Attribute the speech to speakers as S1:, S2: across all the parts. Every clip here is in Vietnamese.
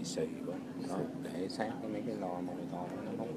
S1: xì quá đó, để sát cái mấy cái lo monitor nó hút.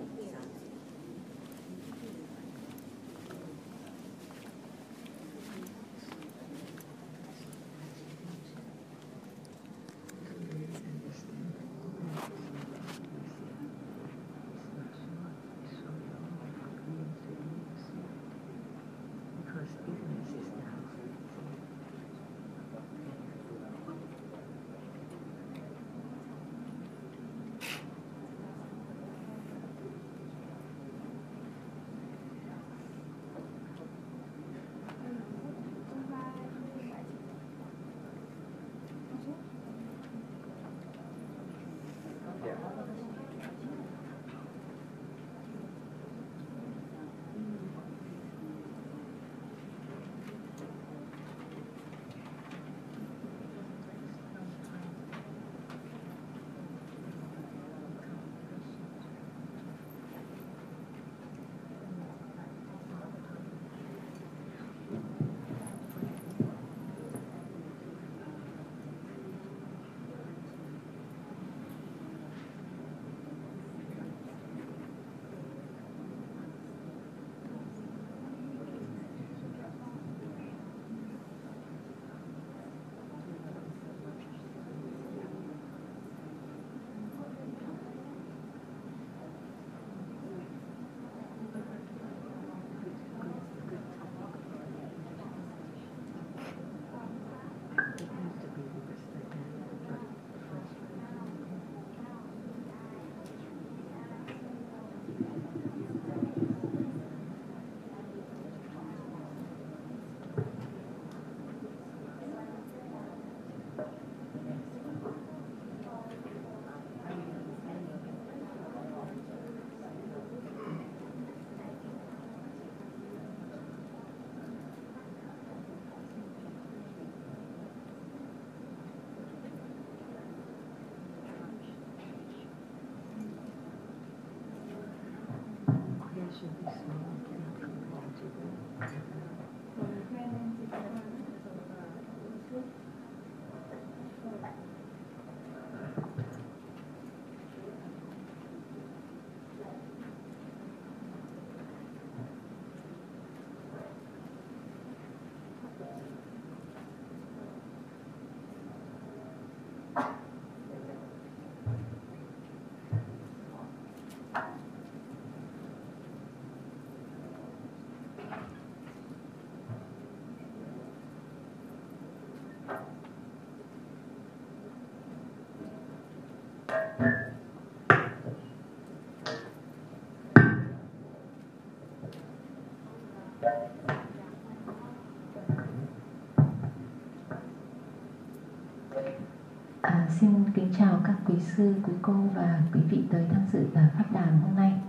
S2: Xin kính chào các quý sư, quý cô và quý vị tới tham dự pháp đàn hôm nay.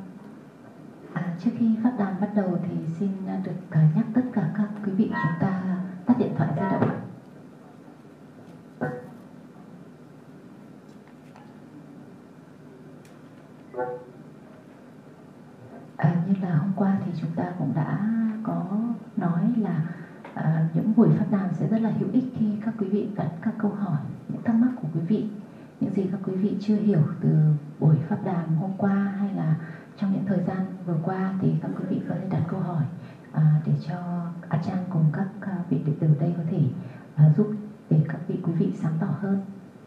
S2: Trước khi pháp đàn bắt đầu thì xin được nhắc tất cả các quý vị chúng ta tắt điện thoại di động. Như là hôm qua thì chúng ta cũng đã có nói là những buổi pháp đàn sẽ rất là hữu ích khi các quý vị đặt các câu hỏi, những thắc mắc của quý vị, những gì các quý vị chưa hiểu từ buổi pháp đàn hôm qua hay là trong những thời gian vừa qua thì các quý vị có thể đặt câu hỏi để cho Achan cùng các vị đệ tử đây có thể giúp để các vị quý vị sáng tỏ hơn.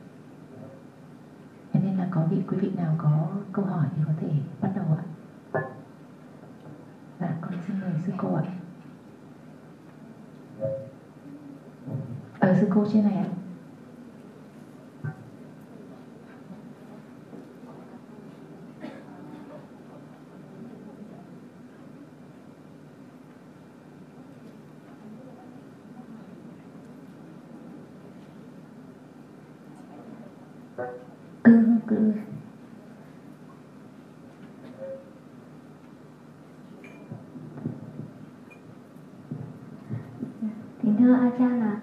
S2: Cho nên là có quý vị nào có câu hỏi thì có thể bắt đầu ạ. Dạ, con xin mời sư cô ạ. Sư cô trên này ạ. Cứ
S3: Kính thưa Achan là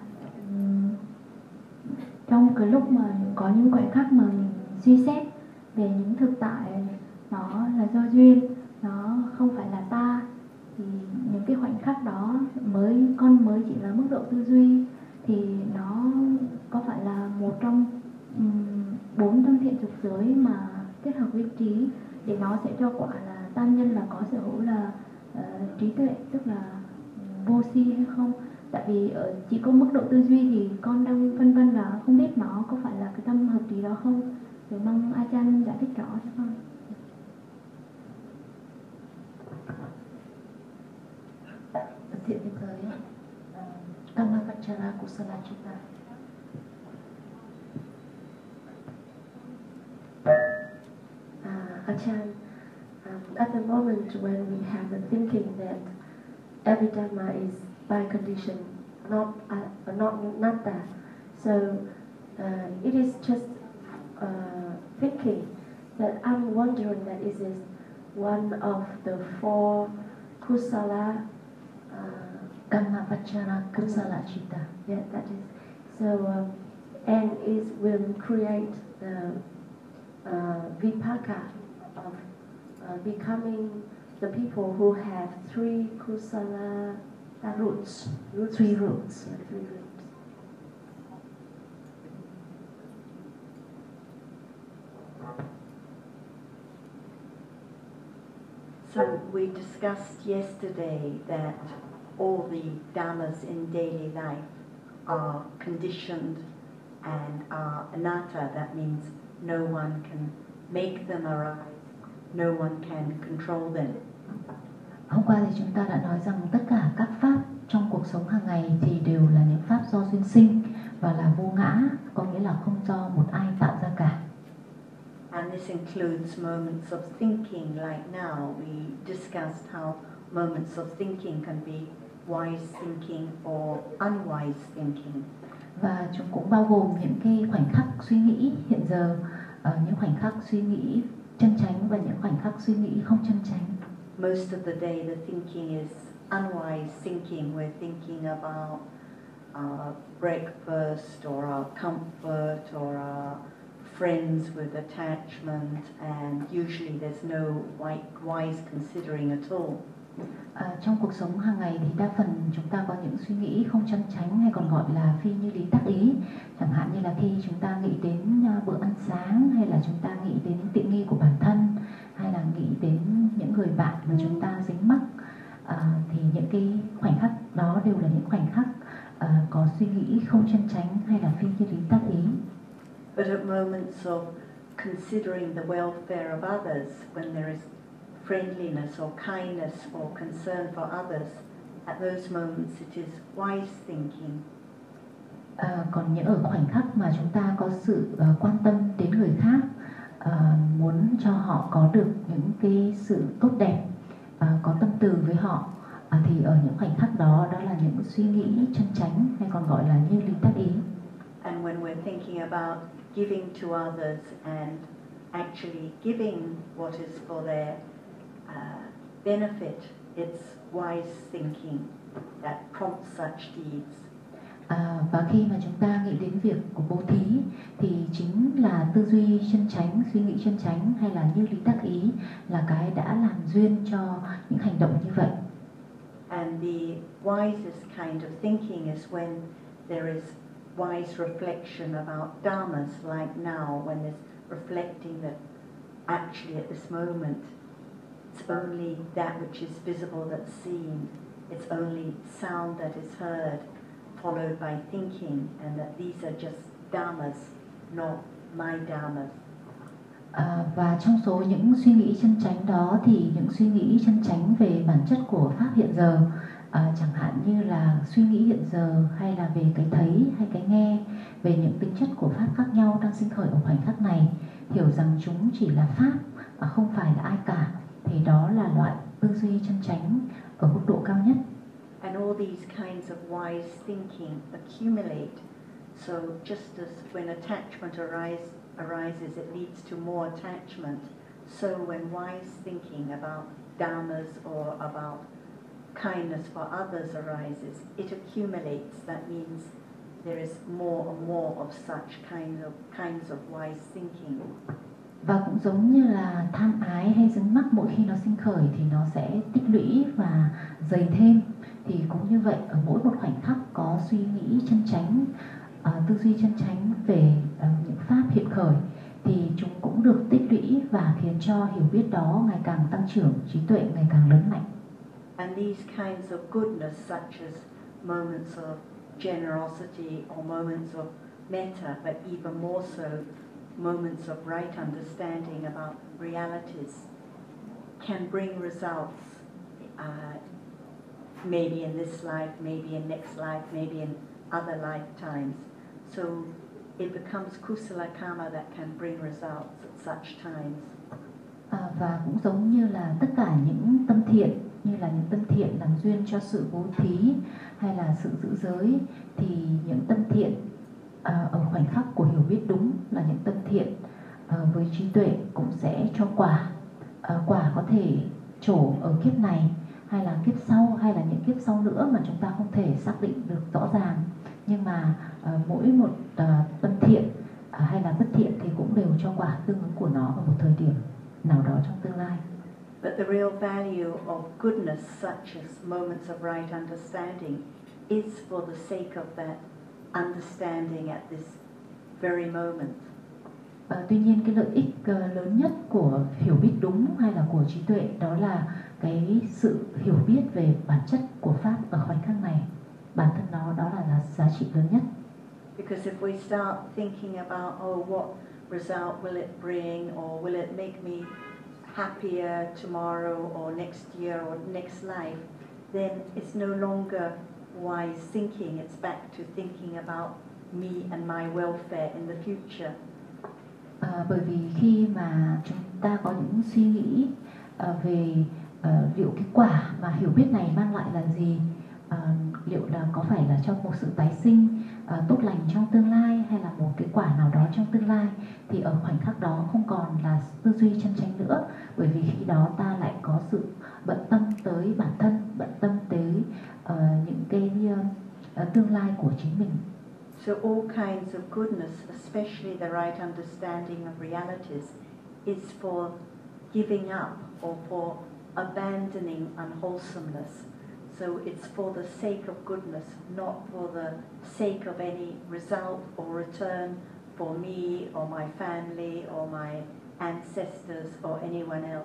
S3: trong cái lúc mà có những khoảnh khắc mà mình suy xét về những thực tại nó là do duyên, nó không phải là ta, thì những cái khoảnh khắc đó con mới chỉ là mức độ tư duy, thì nó có phải là một trong 4 tâm thiện dục giới mà kết hợp với trí để nó sẽ cho quả là tam nhân, là có sở hữu là trí tuệ, tức là vô si hay không. Tại vì chỉ có mức độ tư duy thì con đang phân vân là không biết nó có phải là cái tâm hợp trí đó không. Để mong A Chan giải thích rõ cho con.
S2: Thiện dục giới Kamavachara Kusala Chitta.
S4: Achan, at the moment when we have the thinking that every dharma is by condition, not that. So it is just thinking that I'm wondering that is this one of the 4 kusala.
S2: Kamavachara Kusala Chitta.
S4: Yeah, that is. So and it will create the vipaka of becoming the people who have 3 kusala roots.
S2: 3 roots.
S4: Yeah, 3 roots.
S5: So we discussed yesterday that all the dhammas in daily life are conditioned and are anatta. That means no one can make them arise, no one can control them.
S2: Hôm qua thì chúng ta đã nói rằng tất cả các pháp trong cuộc sống hàng ngày thì đều là những pháp do duyên sinh và là vô ngã, có nghĩa là không do một ai tạo ra cả.
S5: And this includes moments of thinking, like now we discussed how moments of thinking can be wise thinking or unwise thinking.
S2: Và chúng cũng bao gồm những cái khoảnh khắc suy nghĩ hiện giờ, những khoảnh khắc suy nghĩ chân chánh và những khoảnh khắc suy nghĩ không chân chánh.
S5: Most of the day the thinking is unwise thinking. We're thinking about our breakfast or our comfort or our friends with attachment, and usually there's no wise considering at all.
S2: Trong cuộc sống hàng ngày thì đa phần chúng ta có những suy nghĩ không chân chánh hay còn gọi là phi như lý tác ý. Chẳng hạn như là khi chúng ta nghĩ đến bữa ăn sáng, hay là chúng ta nghĩ đến tiện nghi của bản thân, hay là nghĩ đến những người bạn mà chúng ta dính mắc, thì những cái khoảnh khắc đó đều là những khoảnh khắc có suy nghĩ không chân chánh hay là phi như lý tác ý.
S5: But at moments of considering the welfare of others, when there is friendliness or kindness or concern for others, at those moments it is wise thinking.
S2: Còn những ở khoảnh khắc mà chúng ta có sự quan tâm đến người khác, muốn cho họ có được những cái sự tốt đẹp, có tâm từ với họ, thì ở những khoảnh khắc đó, đó là những suy nghĩ chân chánh hay còn gọi là như lý tác ý.
S5: And when we're thinking about giving to others and actually giving what is for their benefit, it's wise thinking that prompts such deeds.
S2: Và khi mà chúng ta nghĩ đến việc của bố thí thì chính là tư duy chân chánh, suy nghĩ chân chánh hay là như lý tác ý là cái đã làm duyên cho những hành động như vậy.
S5: And the wisest kind of thinking is when there is wise reflection about dharmas, like now, when there's reflecting that actually at this moment it's only that which is visible that's seen, it's only sound that is heard, followed by thinking, and that these are just dharmas, not my dharmas.
S2: Và trong số những suy nghĩ chân chánh đó thì những suy nghĩ chân chánh về bản chất của pháp hiện giờ, chẳng hạn như là suy nghĩ hiện giờ hay là về cái thấy hay cái nghe, về những tính chất của pháp khác nhau đang sinh khởi ở khoảnh khắc này, hiểu rằng chúng chỉ là pháp, không phải là ai cả, thì đó là loại tư duy chân chánh ở mức độ cao nhất.
S5: And all these kinds of wise thinking accumulate. So just as when attachment arises, it leads to more attachment. So when wise thinking about dharmas or about kindness for others arises, it accumulates. That means there is more and more of such kinds of wise thinking.
S2: Và cũng giống như là tham ái hay dính mắc, mỗi khi nó sinh khởi thì nó sẽ tích lũy và dày thêm. Thì cũng như vậy, ở mỗi một khoảnh khắc có suy nghĩ chân chánh, tư duy chân chánh về những pháp hiện khởi, thì chúng cũng được tích lũy và khiến cho hiểu biết đó ngày càng tăng trưởng, trí tuệ ngày càng lớn mạnh.
S5: And these kinds of goodness, such as moments of generosity or moments of metta, but even more so moments of right understanding about realities, can bring results, maybe in this life, maybe in next life, maybe in other lifetimes. So it becomes kusala karma that can bring results at such times.
S2: Và cũng giống như là tất cả những tâm thiện, như là những tâm thiện làm duyên cho sự bố thí hay là sự giữ giới, thì những tâm thiện ở khoảnh khắc của hiểu biết đúng là những tâm thiện với trí tuệ cũng sẽ cho quả. Quả có thể trổ ở kiếp này hay là kiếp sau hay là những kiếp sau nữa mà chúng ta không thể xác định được rõ ràng, nhưng mà mỗi một tâm thiện hay là bất thiện thì cũng đều cho quả tương ứng của nó ở một thời điểm nào đó trong tương lai.
S5: But the real value of goodness, such as moments of right understanding, is for the sake of that understanding at this very moment.
S2: Tuy nhiên cái lợi ích lớn nhất của hiểu biết đúng hay là của trí tuệ đó là cái sự hiểu biết về bản chất của pháp ở khoảnh khắc này. Bản thân nó đó là giá trị lớn nhất.
S5: Because if we start thinking about, what result will it bring, or will it make me happier tomorrow or next year or next life, then it's no longer wise thinking. It's back to thinking about me and my welfare in the future.
S2: Bởi vì khi mà chúng ta có những suy nghĩ về liệu cái quả mà hiểu biết này mang lại là gì, liệu là có phải là cho một sự tái sinh tốt lành trong tương lai hay là một cái quả nào đó trong tương lai, thì ở khoảnh khắc đó không còn là tư duy chân chánh nữa, bởi vì khi đó ta lại có sự bận tâm tới bản thân, bận tâm tới những cái tương lai của chính mình.
S5: So all kinds of goodness, especially the right understanding of realities, is for giving up or for abandoning unwholesomeness. So it's for the sake of goodness, not for the sake of any result or return for me or my family or my ancestors or anyone else.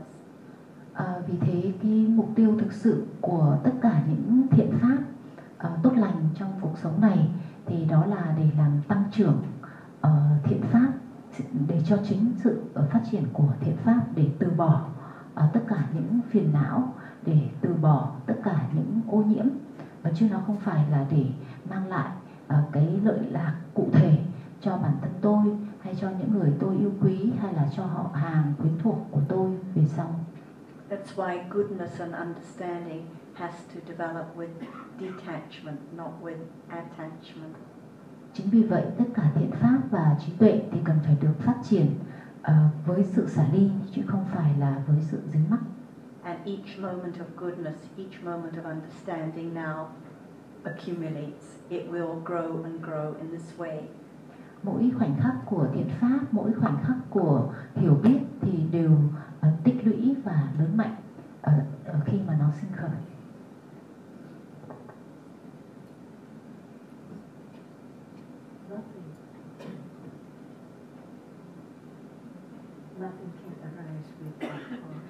S2: Vì thế cái mục tiêu thực sự của tất cả những thiện pháp tốt lành trong cuộc sống này thì đó là để làm tăng trưởng thiện pháp, để cho chính sự phát triển của thiện pháp, để từ bỏ tất cả những phiền não, để từ bỏ tất cả những ô nhiễm, chứ nó không phải là để mang lại cái lợi lạc cụ thể cho bản thân tôi hay cho những người tôi yêu quý hay là cho họ hàng quyến thuộc của tôi về sau.
S5: That's why goodness and understanding has to develop with detachment, not with attachment.
S2: Chính vì vậy tất cả thiện pháp và trí tuệ thì cần phải được phát triển với sự xả ly chứ không phải là với sự dính mắc.
S5: And each moment of goodness, each moment of understanding now accumulates. It will grow and grow in this way.
S2: Mỗi khoảnh khắc của thiện pháp, mỗi khoảnh khắc của hiểu biết thì đều tích lũy và lớn mạnh khi mà nó sinh khởi.
S6: Nothing can arise without cause.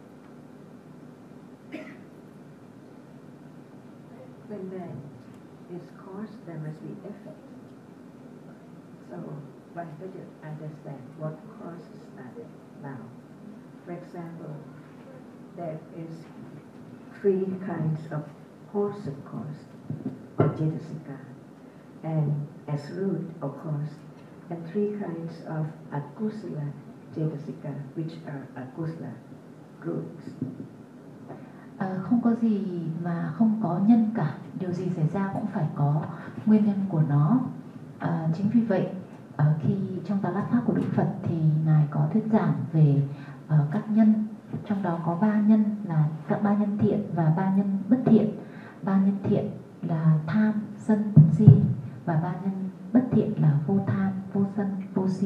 S6: When there is cause, there must be effect. So one should understand what causes are now. For example, there is 3 kinds of wholesome cause, or cetasika, and as root of cause, and 3 kinds of akusala cetasika, which are akusala roots.
S2: Không có gì mà không có nhân cả, điều gì xảy ra cũng phải có nguyên nhân của nó. Chính vì vậy khi trong Tà Lát Pháp của Đức Phật thì Ngài có thuyết giảng về các nhân, trong đó có 3 nhân là các 3 nhân thiện và 3 nhân bất thiện. 3 nhân thiện là tham, sân, si, và 3 nhân bất thiện là vô tham, vô sân, vô si.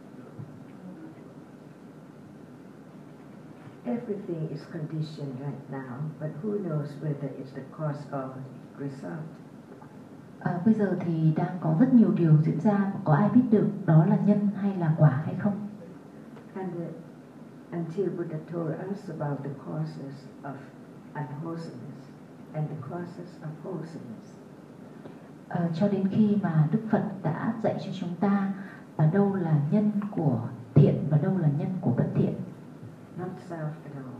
S6: Everything is conditioned right now, but who knows whether it's the cause or result?
S2: Bây giờ thì đang có rất nhiều điều diễn ra, có ai biết được đó là nhân hay là quả hay không?
S6: And until Buddha told us about the causes of unwholesomeness and the causes of wholesomeness.
S2: Cho đến khi mà Đức Phật đã dạy cho chúng ta đâu là nhân của thiện và đâu là nhân của bất thiện.
S6: Not self at all.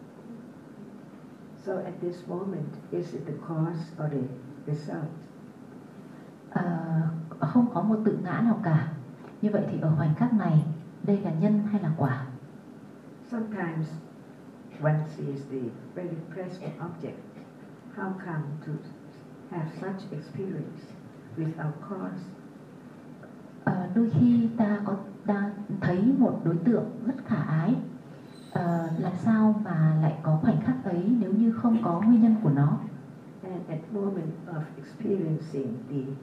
S6: So at this moment, is it the cause or the result?
S2: Không có một tự ngã nào cả. Như vậy thì ở khoảnh khắc này, đây là nhân hay là quả?
S6: Sometimes one sees the very present object. How come to have such experience without cause?
S2: Đôi khi ta thấy một đối tượng rất khả ái, làm sao mà lại có khoảnh khắc ấy nếu như không có nguyên nhân của nó?
S6: And at moment of experiencing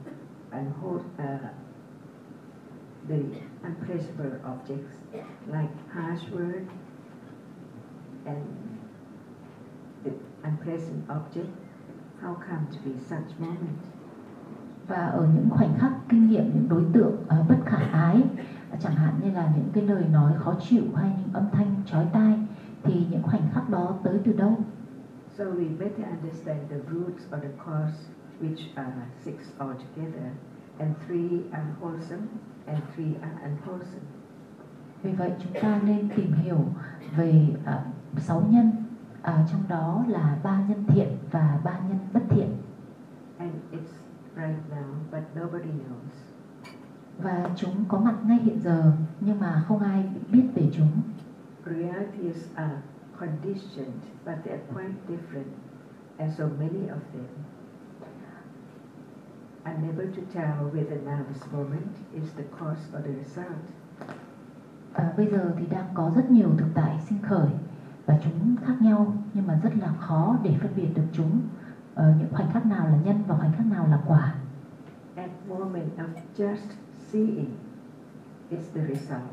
S6: the unpleasant objects like harsh word and the unpleasant object, how come to be such moment?
S2: Và ở những khoảnh khắc kinh nghiệm những đối tượng bất khả ái, chẳng hạn như là những cái lời nói khó chịu hay những âm thanh chói tai, thì những khoảnh khắc đó tới từ đâu?
S6: So we better understand the roots or the cause, which are 6 altogether, and 3 are wholesome and 3 are unwholesome.
S2: Vì vậy chúng ta nên tìm hiểu về 6 nhân, trong đó là 3 nhân thiện và 3 nhân bất thiện.
S6: And it's right now, but nobody knows.
S2: Và chúng có mặt ngay hiện giờ, nhưng mà không ai biết về chúng.
S6: Realities are conditioned, but they are quite different, and so many of them. Unable to tell whether now this moment is the cause or the result.
S2: Bây giờ thì đang có rất nhiều thực tại sinh khởi và chúng khác nhau, nhưng mà rất là khó để phân biệt được chúng. Những khoảnh khắc nào là nhân và khoảnh khắc nào là quả.
S6: At moment of just seeing, it's the result.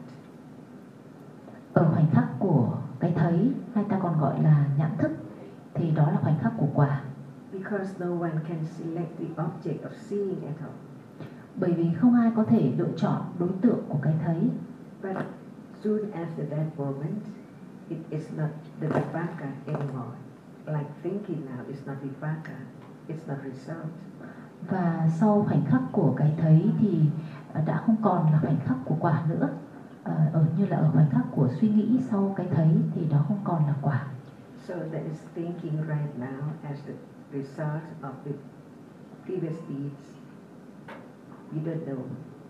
S2: Ở khoảnh khắc của cái thấy, hay ta còn gọi là nhãn thức, thì đó là khoảnh khắc của quả.
S6: Because no one can select the object of seeing at all.
S2: Bởi vì không ai có thể lựa chọn đối tượng của cái thấy.
S6: But soon after that moment, it is not the vipaka anymore. Like thinking now is not vipaka, it's not result.
S2: Và sau khoảnh khắc của cái thấy thì đã không còn là khoảnh khắc của quả nữa. Như là ở khoảnh khắc của suy nghĩ sau cái thấy thì đó không còn là quả.
S6: So that is thinking right now as the result of the previous deeds. You don't know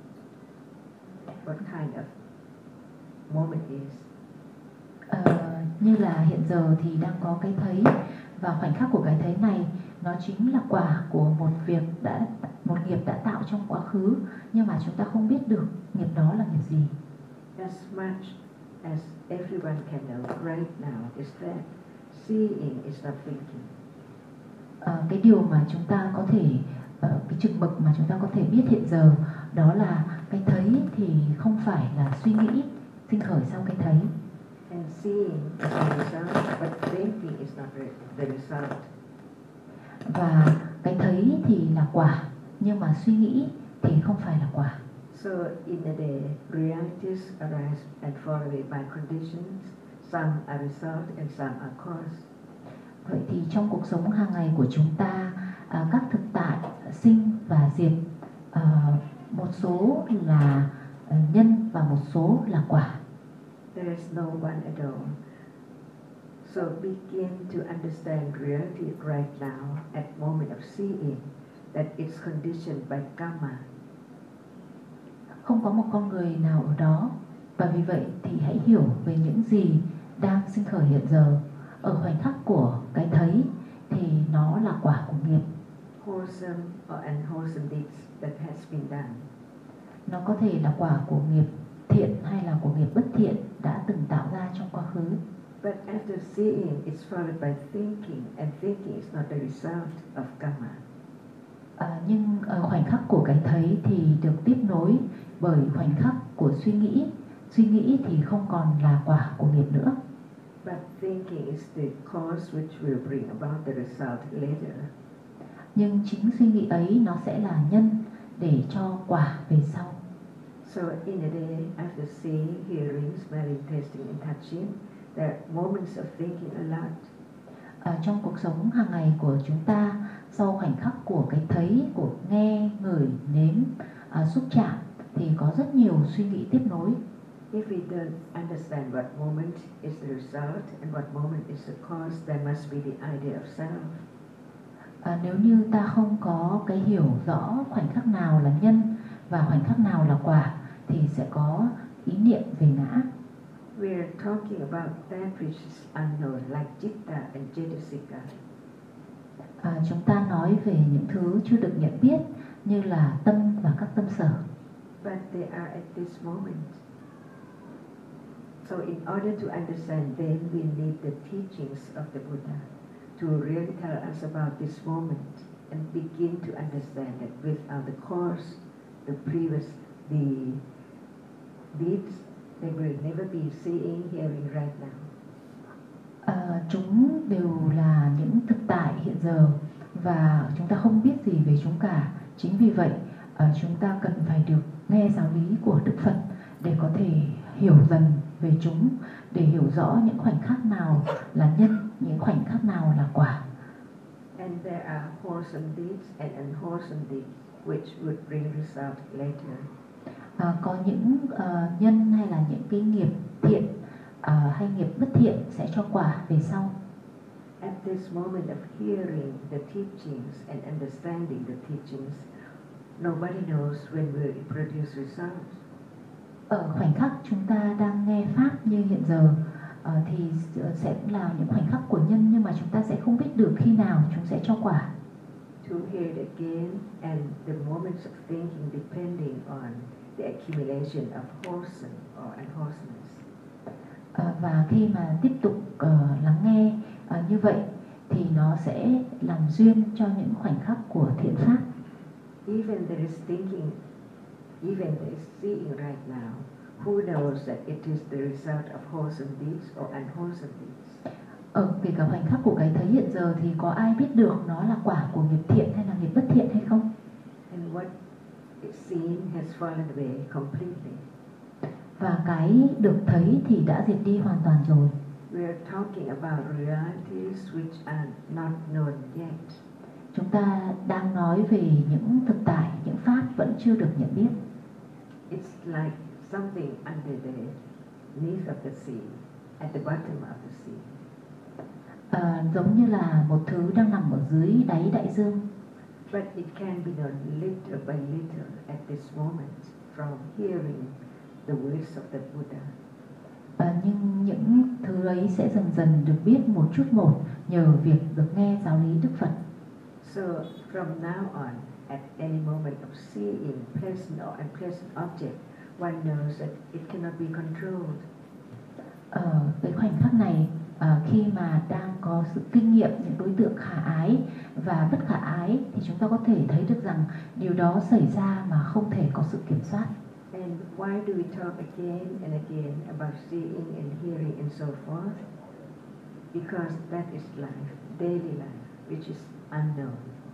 S6: what kind of moment is.
S2: Như là hiện giờ thì đang có cái thấy, và khoảnh khắc của cái thấy này nó chính là quả của một nghiệp đã tạo trong quá khứ, nhưng mà chúng ta không biết được nghiệp đó là nghiệp gì.
S6: As much as everyone can know right now is that seeing is not thinking.
S2: Cái điều mà chúng ta có thể, cái chừng mực mà chúng ta có thể biết hiện giờ, đó là cái thấy thì không phải là suy nghĩ sinh khởi sau cái thấy.
S6: And seeing is the result, but thinking is not the result.
S2: Và cái thấy thì là quả, nhưng mà suy nghĩ thì không phải là quả.
S6: So in a day, realities arise and fall away by conditions. Some are result and some are cause.
S2: Vậy thì trong cuộc sống hàng ngày của chúng ta, các thực tại sinh và diệt, một số là nhân và một số là quả.
S6: There is no one at all. So begin to understand reality right now at moment of seeing that it's conditioned by karma.
S2: Không có một con người nào ở đó, và vì vậy thì hãy hiểu về những gì đang sinh khởi hiện giờ. Ở khoảnh khắc của cái thấy thì nó là quả của nghiệp.
S6: Wholesome or unwholesome deeds that has been done.
S2: Nó có thể là quả của nghiệp thiện hay là của nghiệp bất thiện đã từng tạo ra trong quá khứ.
S6: But after seeing, it's followed by thinking, and thinking is not the result of karma.
S2: Nhưng ở khoảnh khắc của cái thấy thì được tiếp nối bởi khoảnh khắc của suy nghĩ. Suy nghĩ thì không còn là quả của nghiệp nữa.
S6: But thinking is the cause which will bring about the result later.
S2: Nhưng chính suy nghĩ ấy nó sẽ là nhân để cho quả về sau.
S6: So in a day, after seeing, hearing, smelling, tasting and touching, there are moments of thinking a lot.
S2: Trong cuộc sống hàng ngày của chúng ta, sau khoảnh khắc của cái thấy, của nghe, ngửi, nếm, xúc chạm thì có rất nhiều suy nghĩ tiếp nối.
S6: If we don't understand what moment is the result and what moment is the cause, there must be the idea of self.
S2: Nếu như ta không có cái hiểu rõ khoảnh khắc nào là nhân và khoảnh khắc nào là quả thì sẽ có ý niệm về ngã.
S6: We are talking about that which is unknown, like citta and cetasika.
S2: Chúng ta nói về những thứ chưa được nhận biết như là tâm và các tâm sở.
S6: But they are at this moment. So in order to understand them, we need the teachings of the Buddha to really tell us about this moment and begin to understand that without the cause, the deeds, they will never be seeing, hearing right now.
S2: Chúng đều là những thực tại hiện giờ và chúng ta không biết gì về chúng cả. Chính vì vậy, chúng ta cần phải được nghe giáo lý của Đức Phật để có thể hiểu dần về chúng, để hiểu rõ những khoảnh khắc nào là nhân, những khoảnh khắc nào là quả.
S6: And there are wholesome deeds and unwholesome deeds which would bring result later.
S2: Có những nhân hay là những cái nghiệp thiện hay nghiệp bất thiện sẽ cho quả về sau.
S6: At this moment of hearing the teachings and understanding the teachings, nobody knows when will it produce results.
S2: Ở khoảnh khắc chúng ta đang nghe pháp như hiện giờ thì sẽ là những khoảnh khắc của nhân, nhưng mà chúng ta sẽ không biết được khi nào chúng sẽ cho quả.
S6: To hear it again and the moments of thinking depending on the accumulation of wholesome or unwholesomeness.
S2: Và khi mà tiếp tục lắng nghe như vậy thì nó sẽ làm duyên cho những khoảnh khắc của thiện pháp.
S6: Even there is thinking, even there is seeing right now, who knows that it is the result of wholesome deeds or unwholesome deeds?
S2: Kể cả khoảnh khắc của cái thấy hiện giờ thì có ai biết được nó là quả của nghiệp thiện hay là nghiệp bất thiện hay không?
S6: And what is seen has fallen away completely.
S2: Và cái được thấy thì đã diệt đi hoàn toàn rồi.
S6: We are talking about realities which are not known yet.
S2: Chúng ta đang nói về những thực tại, những pháp vẫn chưa được nhận biết.
S6: It's like something under the beneath of the sea, at the bottom of the sea.
S2: Giống như là một thứ đang nằm ở dưới đáy đại dương.
S6: But it can be known little by little at this moment from hearing the words of the Buddha.
S2: Nhưng những thứ ấy sẽ dần dần được biết một chút một nhờ việc được nghe giáo lý Đức Phật.
S6: So from now on, at any moment of seeing pleasant or unpleasant object, one knows that it cannot be controlled.
S2: Cái khoảnh khắc này, khi mà đang có sự kinh nghiệm những đối tượng khả ái và bất khả ái thì chúng ta có thể thấy được rằng điều đó xảy ra mà không thể có sự kiểm soát.
S6: And why do we talk again and again about seeing and hearing and so forth? Because that is life, daily life, which is unknown.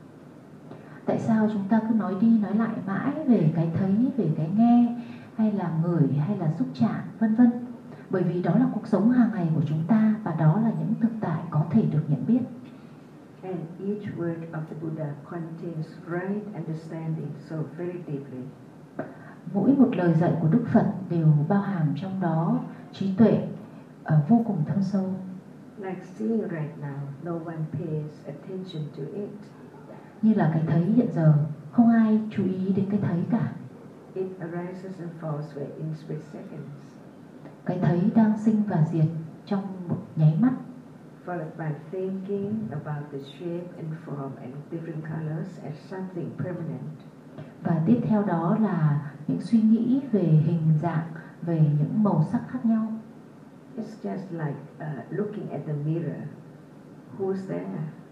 S2: Tại sao chúng ta cứ nói đi nói lại mãi về cái thấy, về cái nghe, hay là ngửi, hay là xúc chạm, vân vân? Bởi vì đó là cuộc sống hàng ngày của chúng ta và đó là những thực tại có thể được nhận biết.
S6: And each word of the Buddha contains right understanding so very deeply.
S2: Mỗi một lời dạy của Đức Phật đều bao hàm trong đó trí tuệ vô cùng thâm sâu.
S6: Like seeing right now, no one pays attention to it.
S2: Như là cái thấy hiện giờ, không ai chú ý đến cái thấy cả.
S6: It arises and falls away in split seconds.
S2: Cái thấy đang sinh và diệt trong một nháy mắt.
S6: Followed by thinking about the shape and form and different colors as something permanent.
S2: Và tiếp theo đó là những suy nghĩ về hình dạng, về những màu sắc khác nhau.
S6: It's just like looking at the mirror. Who's there?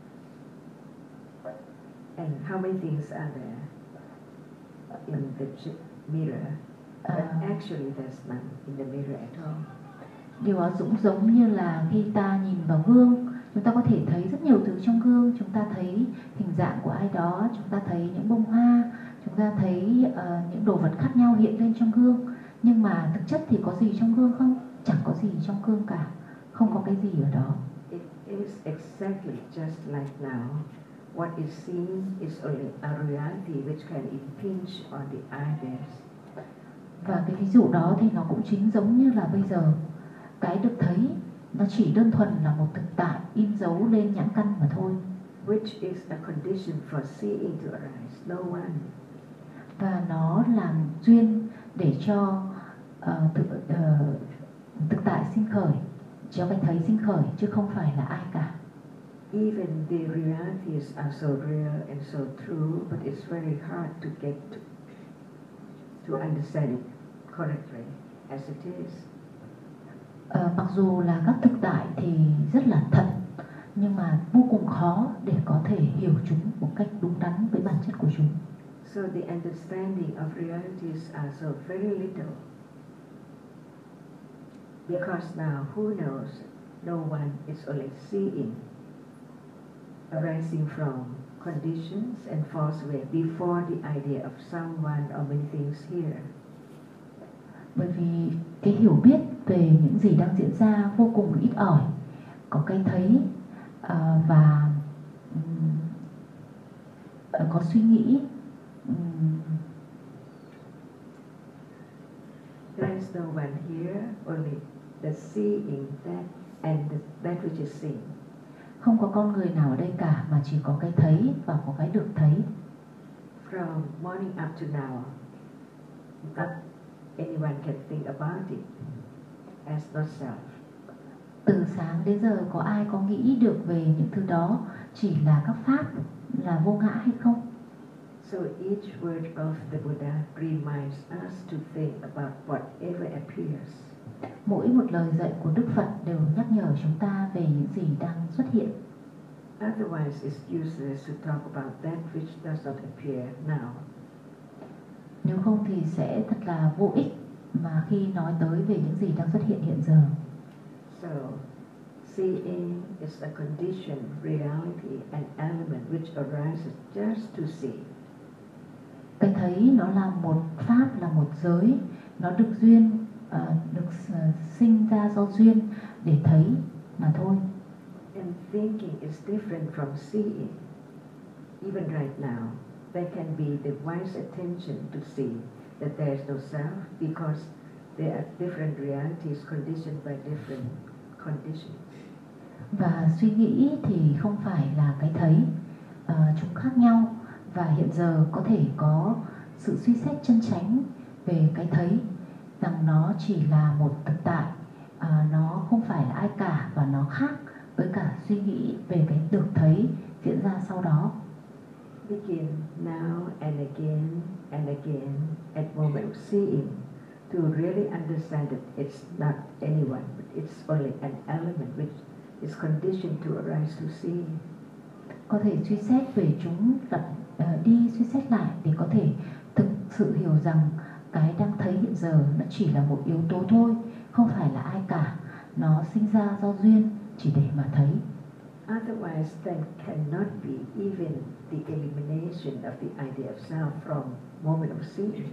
S6: And how many things are there in the mirror? But actually there's none in the mirror at all.
S2: Điều đó cũng giống như là khi ta nhìn vào gương, chúng ta có thể thấy rất nhiều thứ trong gương. Chúng ta thấy hình dạng của ai đó, chúng ta thấy những bông hoa, chúng chúng ta thấy những đồ vật khác nhau hiện lên trong gương, nhưng mà thực chất thì có gì trong gương không? Chẳng có gì trong gương cả, không có cái gì ở đó.
S6: It is exactly just like now. What is seen is only a reality which can impinge on the ideas.
S2: Và cái ví dụ đó thì nó cũng chính giống như là bây giờ cái được thấy nó chỉ đơn thuần là một thực tại in dấu lên nhãn căn mà thôi.
S6: Which is a condition for seeing to arise, no one.
S2: Và nó làm duyên để cho thực tại sinh khởi, cho cái thấy sinh khởi, chứ không phải là ai cả.
S6: Even the realities are so real and so true, but it's very hard to get to understand it correctly as it is.
S2: Mặc dù là các thực tại thì rất là thật, nhưng mà vô cùng khó để có thể hiểu chúng một cách đúng đắn với bản chất của chúng.
S6: So the understanding of realities are so very little. Because now who knows? No one is only seeing, arising from conditions and false way before the idea of someone or many things here.
S2: Bởi vì cái hiểu biết về những gì đang diễn ra vô cùng ít ỏi, có cái thấy và có suy nghĩ.
S6: There is no one here, only the seeing that and that which is seen.
S2: Không có con người nào ở đây cả, mà chỉ có cái thấy và có cái được thấy.
S6: From morning up to now, not anyone can think about it as not self.
S2: Từ sáng đến giờ có ai có nghĩ được về những thứ đó chỉ là các pháp, là vô ngã hay không?
S6: So each word of the Buddha reminds us to think about whatever appears.
S2: Mỗi một lời dạy của Đức Phật đều nhắc nhở chúng ta về những gì đang xuất hiện.
S6: Otherwise it's useless to talk about that which does not appear now.
S2: Nếu không thì sẽ thật là vô ích mà khi nói tới về những gì đang xuất hiện hiện giờ.
S6: So seeing is a condition, reality, an element which arises just to see.
S2: Cái thấy nó là một pháp, là một giới, nó được duyên, được sinh ra do duyên để thấy mà thôi.
S6: And thinking is different from seeing. Even right now, there can be the wise attention to see that there is no self because there are different realities conditioned by different conditions.
S2: Và suy nghĩ thì không phải là cái thấy, chúng khác nhau. Và hiện giờ có thể có sự suy xét chân chánh về cái thấy, rằng nó chỉ là một thực tại, nó không phải là ai cả và nó khác với cả suy nghĩ về cái được thấy diễn ra sau đó.
S6: Begin now and again at moment of seeing to really understand that it's not anyone, but it's only an element which is conditioned to arise to see.
S2: Có thể suy xét về chúng, đi suy xét lại để có thể thực sự hiểu rằng cái đang thấy hiện giờ nó chỉ là một yếu tố thôi, không phải là ai cả, nó sinh ra do duyên chỉ để mà thấy.
S6: Otherwise, there cannot be even the elimination of the idea of self from moment of seeing.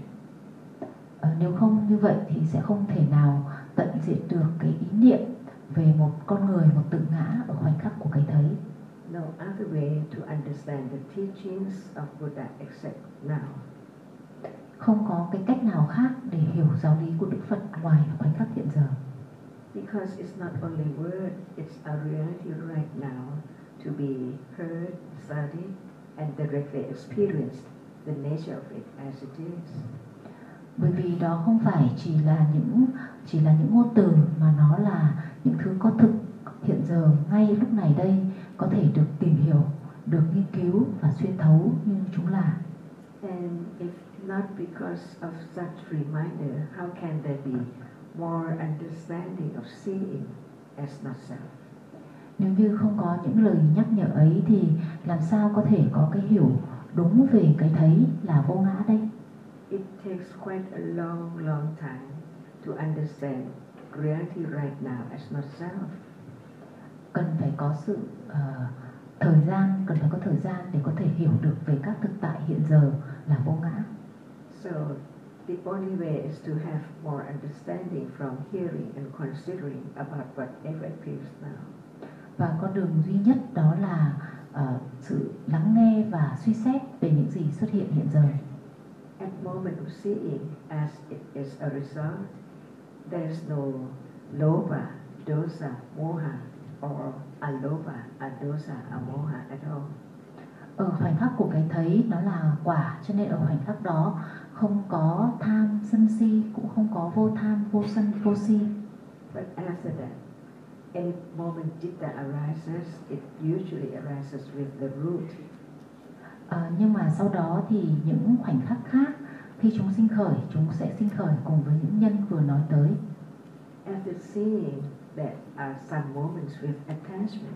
S2: Nếu không như vậy thì sẽ không thể nào tận diệt được cái ý niệm về một con người, một tự ngã ở khoảnh khắc của cái thấy.
S6: No other way to understand the teachings of Buddha except now.
S2: Không có cái cách nào khác để hiểu giáo lý của Đức Phật ngoài khoảnh khắc hiện giờ.
S6: Because it's not only word, it's a reality right now to be heard, studied, and directly experienced the nature of it as it is.
S2: Bởi vì đó không phải chỉ là những ngôn từ, mà nó là những thứ có thực hiện giờ ngay lúc này đây, có thể được tìm hiểu, được nghiên cứu và xuyên thấu như chúng là.
S6: And if not because of such reminder, how can there be more understanding of seeing as not self?
S2: Nếu như không có những lời nhắc nhở ấy thì làm sao có thể có cái hiểu đúng về cái thấy là vô ngã đây?
S6: It takes quite a long time to understand reality right now as not self.
S2: Cần phải có thời gian để có thể hiểu được về các thực tại hiện giờ là vô ngã.
S6: So the only way is to have more understanding from hearing and considering about whatever appears now.
S2: Và con đường duy nhất đó là sự lắng nghe và suy xét về những gì xuất hiện hiện giờ.
S6: At moment of seeing, as it is a result, there is no lobha, dosa, moha, or alobha, adosa, amoha at all.
S2: Ở khoảnh khắc của cái thấy nó là quả, cho nên ở khoảnh khắc đó không có tham sân si, cũng không có vô tham, vô sân, vô si.
S6: But after that, any moment citta arises, it usually arises with the root.
S2: Nhưng mà sau đó thì những khoảnh khắc khác, khi chúng sinh khởi, chúng sẽ sinh khởi cùng với những nhân vừa nói tới.
S6: After seeing, there are some moments with attachment.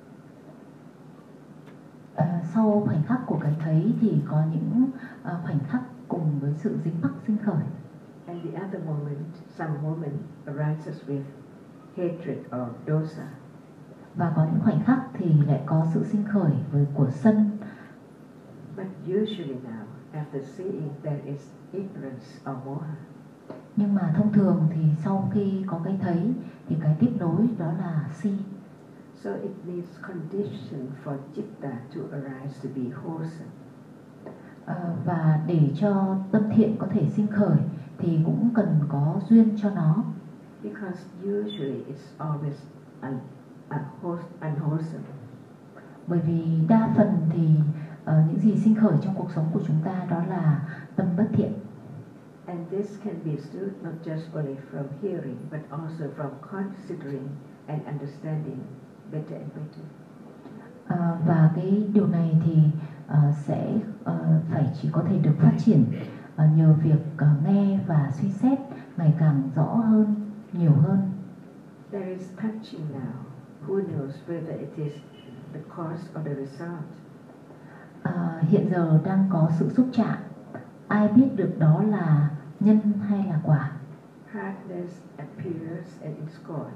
S2: Sau khoảnh khắc của cái thấy thì có những khoảnh khắc cùng với sự dính mắc sinh khởi.
S6: And the other moment, some moment arises with hatred or dosa.
S2: Và có những khoảnh khắc thì lại có sự sinh khởi với của sân.
S6: But usually now, after seeing, there is ignorance or moha.
S2: Nhưng mà thông thường thì sau khi có cái thấy thì cái tiếp nối đó là si.
S6: So it needs condition for citta to arise to be wholesome.
S2: Và để cho tâm thiện có thể sinh khởi thì cũng cần có duyên cho nó.
S6: Because usually it's always unwholesome.
S2: Bởi vì đa phần thì những gì sinh khởi trong cuộc sống của chúng ta đó là tâm bất thiện.
S6: And this can be stood not just only from hearing, but also from considering and understanding better and better.
S2: Và cái điều này thì sẽ phải chỉ có thể được phát triển nhờ việc nghe và suy xét ngày càng rõ hơn, nhiều hơn.
S6: There is touching now. Who knows whether it is the cause or the result?
S2: Hiện giờ đang có sự xúc chạm. Ai biết được đó là nhân hay là quả?
S6: Hardness appears and is gone.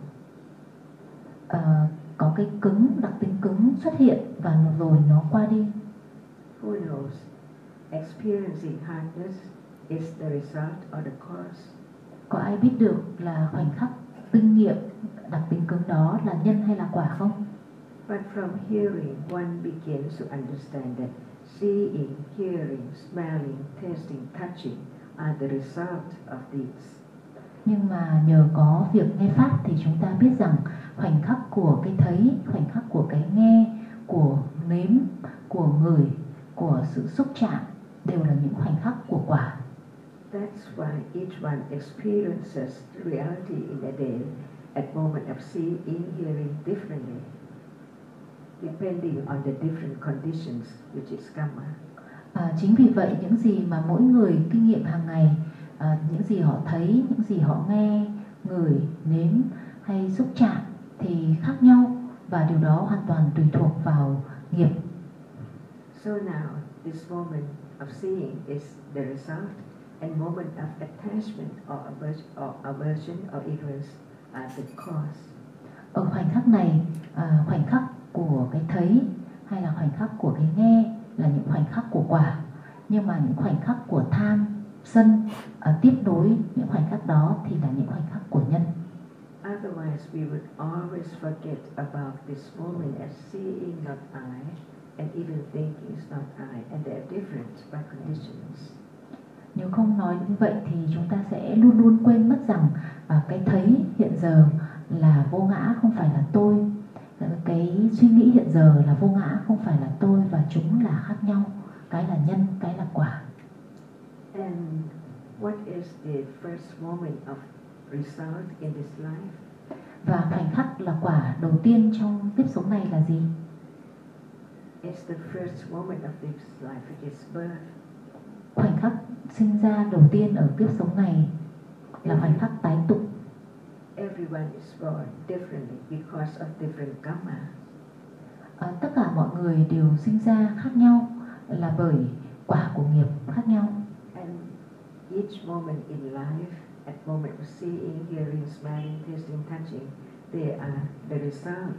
S2: Có cái cứng, đặc tính cứng xuất hiện và rồi nó qua đi.
S6: Who knows? Experiencing hardness is the result or the cause?
S2: Có ai biết được là khoảnh khắc kinh nghiệm đặc tính cứng đó là nhân hay là quả không?
S6: But from hearing, one begins to understand that seeing, hearing, smelling, tasting, touching are the result of these.
S2: Nhưng mà nhờ có việc nghe pháp thì chúng ta biết rằng khoảnh khắc của cái thấy, khoảnh khắc của cái nghe, của nếm, của ngửi, của sự xúc chạm đều là những khoảnh khắc của quả.
S6: That's why each one experiences reality in a day at moment of seeing, hearing differently, depending on the different conditions which is karma.
S2: Chính vì vậy những gì mà mỗi người kinh nghiệm hàng ngày, những gì họ thấy, những gì họ nghe, ngửi, nếm hay xúc chạm thì khác nhau và điều đó hoàn toàn tùy thuộc vào nghiệp.
S6: So now this moment of seeing is the result, and moment of attachment or aversion or ignorance are the cause.
S2: Ở khoảnh khắc này, khoảnh khắc của cái thấy hay là khoảnh khắc của cái nghe là những khoảnh khắc của quả, nhưng mà những khoảnh khắc của tham, sân tiếp nối những khoảnh khắc đó thì là những khoảnh khắc của nhân.
S6: Otherwise we would always forget about this moment as seeing not I, and even thinking is not I, and they are different by conditions.
S2: Nếu không nói như vậy thì chúng ta sẽ luôn luôn quên mất rằng cái thấy hiện giờ là vô ngã, không phải là tôi. Cái suy nghĩ hiện giờ là vô ngã, không phải là tôi, và chúng là khác nhau. Cái là nhân, cái là quả.
S6: And what is the first moment of result in this life?
S2: Và khoảnh khắc là quả đầu tiên trong kiếp sống này là gì?
S6: It's the first moment of this life, it is birth.
S2: Khoảnh khắc sinh ra đầu tiên ở kiếp sống này là khoảnh khắc tái tụ.
S6: Everyone is born differently because of different karma.
S2: Tất cả mọi người đều sinh ra khác nhau là bởi quả của nghiệp khác nhau.
S6: And each moment in life, at moment of seeing, hearing, smelling, tasting, touching, they are the result.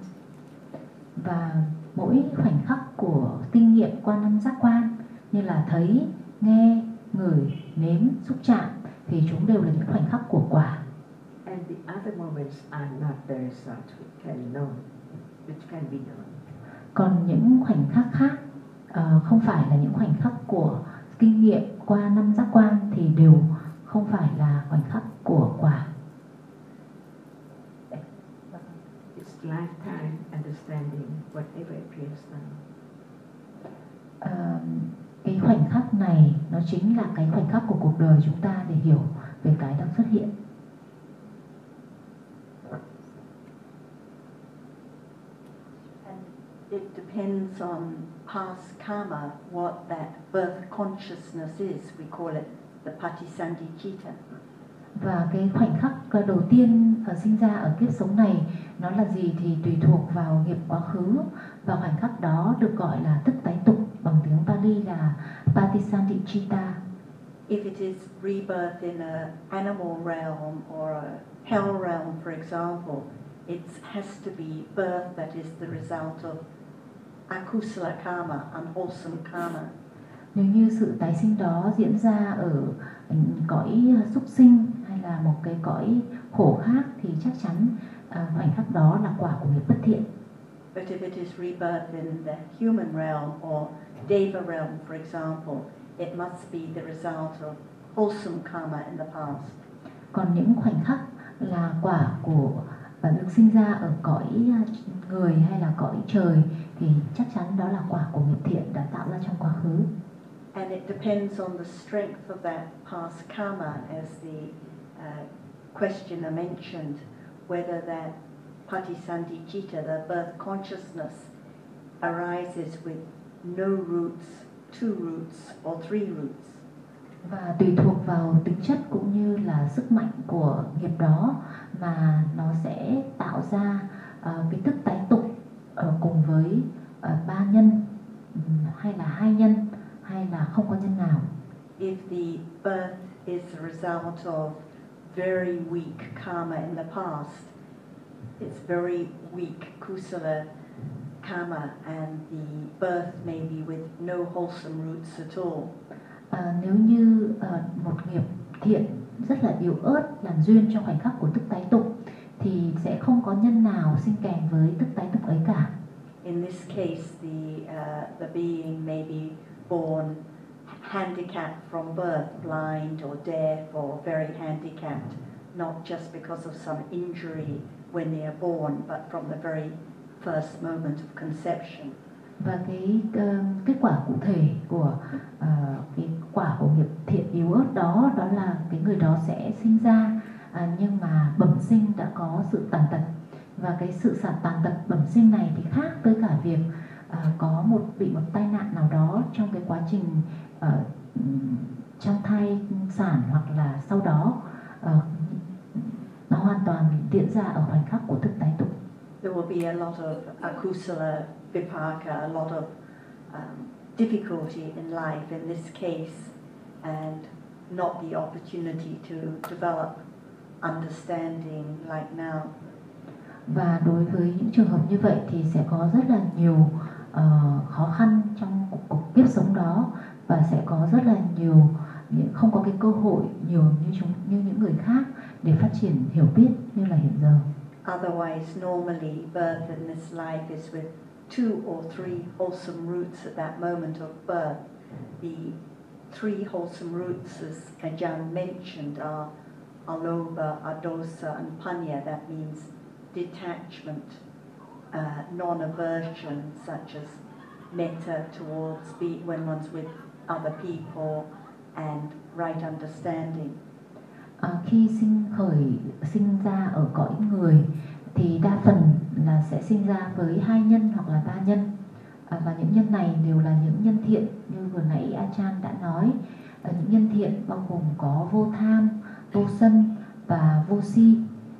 S2: Và mỗi khoảnh khắc của kinh nghiệm qua năm giác quan như là thấy, nghe, ngửi, nếm, xúc chạm thì chúng đều là những khoảnh khắc của quả.
S6: And the other moments are not the result which can be known.
S2: Còn những khoảnh khắc khác không phải là những khoảnh khắc của kinh nghiệm qua 5 giác quan thì đều không phải là khoảnh khắc của quả.
S6: It's lifetime understanding whatever appears now.
S2: Cái khoảnh khắc này nó chính là cái khoảnh khắc của cuộc đời chúng ta để hiểu về cái đang xuất hiện.
S5: It depends on past karma, what that birth consciousness is. We call it the Patisandhicita.
S2: Và cái khoảnh khắc đầu tiên sinh ra ở kiếp sống này nó là gì thì tùy thuộc vào nghiệp quá khứ, và khoảnh khắc đó được gọi là thức tái tục, bằng tiếng Pali là Patisandhicita.
S5: If it is rebirth in an animal realm or a hell realm, for example, it has to be birth that is the result of akusala karma, unwholesome karma.
S2: Nếu như sự tái sinh đó diễn ra ở cõi súc sinh hay là một cái cõi khổ khác thì chắc chắn khoảnh khắc đó là quả của nghiệp bất thiện.
S5: But if it is rebirth in the human realm or deva realm, for example, it must be the result of wholesome karma in the past.
S2: Còn những khoảnh khắc là quả của được sinh ra ở cõi người hay là cõi trời thì chắc chắn đó là quả của nghiệp thiện đã tạo ra trong quá khứ.
S5: And it depends on the strength of that past karma, as the questioner mentioned, whether that Patisandhicita, the birth consciousness, arises with no roots, 2 roots, or 3 roots.
S2: Và tùy thuộc vào tính chất cũng như là sức mạnh của nghiệp đó mà nó sẽ tạo ra cái thức tái tục cùng với 3 nhân hay là 2 nhân hay là không có nhân nào.
S5: If the birth is a result of very weak karma in the past, it's very weak kusala karma, and the birth may be with no wholesome roots at all.
S2: Nếu như một nghiệp thiện rất là yếu ớt làm duyên trong khoảnh khắc của thức tái tục thì sẽ không có nhân nào sinh kèm với thức tái tục ấy cả.
S5: In this case, the being may be born handicapped from birth, blind or deaf or very handicapped, not just because of some injury when they are born, but from the very first moment of conception.
S2: Và cái kết quả cụ thể của cái quả của nghiệp thiện yếu ớt đó là cái người đó sẽ sinh ra nhưng mà bẩm sinh đã có sự tàn tật, và cái sự tàn tật bẩm sinh này thì khác với cả việc có bị một tai nạn nào đó trong cái quá trình trong thai sản hoặc là sau đó, nó hoàn toàn diễn ra ở khoảnh khắc của thức tái tục.
S5: There will be a lot of akusala vipaka, a lot of difficulty in life in this case, and not the opportunity to develop understanding like now.
S2: Và đối với những trường hợp như vậy thì sẽ có rất là nhiều khó khăn trong cuộc kiếp sống đó, và sẽ có rất là nhiều không có cái cơ hội nhiều như những người khác để phát triển hiểu biết như là hiện giờ.
S5: Otherwise, normally birth in this life is with 2 or 3 wholesome roots at that moment of birth. The 3 wholesome roots, as Ajahn mentioned, are aloba, adosa, and panya. That means detachment, non-aversion, such as metta towards when one's with other people, and right understanding.
S2: Khi sinh ra ở cõi người thì đa phần là sẽ sinh ra với 2 nhân hoặc là 3 nhân, và những nhân này đều là những nhân thiện như vừa nãy Ajahn đã nói. Những nhân thiện bao gồm có vô tham, vô sân và vô si.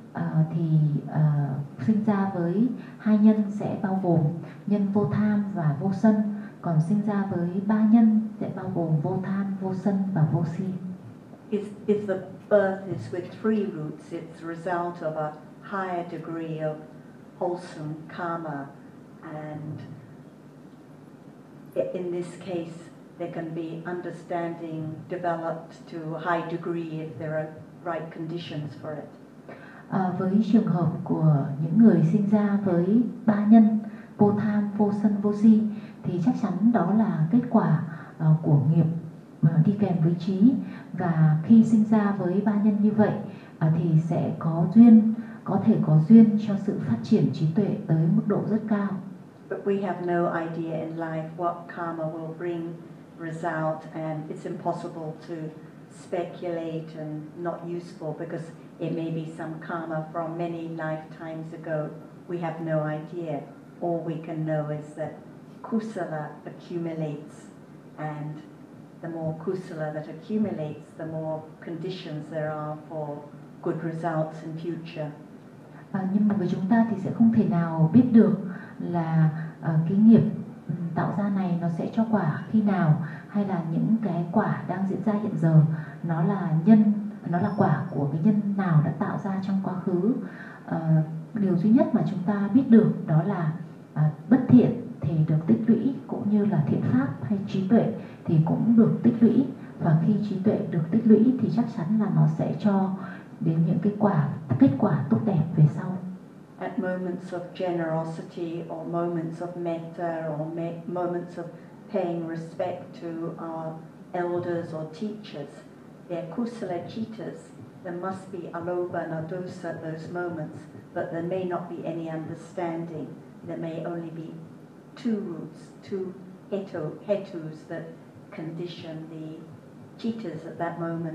S2: Sinh ra với 2 nhân sẽ bao gồm nhân vô tham và vô sân, còn sinh ra với 3 nhân sẽ bao gồm vô tham, vô sân và vô si.
S5: If the birth is with 3 roots, it's the result of a higher degree of wholesome karma, and in this case there can be understanding developed to a high degree if there are right conditions for it.
S2: Với trường hợp của những người sinh ra với ba nhân vô tham, vô sân, vô si thì chắc chắn đó là kết quả của nghiệp đi kèm với trí, và khi sinh ra với ba nhân như vậy thì sẽ có duyên, có thể có duyên cho sự phát triển trí tuệ tới mức độ rất cao.
S5: But we have no idea in life what karma will bring result, and it's impossible to speculate and not useful because it may be some karma from many lifetimes ago. We have no idea. All we can know is that kusala accumulates, and the more kusala that accumulates, the more conditions there are for good results in future.
S2: Nhưng mà với chúng ta thì sẽ không thể nào biết được là cái nghiệp tạo ra này nó sẽ cho quả khi nào, hay là những cái quả đang diễn ra hiện giờ nó là quả của cái nhân nào đã tạo ra trong quá khứ. Điều duy nhất mà chúng ta biết được đó là bất thiện thì được tích lũy, cũng như là thiện pháp hay trí tuệ thì cũng được tích lũy, và khi trí tuệ được tích lũy thì chắc chắn là nó sẽ cho đến những cái kết quả tốt đẹp về sau.
S5: At moments of generosity or moments of metta or moments of paying respect to our elders or teachers, they're kusala chitas. There must be alobana dosa at those moments, but there may not be any understanding. There may only be two roots, two hetus that condition the chitas at that moment.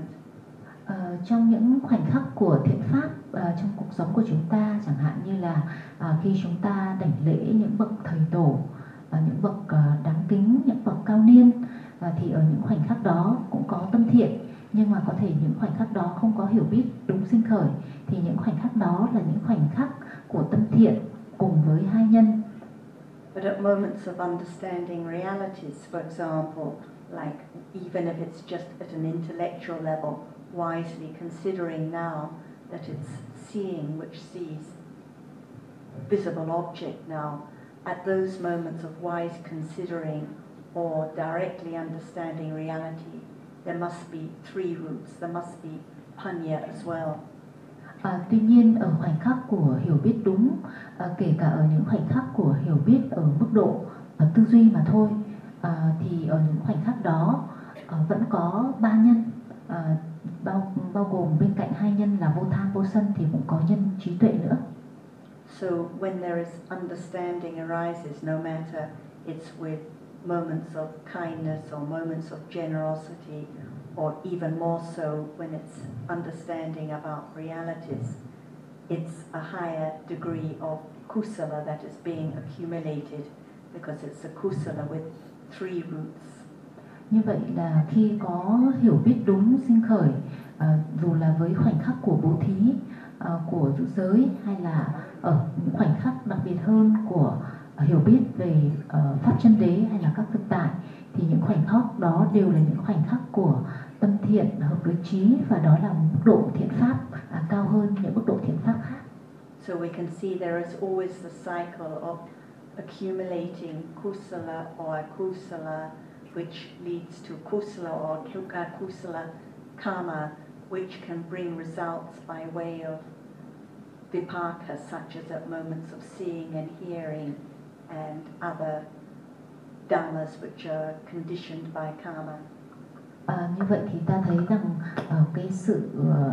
S2: Trong những khoảnh khắc của thiện pháp trong cuộc sống của chúng ta, chẳng hạn như là khi chúng ta đảnh lễ những bậc thầy tổ, những bậc đáng kính, những bậc cao niên, thì ở những khoảnh khắc đó cũng có tâm thiện, nhưng mà có thể những khoảnh khắc đó không có hiểu biết đúng sinh khởi, thì những khoảnh khắc đó là những khoảnh khắc của tâm thiện cùng với hai nhân.
S5: But at moments of understanding realities, for example, like even if it's just at an intellectual level, wisely considering now that it's seeing which sees visible object now, at those moments of wise considering or directly understanding reality, there must be three roots, there must be panya as well.
S2: Tuy nhiên ở khoảnh khắc của hiểu biết đúng, kể cả ở những khoảnh khắc của hiểu biết ở mức độ tư duy mà thôi, thì ở những khoảnh khắc đó vẫn có ba nhân, bao gồm bên cạnh hai nhân là vô tham vô sân thì cũng có nhân trí tuệ nữa.
S5: So when there is understanding arises, no matter it's with moments of kindness or moments of generosity, or even more so when it's understanding about realities, it's a higher degree of kusala that is being accumulated, because it's a kusala with three roots.
S2: Như vậy là khi có hiểu biết đúng sinh khởi, dù là với khoảnh khắc của bố thí, của giữ giới, hay là ở những khoảnh khắc đặc biệt hơn của hiểu biết về pháp chân đế hay là các thực tại, thì những khoảnh khắc đó đều là những khoảnh khắc của tâm thiện hợp với trí, và đó là mức độ thiện pháp cao hơn những mức độ thiện pháp khác.
S5: So we can see there is always the cycle of accumulating kusala or akusala, which leads to kusala or akusala karma, which can bring results by way of vipaka, such as at moments of seeing and hearing and other dhammas which are conditioned by karma.
S2: Như vậy thì ta thấy rằng cái sự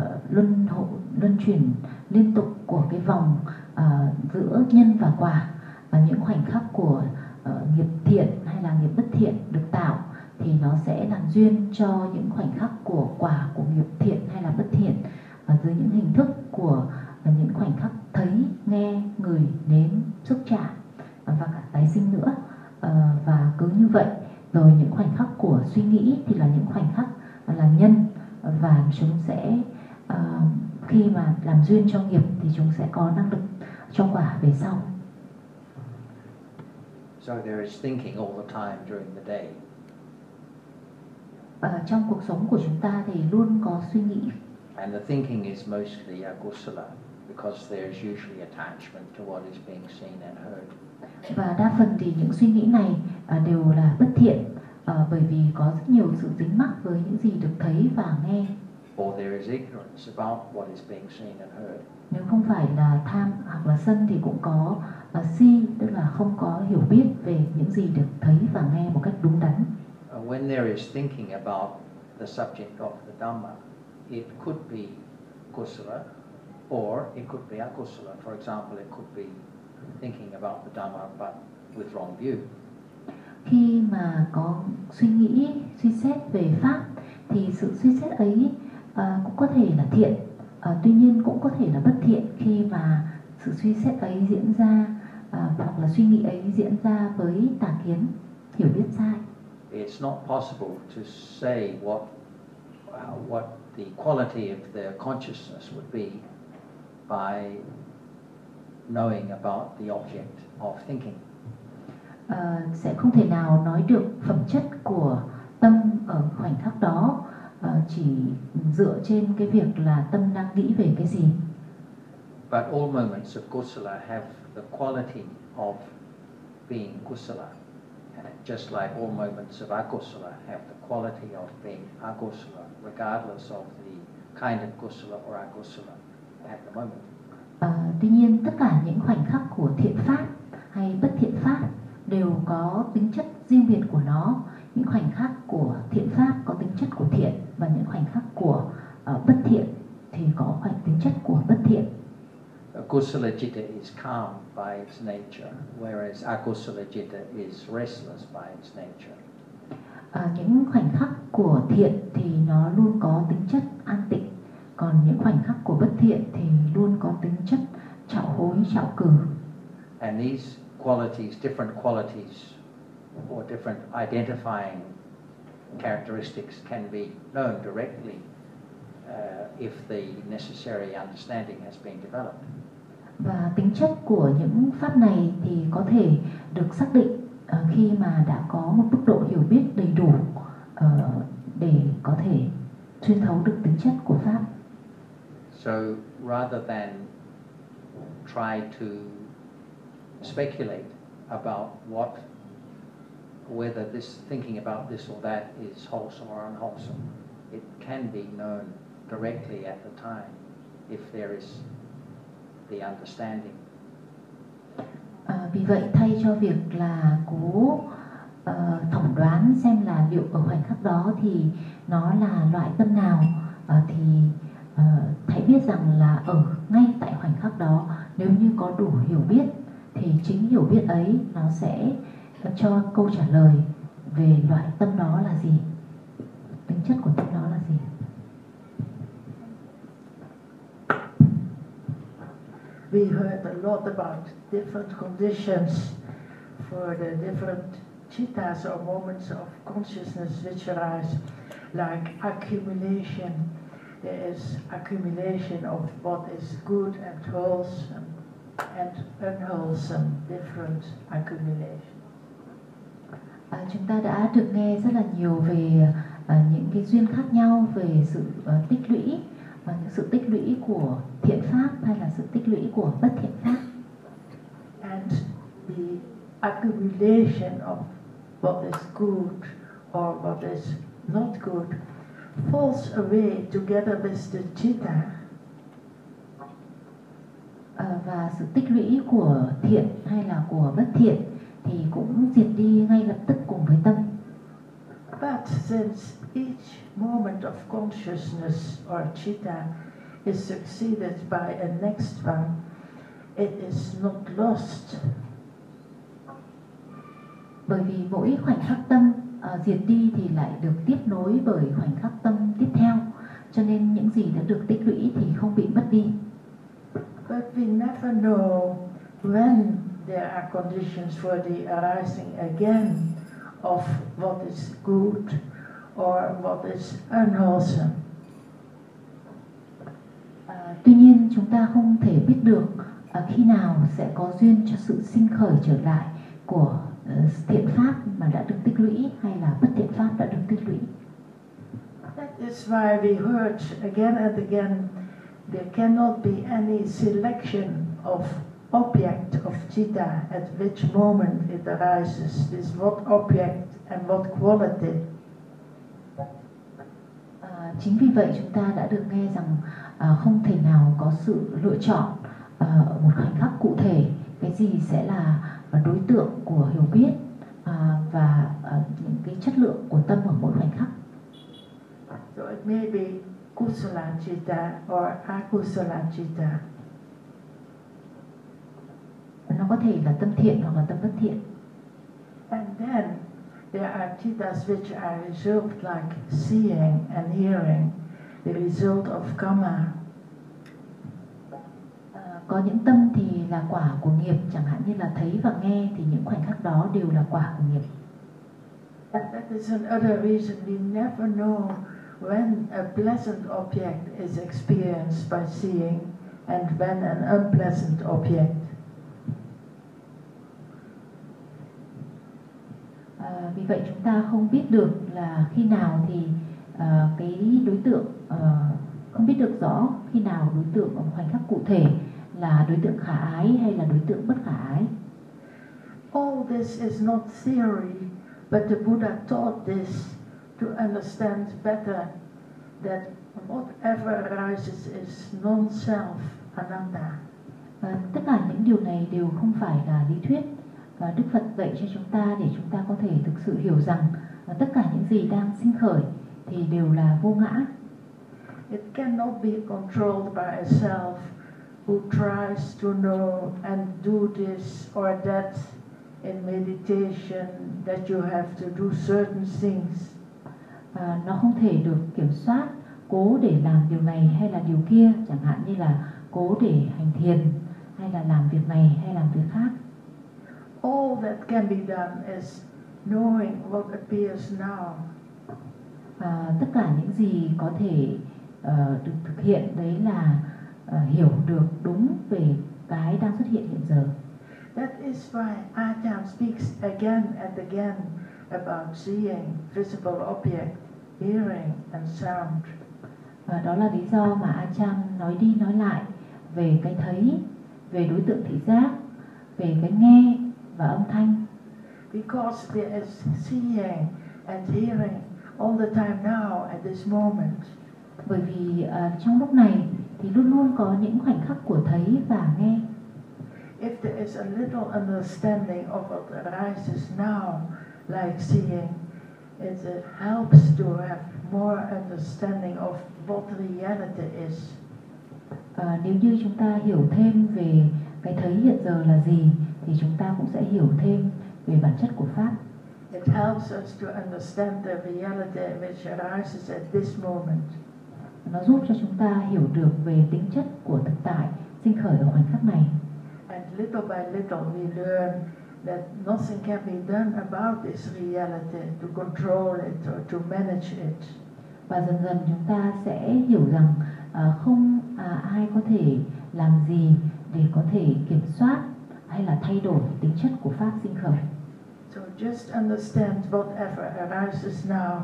S2: luân chuyển liên tục của cái vòng giữa nhân và quả, những khoảnh khắc của nghiệp thiện hay là nghiệp bất thiện được tạo, thì nó sẽ làm duyên cho những khoảnh khắc của quả của nghiệp thiện hay là bất thiện dưới những hình thức của những khoảnh khắc thấy, nghe, ngửi, nếm, xúc chạm và cả tái sinh nữa. Và cứ như vậy, rồi những khoảnh khắc của suy nghĩ thì là những khoảnh khắc là nhân, và chúng sẽ khi mà làm duyên cho nghiệp thì chúng sẽ có năng lực cho quả về sau.
S7: So there is thinking all the time during the day.
S2: Trong cuộc sống của chúng ta thì luôn có suy nghĩ.
S7: And the thinking is mostly akusala, because there is usually attachment to what is being seen and heard.
S2: Và đa phần thì những suy nghĩ này đều là bất thiện, bởi vì có rất nhiều sự dính mắc với những gì được thấy và nghe.
S7: Or there is ignorance about what is being seen and heard.
S2: Nếu không phải là tham hoặc là sân thì cũng có si, tức là không có hiểu biết về những gì được thấy và nghe một cách đúng đắn.
S7: When there is thinking about the subject of the Dhamma, it could be kusala or it could be akusala. For example, it could be thinking about the Dhamma but with wrong view.
S2: Khi mà có suy nghĩ, suy xét về Pháp thì sự suy xét ấy cũng có thể là thiện, tuy nhiên cũng có thể là bất thiện khi mà sự suy xét ấy diễn ra hoặc là suy nghĩ ấy diễn ra với tà kiến, hiểu biết sai.
S7: It's not possible to say what the quality of their consciousness would be by knowing about the object of thinking.
S2: Sẽ không thể nào nói được phẩm chất của tâm ở khoảnh khắc đó chỉ dựa trên cái việc là tâm đang nghĩ về cái gì.
S7: But all moments of kusala have the quality of being kusala, just like all moments of akusala have the quality of being akusala, regardless of the kind of kusala or akusala at the moment.
S2: Tuy nhiên tất cả những khoảnh khắc của thiện pháp hay bất thiện pháp đều có tính chất riêng biệt của nó. Những khoảnh khắc của thiện pháp có tính chất của thiện và những khoảnh khắc của bất thiện thì có tính chất của bất thiện.
S7: Kusala citta is calm by its nature, whereas akusala citta is restless by its nature.
S2: Những khoảnh khắc của thiện thì nó luôn có tính chất an tịnh, còn những khoảnh khắc của bất thiện thì luôn có tính chất trạo hối, trạo cử.
S7: And these qualities, different qualities or different identifying characteristics can be known directly if the necessary understanding has been developed.
S2: Và tính chất của những pháp này thì có thể được xác định khi mà đã có một mức độ hiểu biết đầy đủ để có thể xuyên thấu được tính chất của pháp.
S7: So rather than try to speculate about whether this thinking about this or that is wholesome or unwholesome, it can be known directly at the time if there is the understanding.
S2: Vì vậy thay cho việc là cố phỏng đoán xem là liệu ở khoảnh khắc đó thì nó là loại tâm nào, thì hãy biết rằng là ở ngay tại khoảnh khắc đó, nếu như có đủ hiểu biết thì chính hiểu biết ấy nó sẽ cho câu trả lời về loại tâm đó là gì, tính chất của tâm đó là gì.
S8: We heard a lot about different conditions for the different chittas or moments of consciousness which arise, like accumulation. There is accumulation of what is good and wholesome and unwholesome, different accumulation.
S2: Chúng ta đã được nghe rất là nhiều về những cái duyên khác nhau về sự tích lũy, và những sự tích lũy của thiện pháp hay là sự tích lũy của bất thiện pháp.
S8: And the accumulation of what is good or what is not good falls away together with the chitta.
S2: Và sự tích lũy của thiện hay là của bất thiện thì cũng diệt đi ngay lập tức cùng với tâm.
S8: But since each moment of consciousness or chitta is succeeded by a next one, it is not lost.
S2: Bởi vì mỗi khoảnh khắc tâm diệt đi thì lại được tiếp nối bởi khoảnh khắc tâm tiếp theo, cho nên những gì đã được tích lũy thì không bị mất đi.
S8: But we never know when there are conditions for the arising again of what is good or what is unwholesome.
S2: Tuy nhiên chúng ta không thể biết được khi nào sẽ có duyên cho sự sinh khởi trở lại của thiện pháp mà đã được tích lũy hay là bất thiện pháp đã được tích lũy.
S8: That is why we heard again and again there cannot be any selection of object of citta, at which moment it arises, with what object and what quality.
S2: Chính vì vậy chúng ta đã được nghe rằng không thể nào có sự lựa chọn ở một khoảnh khắc cụ thể cái gì sẽ là đối tượng của hiểu biết và những cái chất lượng của tâm ở mỗi khoảnh khắc.
S8: So it may be kusala citta or akusala citta.
S2: Nó có thể là tâm thiện hoặc là tâm bất thiện.
S8: And then there are cittas which are result like seeing and hearing, the result of karma.
S2: Có những tâm thì là quả của nghiệp, chẳng hạn như là thấy và nghe, thì những khoảnh khắc đó đều là quả của nghiệp.
S8: And that is another reason we never know when a pleasant object is experienced by seeing and when an unpleasant object.
S2: Vì vậy chúng ta không biết được là khi nào thì cái đối tượng không biết được rõ khi nào đối tượng ở một khoảnh khắc cụ thể là đối tượng khả ái hay là đối tượng bất khả ái.
S8: All this is not theory, but the Buddha taught this to understand better that whatever arises is non-self, anatta.
S2: Tất cả những điều này đều không phải là lý thuyết. Đức Phật dạy cho chúng ta để chúng ta có thể thực sự hiểu rằng tất cả những gì đang sinh khởi thì đều là vô ngã.
S8: It cannot be controlled by a self who tries to know and do this or that in meditation, that you have to do certain things.
S2: Nó không thể được kiểm soát, cố để làm điều này hay là điều kia, chẳng hạn như là cố để hành thiền hay là làm việc này hay làm việc khác.
S8: All that can be done is knowing what appears now.
S2: Tất cả những gì có thể được thực hiện đấy là hiểu được đúng về cái đang xuất hiện hiện giờ.
S8: That is why Ajahn speaks again and again about seeing visible object, hearing and sound.
S2: Đó là lý do mà Ajahn nói đi nói lại về cái thấy, về đối tượng thị giác, về cái nghe và âm thanh.
S8: Because there is seeing and hearing all the time now at this moment.
S2: Bởi vì trong lúc này thì luôn luôn có những khoảnh khắc của thấy và nghe.
S8: If there is a little understanding of what arises now, like seeing, it helps to have more understanding of what reality is.
S2: Nếu như chúng ta hiểu thêm về cái thấy hiện giờ là gì, thì chúng ta cũng sẽ hiểu thêm về bản chất của Pháp.
S8: It helps us to understand the reality which arises at this moment.
S2: Nó giúp cho chúng ta hiểu được về tính chất của thực tại sinh khởi ở khoảnh khắc này.
S8: And little by little we learn that nothing can be done about this reality to control it or to manage it.
S2: Và dần dần chúng ta sẽ hiểu rằng không ai có thể làm gì để có thể kiểm soát hay là thay đổi tính chất của Pháp sinh khởi.
S8: So just understand whatever arises now.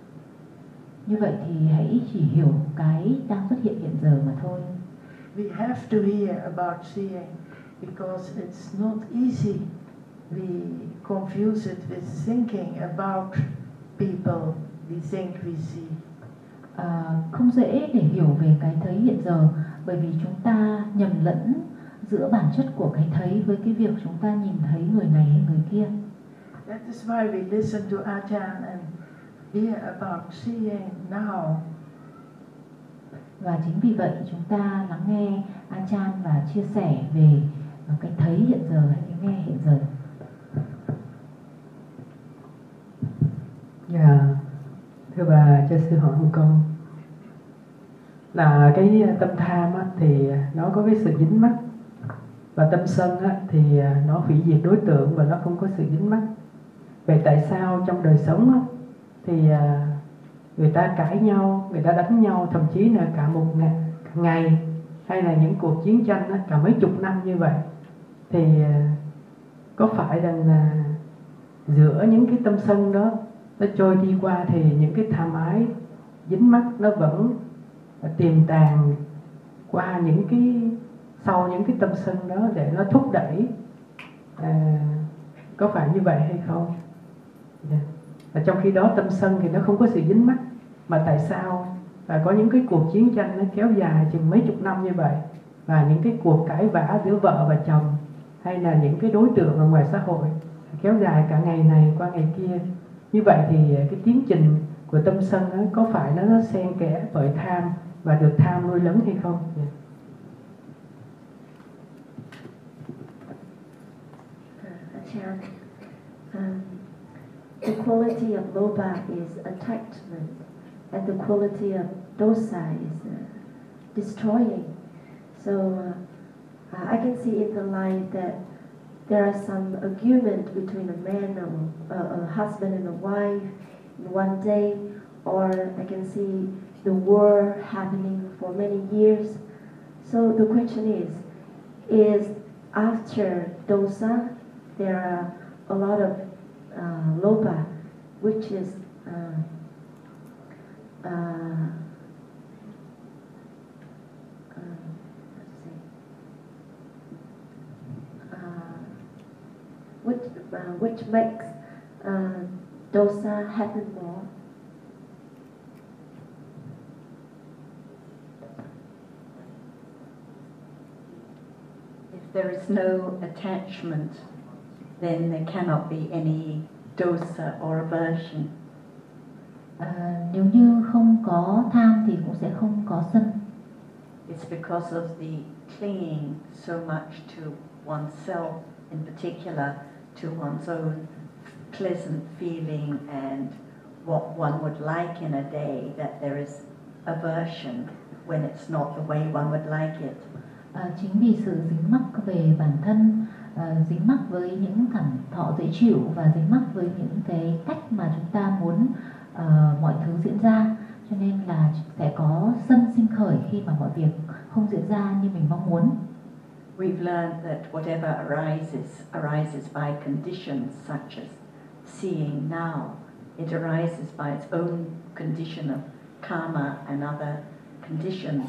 S2: Như vậy thì hãy chỉ hiểu cái đang xuất hiện hiện giờ mà thôi.
S8: We have to hear about seeing because it's not easy. We confuse it with thinking about people we think we see.
S2: Không dễ để hiểu về cái thấy hiện giờ, bởi vì chúng ta nhầm lẫn giữa bản chất của cái thấy với cái việc chúng ta nhìn thấy người này hay người kia.
S8: That is why we listen to Ajahn and hear about seeing now.
S2: Và chính vì vậy chúng ta lắng nghe Ajahn và chia sẻ về cái thấy hiện giờ hay cái nghe hiện giờ.
S9: Dạ, thưa bà cho sư hỏi một câu là cái tâm tham á, thì nó có cái sự dính mắc, và tâm sân á, thì nó hủy diệt đối tượng và nó không có sự dính mắc. Vậy tại sao trong đời sống á, thì người ta cãi nhau, người ta đánh nhau, thậm chí là cả một ngày hay là những cuộc chiến tranh á, cả mấy chục năm như vậy, thì có phải rằng là giữa những cái tâm sân đó nó trôi đi qua thì những cái tham ái dính mắc nó vẫn tiềm tàng qua những cái sau những cái tâm sân đó để nó thúc đẩy. Có phải như vậy hay không? Và trong khi đó tâm sân thì nó không có sự dính mắc, mà tại sao có những cái cuộc chiến tranh nó kéo dài chừng mấy chục năm như vậy, và những cái cuộc cãi vã giữa vợ và chồng, hay là những cái đối tượng ở ngoài xã hội kéo dài cả ngày này qua ngày kia. Như vậy thì cái tiến trình của tâm sân đó, có phải nó xen kẽ bởi tham và được tham nuôi lớn hay không?
S4: The quality of loba is attachment, and the quality of dosa is destroying. So I can see in the life that there are some argument between a man or a husband and a wife in one day, or I can see the war happening for many years. So the question is after dosa there are a lot of loba, which is which makes dosa happen more.
S5: If there is no attachment, then there cannot be any dosa or aversion.
S2: Nếu như không có tham thì cũng sẽ không có sân.
S5: It's because of the clinging so much to oneself, in particular to one's own pleasant feeling and what one would like in a day, that there is aversion when it's not the way one would like it.
S2: Chính vì sự dính mắc về bản thân, dính mắc với những cảm thọ dễ chịu và dính mắc với những cái cách mà chúng ta muốn mọi thứ diễn ra, cho nên là sẽ có sân sinh khởi khi mà mọi việc không diễn ra như mình mong muốn.
S5: We've learned that whatever arises by conditions such as seeing now. It arises by its own condition of karma and other conditions.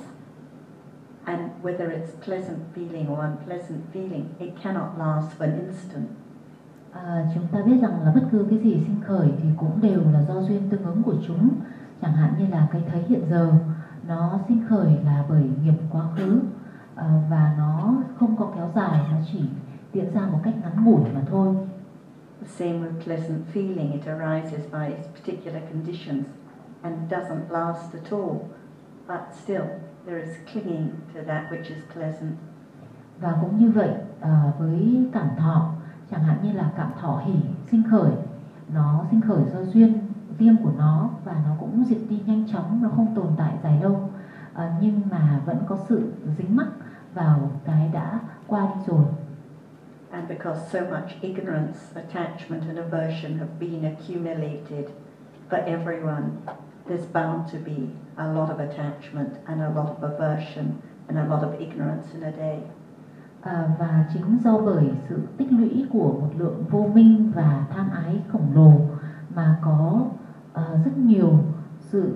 S5: And whether it's pleasant feeling or unpleasant feeling, it cannot last for an instant.
S2: Chúng ta biết rằng là bất cứ cái gì sinh khởi thì cũng đều là do duyên tương ứng của chúng. Chẳng hạn như là cái thấy hiện giờ, nó sinh khởi là bởi nghiệp quá khứ, và nó không có kéo dài, nó chỉ diễn ra một cách ngắn ngủi mà thôi.
S5: The same with pleasant feeling, it arises by its particular conditions and doesn't last at all. But still, there is clinging to that which is pleasant.
S2: Và cũng như vậy với cảm thọ, chẳng hạn như là cảm thọ hỷ sinh khởi, nó sinh khởi do duyên riêng của nó và nó cũng diệt đi nhanh chóng, nó không tồn tại dài lâu, nhưng mà vẫn có sự dính mắc vào cái đã qua đi rồi.
S5: And because so much ignorance, attachment and aversion have been accumulated for everyone, there's bound to be a lot of attachment and a lot of aversion and a lot of ignorance in a day.
S2: Và chính do bởi sự tích lũy của một lượng vô minh và tham ái khổng lồ mà có rất nhiều sự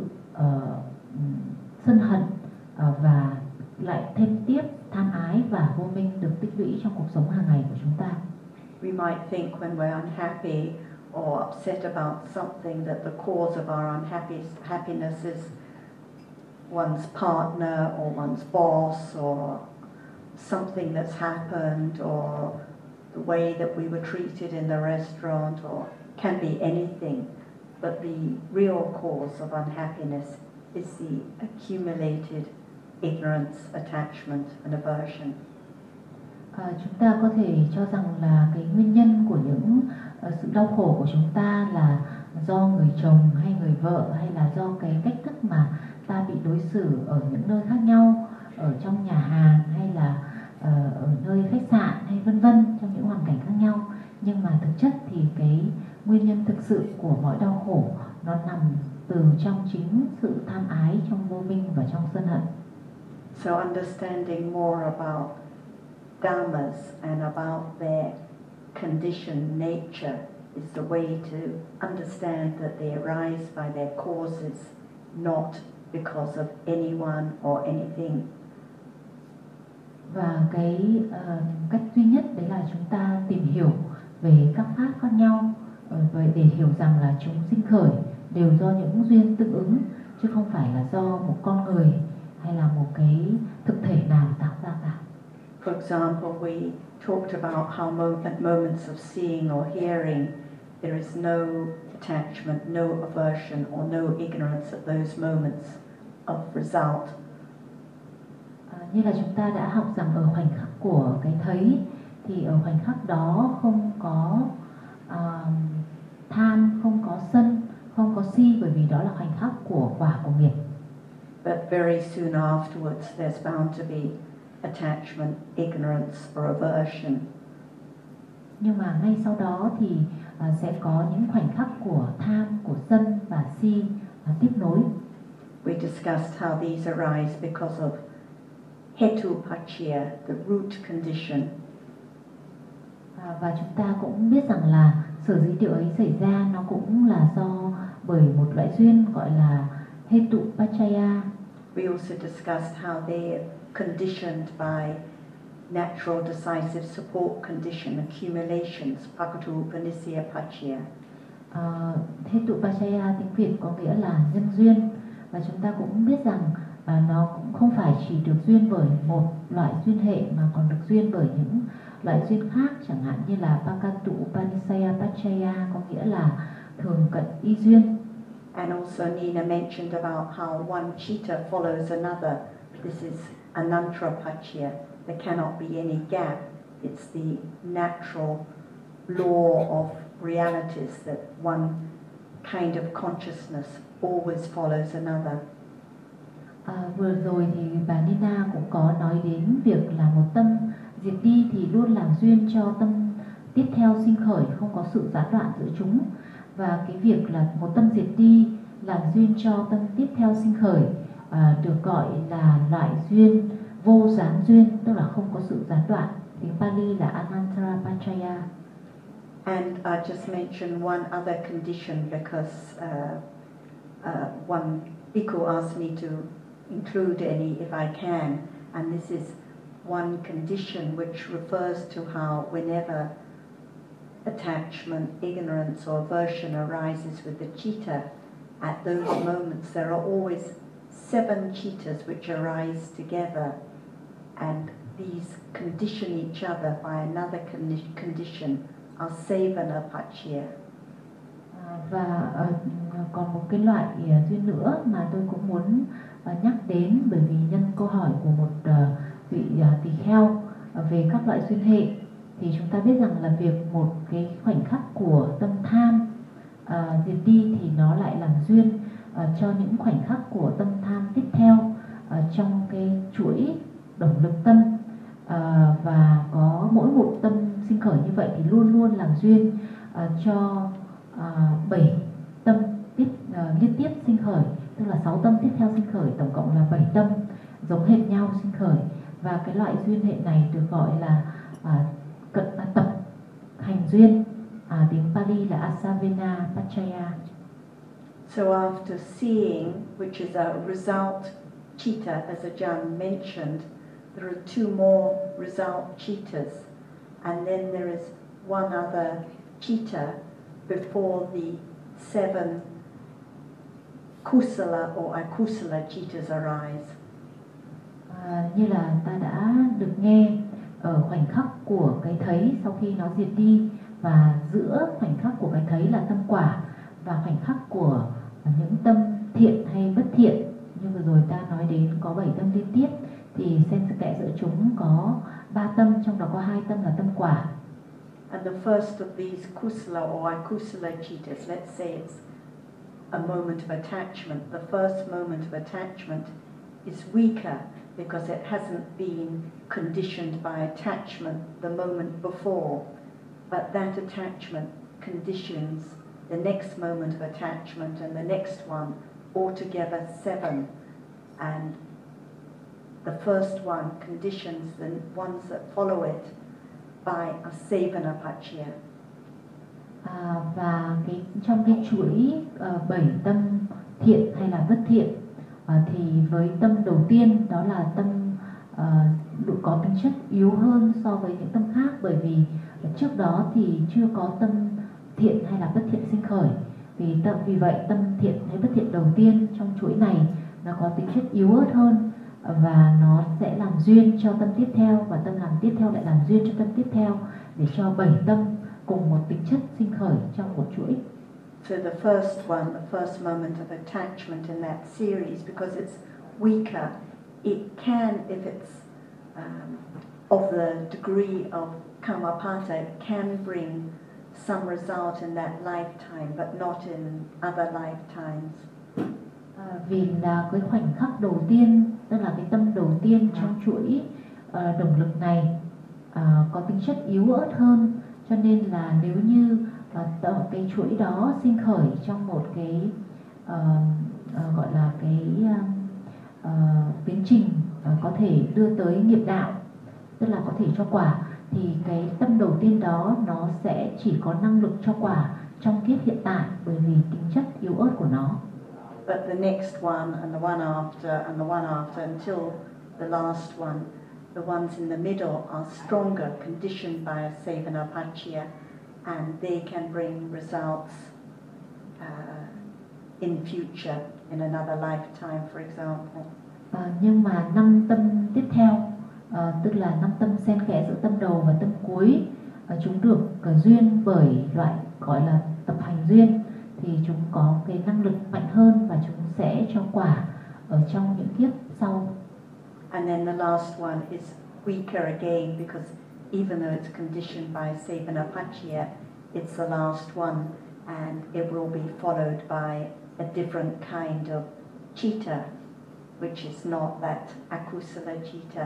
S2: sân hận và lại thêm tiếp tham ái và vô minh được tích lũy trong cuộc sống hàng ngày của chúng ta.
S5: We might think when we're unhappy or upset about something that the cause of our unhappiness is one's partner or one's boss or something that's happened or the way that we were treated in the restaurant, or can be anything. But the real cause of unhappiness is the accumulated ignorance, attachment and aversion.
S2: Chúng ta có thể cho rằng là cái nguyên nhân của những sự đau khổ của chúng ta là do người chồng hay người vợ, hay là do cái cách thức mà ta bị đối xử ở những nơi khác nhau, ở trong nhà hàng hay là ở nơi khách sạn hay vân vân, trong những hoàn cảnh khác nhau. Nhưng mà thực chất thì cái nguyên nhân thực sự của mọi đau khổ nó nằm từ trong chính sự tham ái, trong vô minh và trong sân hận.
S5: So understanding more about dhammas and about their conditioned nature is the way to understand that they arise by their causes, not because of anyone or anything.
S2: Và cái cách duy nhất đấy là chúng ta tìm hiểu về các pháp khác nhau, để hiểu rằng là chúng sinh khởi đều do những duyên tương ứng, chứ không phải là do một con người hay là một cái thực thể nào tạo ra cả.
S5: For example, we talked about how at moments of seeing or hearing, there is no attachment, no aversion, or no ignorance at those moments of result.
S2: Như là chúng ta đã học rằng ở khoảnh khắc của cái thấy thì ở khoảnh khắc đó không có tham, không có sân, không có si, bởi vì đó là khoảnh khắc của quả của nghiệp.
S5: But very soon afterwards, there's bound to be attachment, ignorance, or aversion.
S2: Nhưng mà ngay sau đó thì sẽ có những khoảnh khắc của tham, của sân và si tiếp nối.
S5: We discussed how these arise because of hetu-paccaya, the root condition.
S2: Và chúng ta cũng biết rằng là sở dĩ điều ấy xảy ra nó cũng là do bởi một loại duyên gọi là hetu-paccaya.
S5: We also discussed how they are conditioned by natural decisive support condition accumulations, pakatu-panisya-paccaya.
S2: Hetu-paccaya tiếng Việt có nghĩa là nhân duyên, và chúng ta cũng biết rằng nó cũng không phải chỉ được duyên bởi một loại duyên hệ mà còn được duyên bởi những loại duyên khác, chẳng hạn như là pakatu-panisya-paccaya có nghĩa là thường cận y duyên.
S5: And also Nina mentioned about how one chitta follows another. This is anantra-paccaya. There cannot be any gap. It's the natural law of realities that one kind of consciousness always follows another.
S2: Vừa rồi thì bà Nina cũng có nói đến việc là một tâm diệt đi thì luôn làm duyên cho tâm tiếp theo sinh khởi, không có sự gián đoạn giữa chúng. Và cái việc là một tâm diệt đi làm duyên cho tâm tiếp theo sinh khởi được gọi là loại duyên vô gián duyên, tức là không có sự gián đoạn. Tiếng Pali là anantara-paccaya.
S5: And I just mentioned one other condition because one bhikkhu asked me to include any if I can, and this is one condition which refers to how whenever attachment, ignorance or aversion arises with the chitta, at those moments there are always 7 chittas which arise together, and these condition each other by another condition, are sevana-paccaya.
S2: Và còn một cái loại duyên nữa mà tôi cũng muốn nhắc đến, bởi vì nhân câu hỏi của một vị tỳ kheo về các loại duyên hệ, thì chúng ta biết rằng là việc một cái khoảnh khắc của tâm tham diệt đi thì nó lại làm duyên cho những khoảnh khắc của tâm tham tiếp theo trong cái chuỗi đồng lực tâm, và có mỗi một tâm sinh khởi như vậy thì luôn luôn làm duyên cho 7 tâm liên tiếp sinh khởi, tức là 6 tâm tiếp theo sinh khởi, tổng cộng là 7 tâm giống hệt nhau sinh khởi. Và cái loại duyên hệ này được gọi là tập hành duyên, tiếng Pali là asavena-paccaya.
S5: So after seeing, which is a result chitta, as Ajahn mentioned, there are 2 more result chittas, and then there is one other chitta before the 7 kusala or akusala chittas arise.
S2: Như là ta đã được nghe ở khoảnh khắc của cái thấy sau khi nó diệt đi, và giữa khoảnh khắc của cái thấy là tâm quả, và khoảnh khắc của những tâm thiện hay bất thiện như vừa rồi ta nói đến có 7 tâm liên tiếp, thì xen kẽ giữa chúng có 3 tâm, trong đó có 2 tâm là tâm quả.
S5: And the first of these kusala or akusala chittas, let's say it's a moment of attachment. The first moment of attachment is weaker because it hasn't been conditioned by attachment the moment before. But that attachment conditions the next moment of attachment and the next one, altogether 7. And the first one conditions the ones that follow it by a sevana-paccaya.
S2: Và trong cái chuỗi 7 tâm thiện hay là bất thiện, thì với tâm đầu tiên đó là tâm có tính chất yếu hơn so với những tâm khác, bởi vì trước đó thì chưa có tâm thiện hay là bất thiện sinh khởi. Vì vậy tâm thiện hay bất thiện đầu tiên trong chuỗi này nó có tính chất yếu ớt hơn, và nó sẽ làm duyên cho tâm tiếp theo, và tâm làm tiếp theo lại làm duyên cho tâm tiếp theo, để cho 7 tâm cùng một tính chất sinh khởi trong một chuỗi.
S5: So the first moment of attachment in that series, because it's weaker, it can, if it's of the degree of Kamapata, it can bring some result in that lifetime, but not in other lifetimes.
S2: Vì là cái khoảnh khắc đầu tiên, tức là cái tâm đầu tiên trong chuỗi động lực này có tính chất yếu ớt hơn, cho nên là nếu như cái chuỗi đó sinh khởi trong một cái gọi là cái tiến trình có thể đưa tới nghiệp đạo, tức là có thể cho quả, thì cái tâm đầu tiên đó nó sẽ chỉ có năng lực cho quả trong kiếp hiện tại, bởi vì tính chất yếu ớt của nó.
S5: But the next one and the one after and the one after until the last one, the ones in the middle are stronger, conditioned by a Sevanapachya, and they can bring results in future, in another lifetime, for example.
S2: Nhưng mà 5 tâm tiếp theo, tức là 5 tâm xen kẽ giữa tâm đầu và tâm cuối, chúng được duyên bởi loại gọi là tập hành duyên, thì chúng có cái năng lực mạnh hơn và chúng sẽ cho quả ở trong những kiếp sau.
S5: And then the last one is weaker again, because even though it's conditioned by Sevanapachya, it's the last one, and it will be followed by a different kind of chitta, which is not that akusala chitta.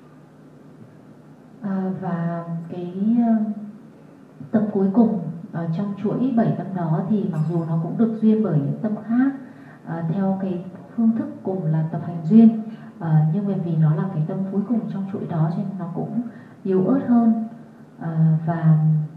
S2: Và cái tâm cuối cùng trong chuỗi 7 tâm đó thì mặc dù nó cũng được duyên bởi những tâm khác theo cái phương thức cùng là tập hành duyên, nhưng mà vì nó là cái tâm cuối cùng trong chuỗi đó cho nên nó cũng yếu ớt hơn. Và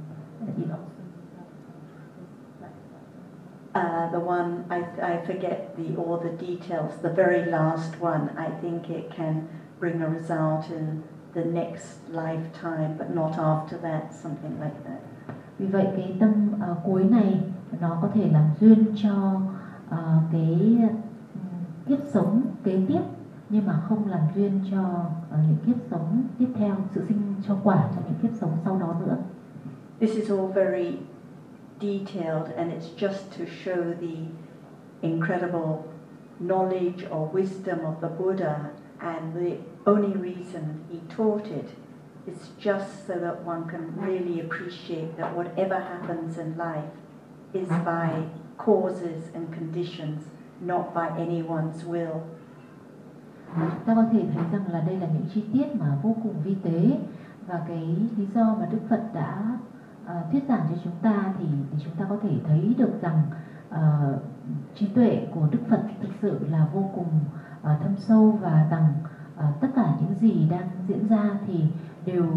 S5: the one I forget all the details. The very last one, I think it can bring a result in the next lifetime, but not after that, something like that.
S2: Vì vậy cái tâm cuối này nó có thể làm duyên cho cái kiếp sống kế tiếp, nhưng mà không làm duyên cho những kiếp sống tiếp theo, sự sinh cho quả trong những kiếp sống sau đó nữa.
S5: This is all very detailed, and it's just to show the incredible knowledge or wisdom of the Buddha, and the only reason he taught it is just so that one can really appreciate that whatever happens in life is by causes and conditions, not by anyone's will.
S2: Ta có thể thấy rằng là đây là những chi tiết mà vô cùng vi tế, và cái lý do mà Đức Phật đã thuyết giảng cho chúng ta thì chúng ta có thể thấy được rằng trí tuệ của Đức Phật thực sự là vô cùng thâm sâu, và rằng tất cả những gì đang diễn ra thì đều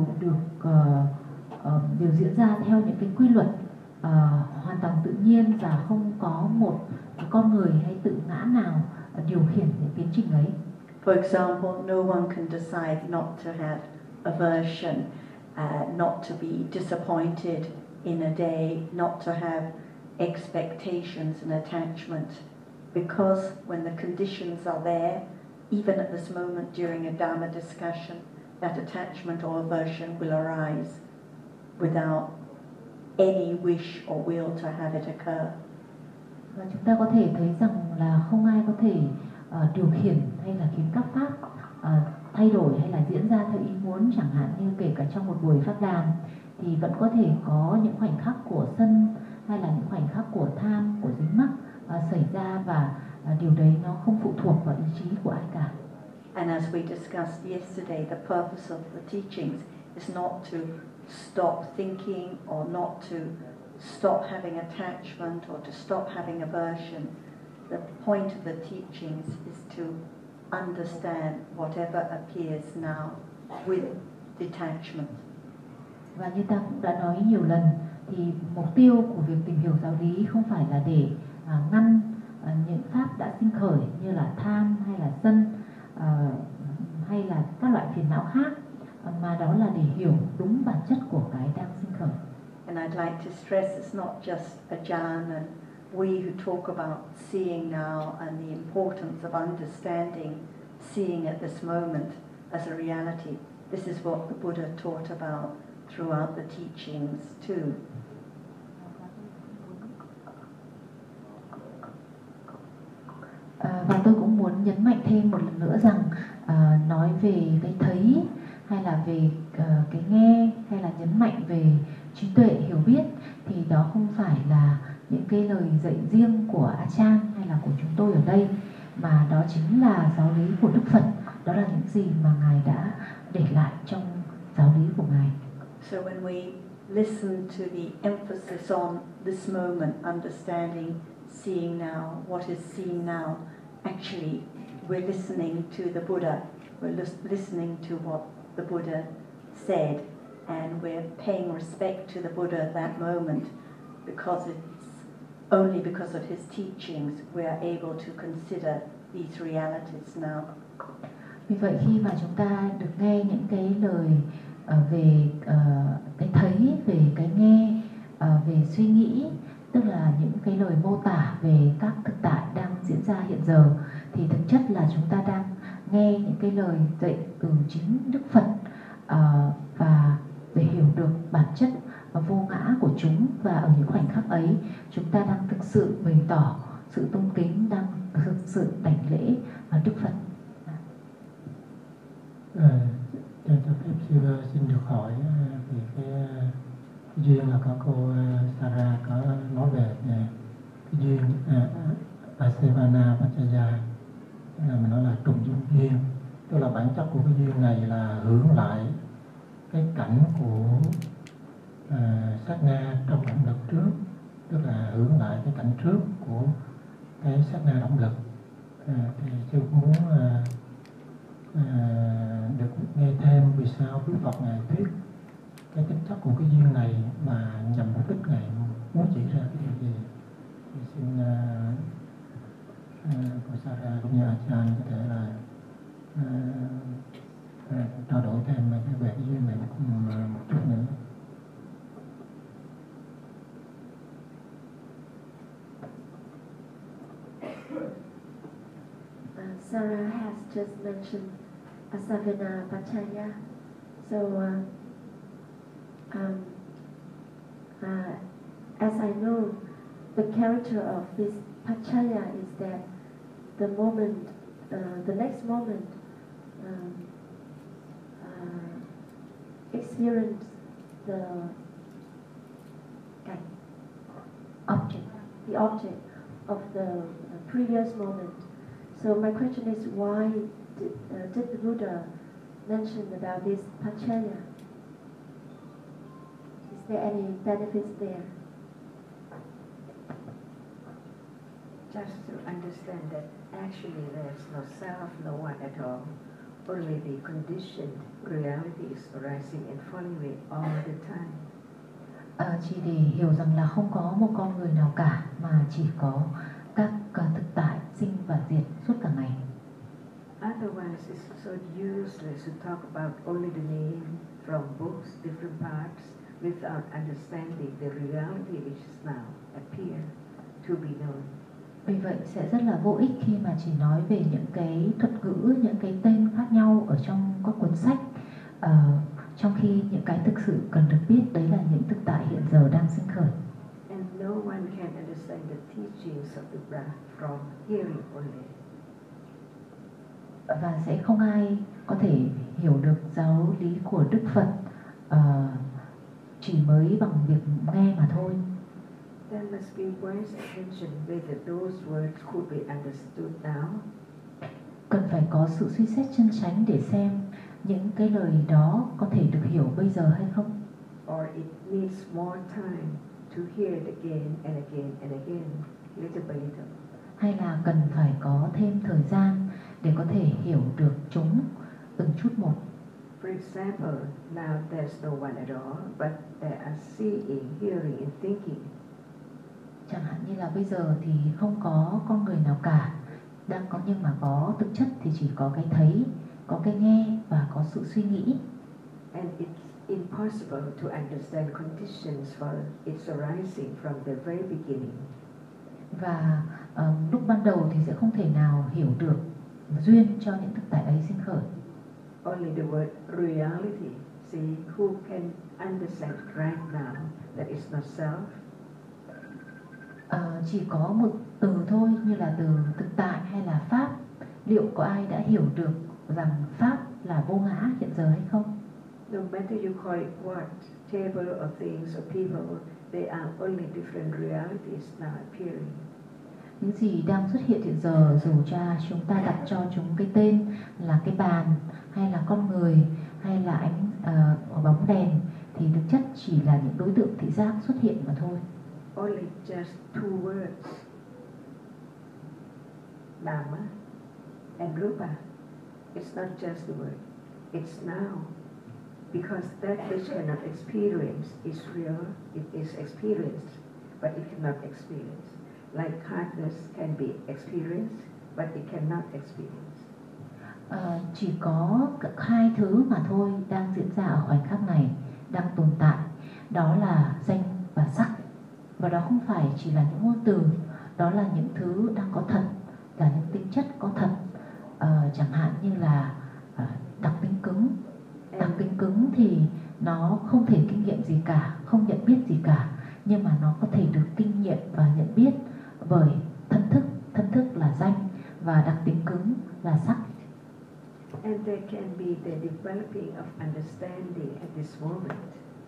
S2: diễn ra theo những cái quy luật hoàn toàn tự nhiên, và không có một con người hay tự ngã nào điều khiển những tiến trình ấy.
S5: For example, no one can decide not to have aversion, not to be disappointed in a day, not to have expectations and attachment, because when the conditions are there, even at this moment during a Dharma discussion, that attachment or aversion will arise without any wish or will to have it occur.
S2: Và chúng ta có thể thấy rằng là không ai có thể điều khiển hay là khiến các pháp thay đổi hay là diễn ra theo ý muốn, chẳng hạn như kể cả trong một buổi pháp đàm thì vẫn có thể có những khoảnh khắc của sân hay là những khoảnh khắc của tham, của dính mắc xảy ra, và điều đấy nó không phụ thuộc vào ý chí của ai cả.
S5: And as we discussed yesterday, the purpose of the teachings is not to stop thinking, or not to stop having attachment, or to stop having aversion. The point of the teachings is to understand whatever appears now with detachment.
S2: Và như ta cũng đã nói nhiều lần, thì mục tiêu của việc tìm hiểu giáo lý không phải là để ngăn những pháp đã sinh khởi như là tham hay là sân hay là các loại phiền não khác, mà đó là để hiểu đúng bản chất của cái đang sinh khởi.
S5: And I'd like to stress it's not just Ajahn and we who talk about seeing now and the importance of understanding seeing at this moment as a reality. This is what the Buddha taught about throughout the teachings too.
S2: Và tôi cũng muốn nhấn mạnh thêm một lần nữa rằng nói về cái thấy hay là về cái nghe hay là nhấn mạnh về trí tuệ hiểu biết thì đó không phải là những cái lời dạy riêng của Achan hay là của chúng tôi ở đây, mà đó chính là giáo lý của Đức Phật. Đó là những gì mà Ngài đã để lại trong giáo lý của Ngài.
S5: So when we listen to the emphasis on this moment, understanding, seeing now, what is seen now, actually we're listening to the Buddha. We're listening to what the Buddha said, and we're paying respect to the Buddha at that moment, because it's only because of his teachings we are able to consider these realities now.
S2: Vì vậy khi mà chúng ta được nghe những cái lời về cái thấy, về cái nghe, về suy nghĩ, tức là những cái lời mô tả về các thực tại đang diễn ra hiện giờ, thì thực chất là chúng ta đang nghe những cái lời dạy từ chính Đức Phật, và để hiểu được bản chất vô ngã của chúng. Và ở những khoảnh khắc ấy chúng ta đang thực sự bày tỏ sự tôn kính, đang thực sự đảnh lễ Đức Phật.
S10: Cho phép sư xin được hỏi về cái duyên là có cô Sarah có nói về cái duyên Asevana Pachaya, là mình nói là trùng dung duyên, tức là bản chất của cái duyên này là hưởng lại cái cảnh của sát na trong động lực trước, tức là hưởng lại cái cảnh trước của cái sát na động lực. Thì sư muốn được nghe thêm vì sao Đức Phật Ngài thuyết cái tính chất của cái duyên này và nhằm mục đích Ngài muốn chỉ ra cái điều gì. Thì xin cô Sarah cũng như Achan có thể là trao đổi thêm về cái duyên này một chút nữa.
S4: Sarah has just mentioned Asavana Pachaya. So, as I know, the character of this Pachaya is that the moment, the next moment, experience the object of the previous moment. So my question is, why did the Buddha mention about this Pachaya? Is there any benefits there?
S6: Just to understand that actually there's no self, no one at all. Only the conditioned realities arising and falling away all the time.
S2: Chỉ để hiểu rằng là không có một con người nào cả, mà chỉ có các thực tại sinh và diệt suốt cả ngày.
S6: Otherwise, it's so useless to talk about only the name from books, different parts, without understanding the reality which is now appear to be known.
S2: Vì vậy sẽ rất là vô ích khi mà chỉ nói về những cái thuật ngữ, những cái tên khác nhau ở trong các cuốn sách, trong khi những cái thực sự cần được biết đấy là những thực tại hiện giờ đang sinh khởi.
S6: And no one can understand the teachings of the Buddha from hearing only.
S2: Và sẽ không ai có thể hiểu được giáo lý của Đức Phật chỉ mới bằng việc nghe mà thôi.
S6: There must be wise attention whether those words could be understood now.
S2: Cần phải có sự suy xét chân chánh để xem những cái lời đó có thể được hiểu bây giờ hay không.
S6: Or it needs more time to hear it again and again and again, little by little.
S2: Hay là cần phải có thêm thời gian để có thể hiểu được chúng từng chút một.
S6: For example, now there's no one at all, but there are seeing, hearing and thinking.
S2: Chẳng hạn như là bây giờ thì không có con người nào cả, đang có, nhưng mà có thực chất thì chỉ có cái thấy, có cái nghe và có sự suy nghĩ.
S6: And it's impossible to understand conditions for its arising from the very beginning.
S2: Và lúc ban đầu thì sẽ không thể nào hiểu được duyên cho những thực tại ấy sinh khởi.
S6: Only the word reality. See, who can understand right now that it's not self?
S2: Chỉ có một từ thôi, như là từ thực tại hay là pháp. Liệu có ai đã hiểu được rằng pháp là vô ngã hiện giờ hay không?
S6: No matter you call it what, table or things or people, they are only different realities now appearing.
S2: Những gì đang xuất hiện hiện giờ, dù cho chúng ta đặt cho chúng cái tên là cái bàn, hay là con người, hay là ánh bóng đèn, thì thực chất chỉ là những đối tượng thị giác xuất hiện mà thôi.
S6: Only just two words, Dhamma and Rupa. It's not just the word, it's now. Because that which cannot experience is real, it is experienced, but it cannot experience. Like hardness can be experienced, but it cannot experience.
S2: Chỉ có hai thứ mà thôi đang diễn ra ở khoảnh khắc này, đang tồn tại. Đó là danh và sắc. Và đó không phải chỉ là những ngôn từ, đó là những thứ đang có thật, là những tính chất có thật. Chẳng hạn như là đặc tính cứng. Đặc tính cứng thì nó không thể kinh nghiệm gì cả, không nhận biết gì cả, nhưng mà nó có thể được kinh nghiệm và nhận biết bởi thân thức. Thân thức là danh và đặc tính cứng là sắc.
S6: And there can be the developing of understanding at this moment.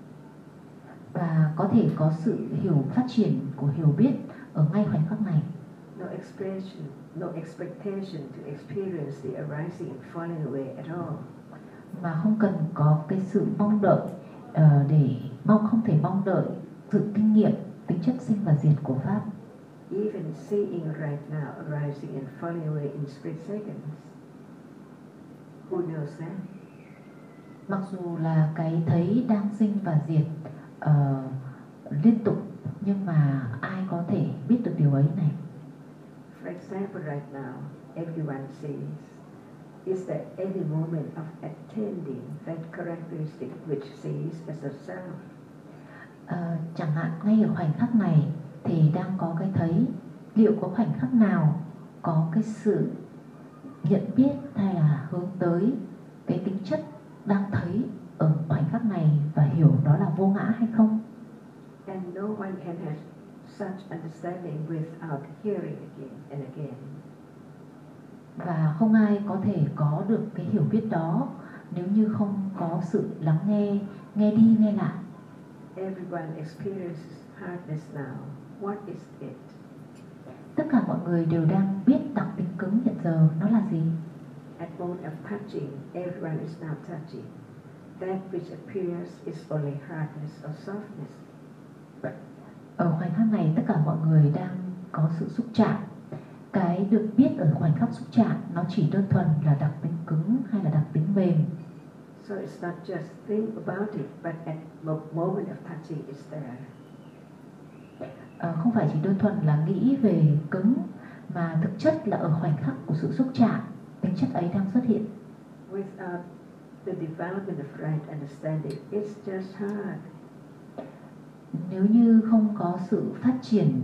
S2: Và có thể có sự phát triển của hiểu biết ở ngay khoảnh khắc này.
S6: No expression, no expectation to experience the arising and falling away at all.
S2: Mà không cần có cái sự mong đợi không thể mong đợi sự kinh nghiệm tính chất sinh và diệt của pháp.
S6: Even seeing right now arising and falling away in split seconds. Who knows that?
S2: Mặc dù là cái thấy đang sinh và diệt liên tục, nhưng mà ai có thể biết được điều ấy này?
S6: For example, right now, everyone sees. Is there any moment of attending that characteristic which sees as a self?
S2: Chẳng hạn ngay ở khoảnh khắc này thì đang có cái thấy. Liệu có khoảnh khắc nào có cái sự nhận biết hay là hướng tới cái tính chất đang thấy ở khoảnh khắc này và hiểu đó là vô ngã hay không?
S6: And no one can have such understanding without hearing again and again.
S2: Và không ai có thể có được cái hiểu biết đó nếu như không có sự lắng nghe đi nghe lại.
S6: Everyone experiences hardness now. What is it?
S2: Tất cả mọi người đều đang biết đặc tính cứng hiện giờ nó là gì.
S6: At moment of touching, everyone is now touching. That which appears is only hardness or softness.
S2: Ở khoảnh khắc này tất cả mọi người đang có sự xúc chạm. Cái được biết ở khoảnh khắc xúc chạm nó chỉ đơn thuần là đặc tính cứng hay là đặc tính mềm.
S6: So it's not just think about it, but at the moment of touching it's there.
S2: Không phải chỉ đơn thuần là nghĩ về cứng, mà thực chất là ở khoảnh khắc của sự xúc chạm, tính chất ấy đang xuất hiện.
S6: Without the development of right understanding, it's just hard.
S2: Nếu như không có sự phát triển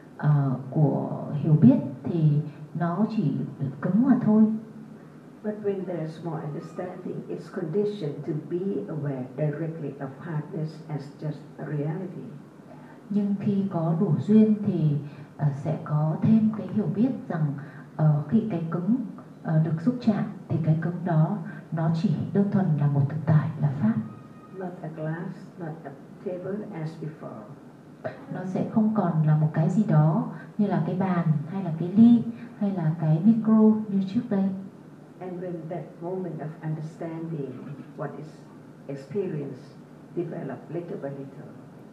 S2: của hiểu biết thì nó chỉ cứng mà thôi.
S6: But when there's more understanding, it's conditioned to be aware directly of hardness as just a reality.
S2: Nhưng khi có đủ duyên thì sẽ có thêm cái hiểu biết rằng khi cái cứng được xúc chạm thì cái cứng đó nó chỉ đơn thuần là một thực tại, là pháp.
S6: Not a glass, not a table as before.
S2: Nó sẽ không còn là một cái gì đó như là cái bàn hay là cái ly hay là cái micro như trước đây.
S6: And when that moment of understanding what is experience develop little by little,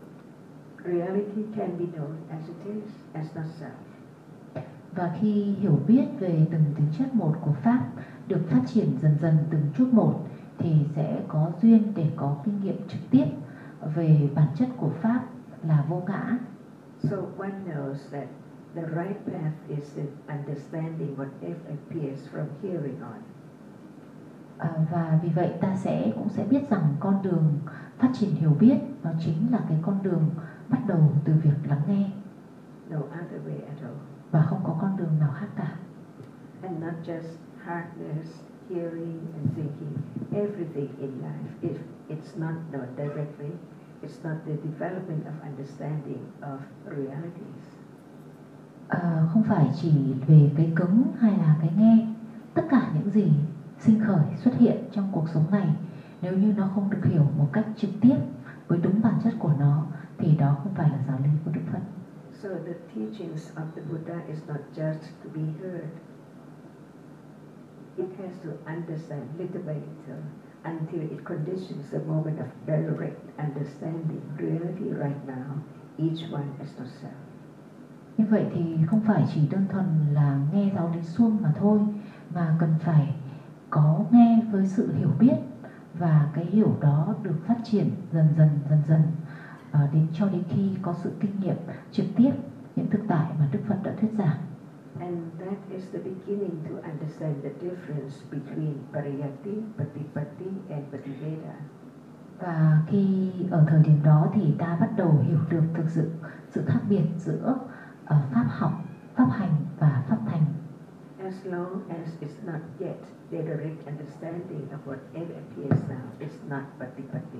S6: reality can be known as it is, as not self.
S2: Và khi hiểu biết về từng tính chất một của pháp được phát triển dần dần từng chút một thì sẽ có duyên để có kinh nghiệm trực tiếp về bản chất của pháp là vô ngã.
S6: So one knows that the right path is in understanding whatever appears from hearing on.
S2: Và vì vậy ta cũng sẽ biết rằng con đường phát triển hiểu biết nó chính là cái con đường bắt đầu từ việc lắng nghe.
S6: No other way at all.
S2: Và không có con đường nào khác cả.
S6: And not just hardness, hearing and thinking. Everything in life, if it's not known directly, it's not the development of understanding of realities.
S2: Không phải chỉ về cái cứng hay là cái nghe. Tất cả những gì sinh khởi xuất hiện trong cuộc sống này, nếu như nó không được hiểu một cách trực tiếp với đúng bản chất của nó, thì đó không phải là giáo lý của Đức Phật.
S6: So the teachings of the Buddha is not just to be heard. It has to understand little by little until it conditions the moment of direct understanding reality right now, each one as no self.
S2: Như vậy thì không phải chỉ đơn thuần là nghe giáo lý suông mà thôi, mà cần phải có nghe với sự hiểu biết, và cái hiểu đó được phát triển dần dần cho đến khi có sự kinh nghiệm trực tiếp những thực tại mà Đức Phật đã thuyết giảng.
S6: And that is the beginning to understand the difference between Pariyatti, Patipatti and Pativedha.
S2: Và khi ở thời điểm đó thì ta bắt đầu hiểu được thực sự sự khác biệt giữa pháp học, pháp hành và pháp thành.
S6: As long as it's not yet the direct understanding of whatever appears now, it's not Patipatti.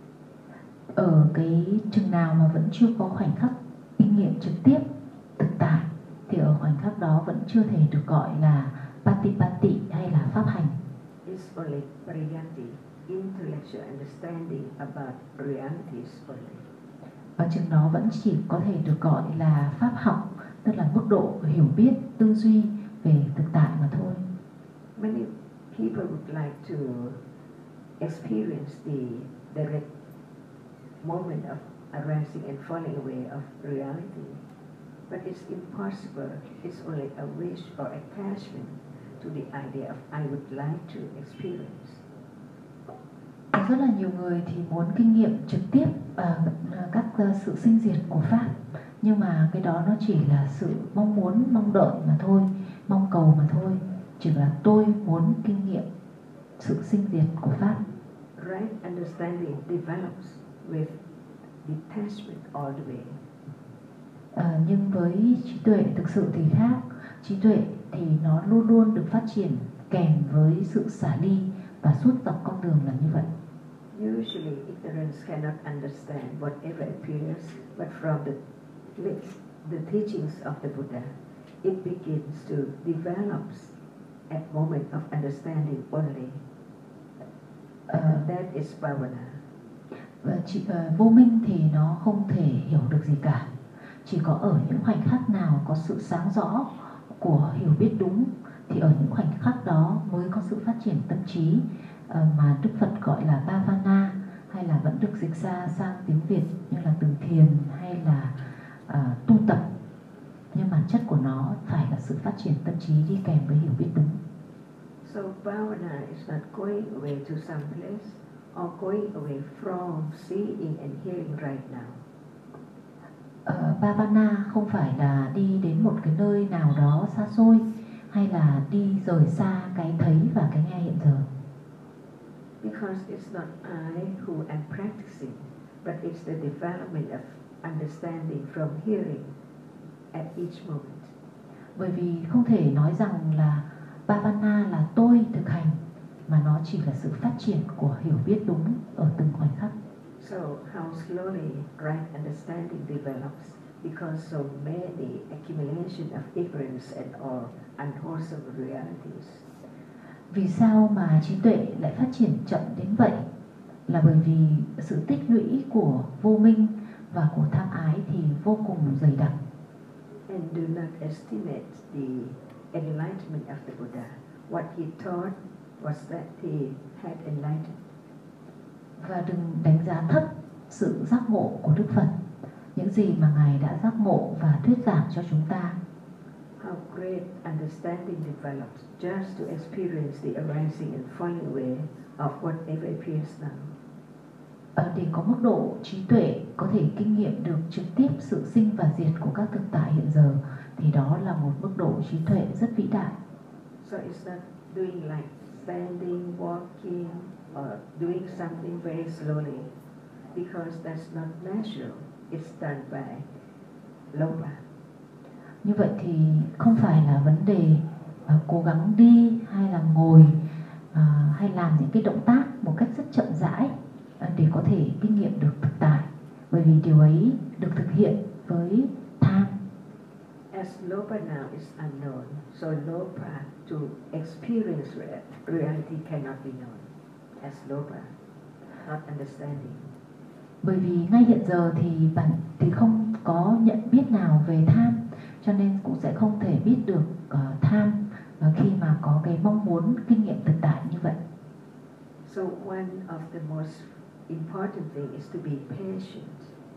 S2: Ở cái chừng nào mà vẫn chưa có khoảnh khắc kinh nghiệm trực tiếp thực tại, thì ở khoảnh khắc đó vẫn chưa thể được gọi là Patipatti hay là pháp hành.
S6: It's only Pariyatti, intellectual understanding about realities only.
S2: Ở chừng đó vẫn chỉ có thể được gọi là pháp học, tức là mức độ hiểu biết, tư duy về thực tại mà thôi.
S6: Many people would like to experience the direct moment of arising and falling away of reality, but it's impossible. It's only a wish or attachment to the idea of I would like to experience.
S2: Có rất là nhiều người thì muốn kinh nghiệm trực tiếp các sự sinh diệt của pháp, nhưng mà cái đó nó chỉ là sự mong muốn, mong đợi mà thôi, mong cầu mà thôi. Chỉ là tôi muốn kinh nghiệm sự sinh diệt của pháp.
S6: Right understanding develops with detachment all the way.
S2: Nhưng với trí tuệ thực sự thì khác. Trí tuệ thì nó luôn luôn được phát triển kèm với sự xả ly, và suốt dọc con đường là như vậy.
S6: Usually ignorance cannot understand whatever appears, but from the teachings of the Buddha, it begins to develop at moment of understanding only. And that is bhavana.
S2: Vô minh thì nó không thể hiểu được gì cả. Chỉ có ở những khoảnh khắc nào có sự sáng rõ của hiểu biết đúng, thì ở những khoảnh khắc đó mới có sự phát triển tâm trí, mà Đức Phật gọi là bhavana, hay là vẫn được dịch ra sang tiếng Việt như là từ thiền hay là tu tập. Nhưng bản chất của nó phải là sự phát triển tâm trí đi kèm với hiểu biết đúng.
S6: So bhavana is not going away to some place or going away from seeing and hearing right now.
S2: Bhavana không phải là đi đến một cái nơi nào đó xa xôi, hay là đi rời xa cái thấy và cái nghe hiện giờ.
S6: Because it's not I who am practicing, but it's the development of understanding from hearing at each moment.
S2: Bởi vì không thể nói rằng là Bhavana là tôi thực hành, mà nó chỉ là sự phát triển của hiểu biết đúng ở từng khoảnh khắc.
S6: So how slowly right understanding develops, because so many accumulation of ignorance and all unwholesome realities.
S2: Vì sao mà trí tuệ lại phát triển chậm đến vậy? Là bởi vì sự tích lũy của vô minh và của tham ái thì vô cùng dày đặc.
S6: And do not estimate the enlightenment of the Buddha. What he taught was that he had enlightened.
S2: Và đừng đánh giá thấp sự giác ngộ của Đức Phật, những gì mà Ngài đã giác ngộ và thuyết giảng cho chúng ta.
S6: How great understanding develops just to experience the arising and falling away of whatever appears now.
S2: Để có mức độ trí tuệ có thể kinh nghiệm được trực tiếp sự sinh và diệt của các thực tại hiện giờ, thì đó là một mức độ trí tuệ rất vĩ đại.
S6: So it's not doing like standing, walking, or doing something very slowly, because that's not natural. It's done by loba.
S2: Như vậy thì không phải là vấn đề cố gắng đi hay là ngồi hay làm những cái động tác một cách rất chậm rãi để có thể kinh nghiệm được thực tại, bởi vì điều ấy được thực hiện với tham.
S6: As loba now is unknown, so loba to experience reality cannot be known as loba, not understanding.
S2: Bởi vì ngay hiện giờ thì không có nhận biết nào về tham, cho nên cũng sẽ không thể biết được tham khi mà có cái mong muốn kinh nghiệm thực tại như vậy.
S6: So one of the most important thing is to be patient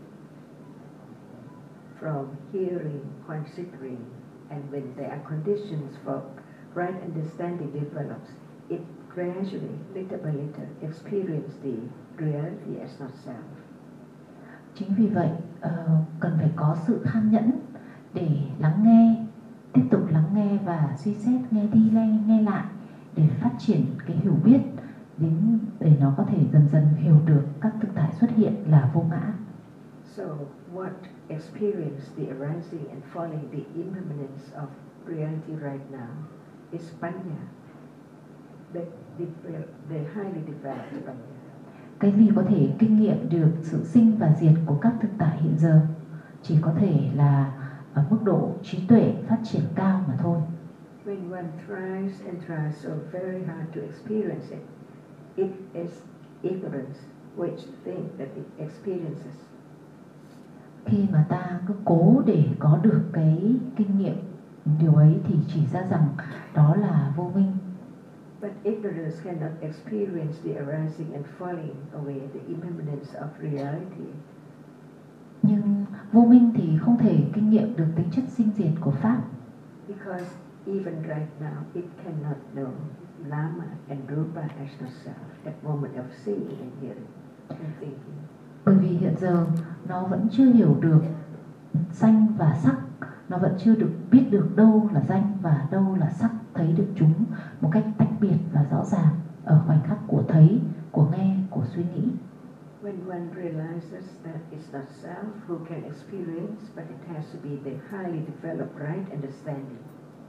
S6: from hearing, considering, and when there are conditions for right understanding develops, it gradually, little by little, experience the reality as not self.
S2: Chính vì vậy cần phải có sự tham nhẫn để lắng nghe, tiếp tục lắng nghe và suy xét, nghe đi nghe lại để phát triển cái hiểu biết đến để nó có thể dần dần hiểu được các thực tại xuất hiện là vô ngã.
S6: So what experience the arising and falling, the impermanence of reality right now is panya, the highly developed panya.
S2: Cái gì có thể kinh nghiệm được sự sinh và diệt của các thực tại hiện giờ chỉ có thể là ở mức độ trí tuệ phát triển cao mà thôi.
S6: When one tries and tries so very hard to experience it, it is ignorance which think that it experiences.
S2: Khi mà ta cứ cố để có được cái kinh nghiệm điều ấy thì chỉ ra rằng đó là vô minh.
S6: But ignorance cannot experience the arising and falling away, the impermanence of reality.
S2: Nhưng vô minh thì không thể kinh nghiệm được tính chất sinh diệt của pháp.
S6: Because even right now it cannot know nama and rupa as not self at moment of seeing and hearing and thinking.
S2: Bởi vì hiện giờ nó vẫn chưa hiểu được danh và sắc, nó vẫn chưa được biết được đâu là danh và đâu là sắc, thấy được chúng một cách tách biệt và rõ ràng ở khoảnh khắc của thấy, của nghe, của suy nghĩ.
S6: When one realizes that it's not self who can experience, but it has to be the highly developed right understanding.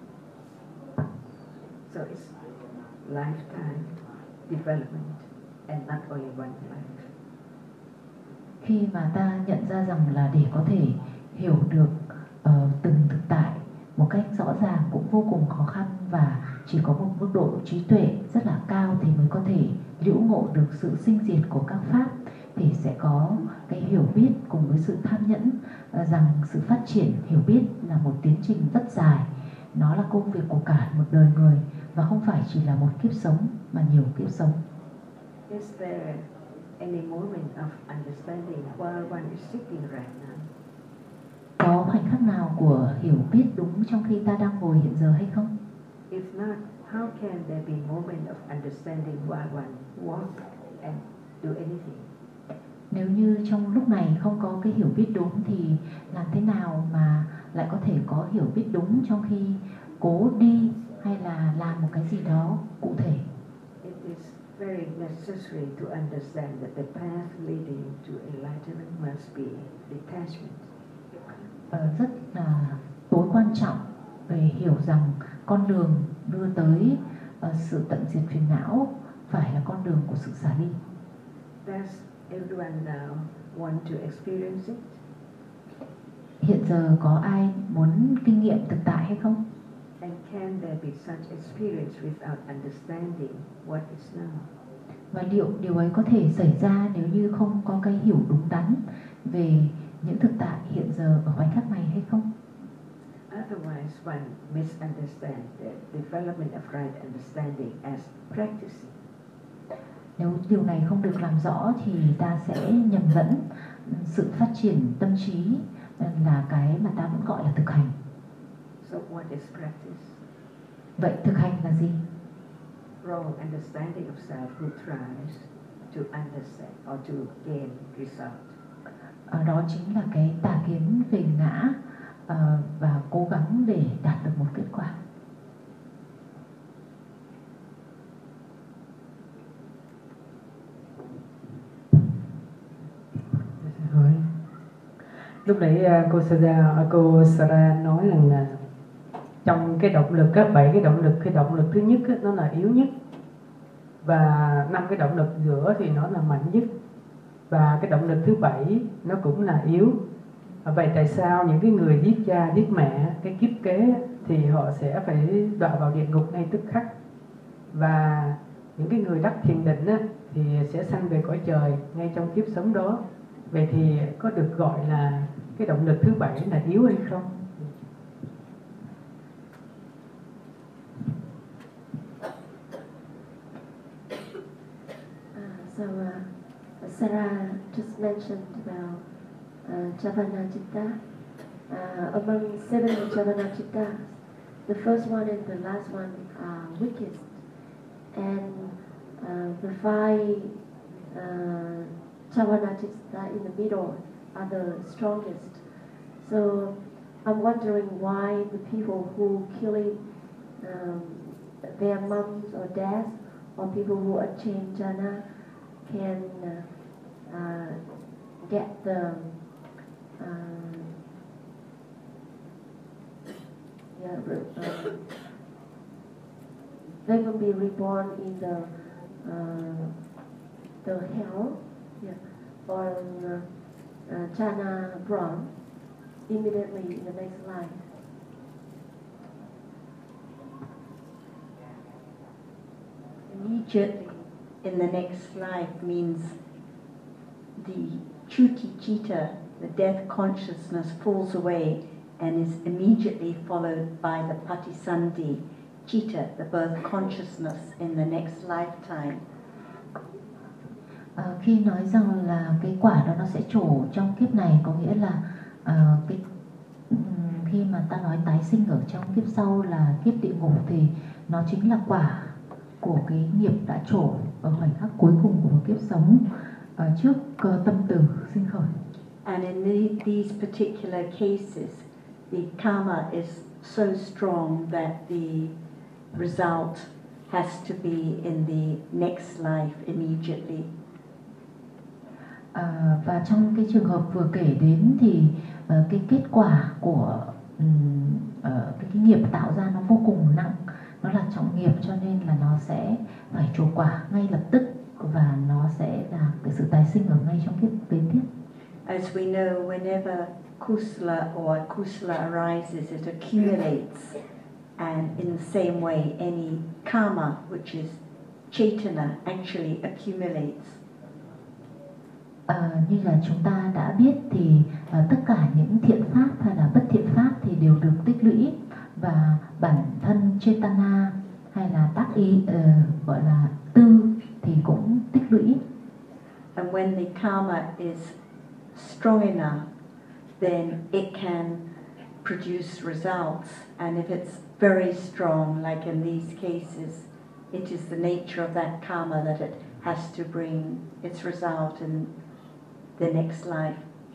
S6: So it's lifetime development and not only one life.
S2: Khi mà ta nhận ra rằng là để có thể hiểu được từng thực tại một cách rõ ràng cũng vô cùng khó khăn và chỉ có một mức độ trí tuệ rất là cao thì mới có thể liễu ngộ được sự sinh diệt của các pháp, thì sẽ có cái hiểu biết cùng với sự tham nhẫn rằng sự phát triển hiểu biết là một tiến trình rất dài. Nó là công việc của cả một đời người và không phải chỉ là một kiếp sống mà nhiều kiếp sống.
S6: Is there any moment of understanding while one is sitting right now?
S2: Có khoảnh khắc nào của hiểu biết đúng trong khi ta đang ngồi hiện giờ hay không?
S6: If not, how can there be moment of understanding while one walk and do anything?
S2: Nếu như trong lúc này không có cái hiểu biết đúng thì làm thế nào mà lại có thể có hiểu biết đúng trong khi cố đi hay là làm một cái gì đó cụ thể?
S6: It is very necessary to understand that the path leading to enlightenment must be detachment.
S2: Rất là tối quan trọng để hiểu rằng con đường đưa tới sự tận diệt phiền não phải là con đường của sự xả ly.
S6: Does everyone now want to experience it?
S2: Hiện giờ có ai muốn kinh nghiệm thực tại hay không?
S6: And can there be such experience without understanding what is now?
S2: Và liệu điều ấy có thể xảy ra nếu như không có cái hiểu đúng đắn về những thực tại hiện giờ ở khoảnh khắc này hay không?
S6: Otherwise, one misunderstands the development of right understanding as practicing.
S2: Nếu điều này không được làm rõ thì ta sẽ nhầm lẫn sự phát triển tâm trí là cái mà ta vẫn gọi là thực hành.
S6: So what is practice?
S2: Vậy thực hành là gì?
S6: Wrong understanding of self who tries to understand or to gain result.
S2: Đó chính là cái tà kiến về ngã và cố gắng để đạt được một kết quả.
S9: Lúc nãy cô Sarah nói rằng là trong cái động lực 7 cái động lực, cái động lực thứ nhất nó là yếu nhất, và 5 cái động lực giữa thì nó là mạnh nhất, và cái động lực thứ 7 nó cũng là yếu. Vậy tại sao những cái người giết cha giết mẹ, cái kiếp kế thì họ sẽ phải đọa vào địa ngục ngay tức khắc, và những cái người đắc thiền định thì sẽ sanh về cõi trời ngay trong kiếp sống đó? Vậy thì có được gọi là cái động lực thứ 7 là yếu hay không?
S4: Sarah just mentioned about Javanacitta. Among 7 Javanacittas, the first one and the last one are weakest, and the 5 Javanacittas in the middle are the strongest. So I'm wondering why the people who killing their moms or dads, or people who are chained jhana, can get the they will be reborn in the hell, or jhana Brahm immediately in the next life.
S5: Immediately in the next life means the chuti chitta, the death consciousness, falls away and is immediately followed by the patisandhi chitta, the birth consciousness in the next lifetime.
S2: Khi nói rằng là cái quả đó nó sẽ trổ trong kiếp này, có nghĩa là khi mà ta nói tái sinh ở trong kiếp sau là kiếp địa ngục, thì nó chính là quả của cái nghiệp đã trổ ở khoảnh khắc cuối cùng của một kiếp sống trước tâm từ sinh khởi.
S5: And in these particular cases, the karma is so strong that the result has to be in the next life immediately.
S2: Và trong cái trường hợp vừa kể đến thì cái kết quả của cái nghiệp tạo ra nó vô cùng nặng, nó là trọng nghiệp, cho nên là nó sẽ phải trổ quả ngay lập tức, và nó sẽ là cái sự tái sinh ở ngay trong kiếp kế tiếp.
S5: As we know, whenever kusala or akusala arises, it accumulates, and in the same way, any karma, which is chaitana, actually accumulates.
S2: Như là chúng ta đã biết thì tất cả những thiện pháp hay là bất thiện pháp thì đều được tích lũy, và bản thân Chetana hay là tác ý gọi là tư thì cũng tích lũy.
S5: And when the karma is strong enough, then it can produce results. And if it's very strong, like in these cases, it is the nature of that karma that it has to bring its result in the next life.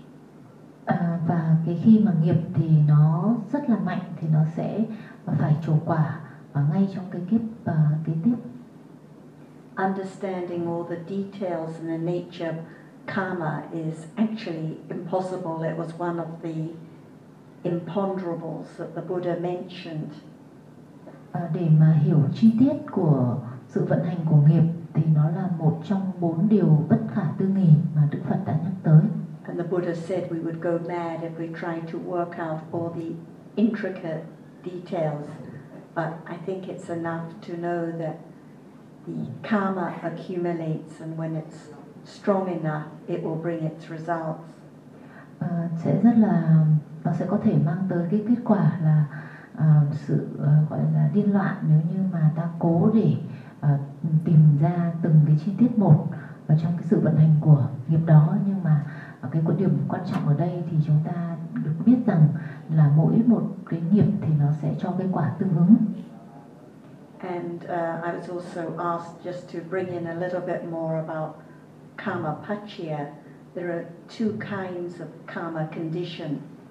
S2: Và cái khi mà nghiệp thì nó rất là mạnh thì nó sẽ phải trổ quả ngay trong cái kiếp kế tiếp.
S5: Understanding all the details and the nature of karma is actually impossible. It was one of the imponderables that the Buddha mentioned.
S2: Để mà hiểu chi tiết của sự vận hành của nghiệp thì nó là một trong 4 điều bất khả tư nghì mà Đức Phật đã nhắc tới.
S5: And the Buddha said we would go mad if we tried to work out all the intricate details. But I think it's enough to know that the karma accumulates, and when it's strong enough, it will bring its results.
S2: Sẽ rất là, nó sẽ có thể mang tới cái kết quả là sự gọi là điên loạn nếu như mà ta cố để tìm ra từng cái chi tiết một ở trong cái sự vận hành của nghiệp đó. Nhưng mà cái điểm quan trọng ở đây thì chúng ta được biết rằng là mỗi một cái nghiệp thì nó sẽ cho cái quả tương ứng.
S5: And I was also asked just to bring in a little bit more about karma pachya. There are 2 kinds of karma condition.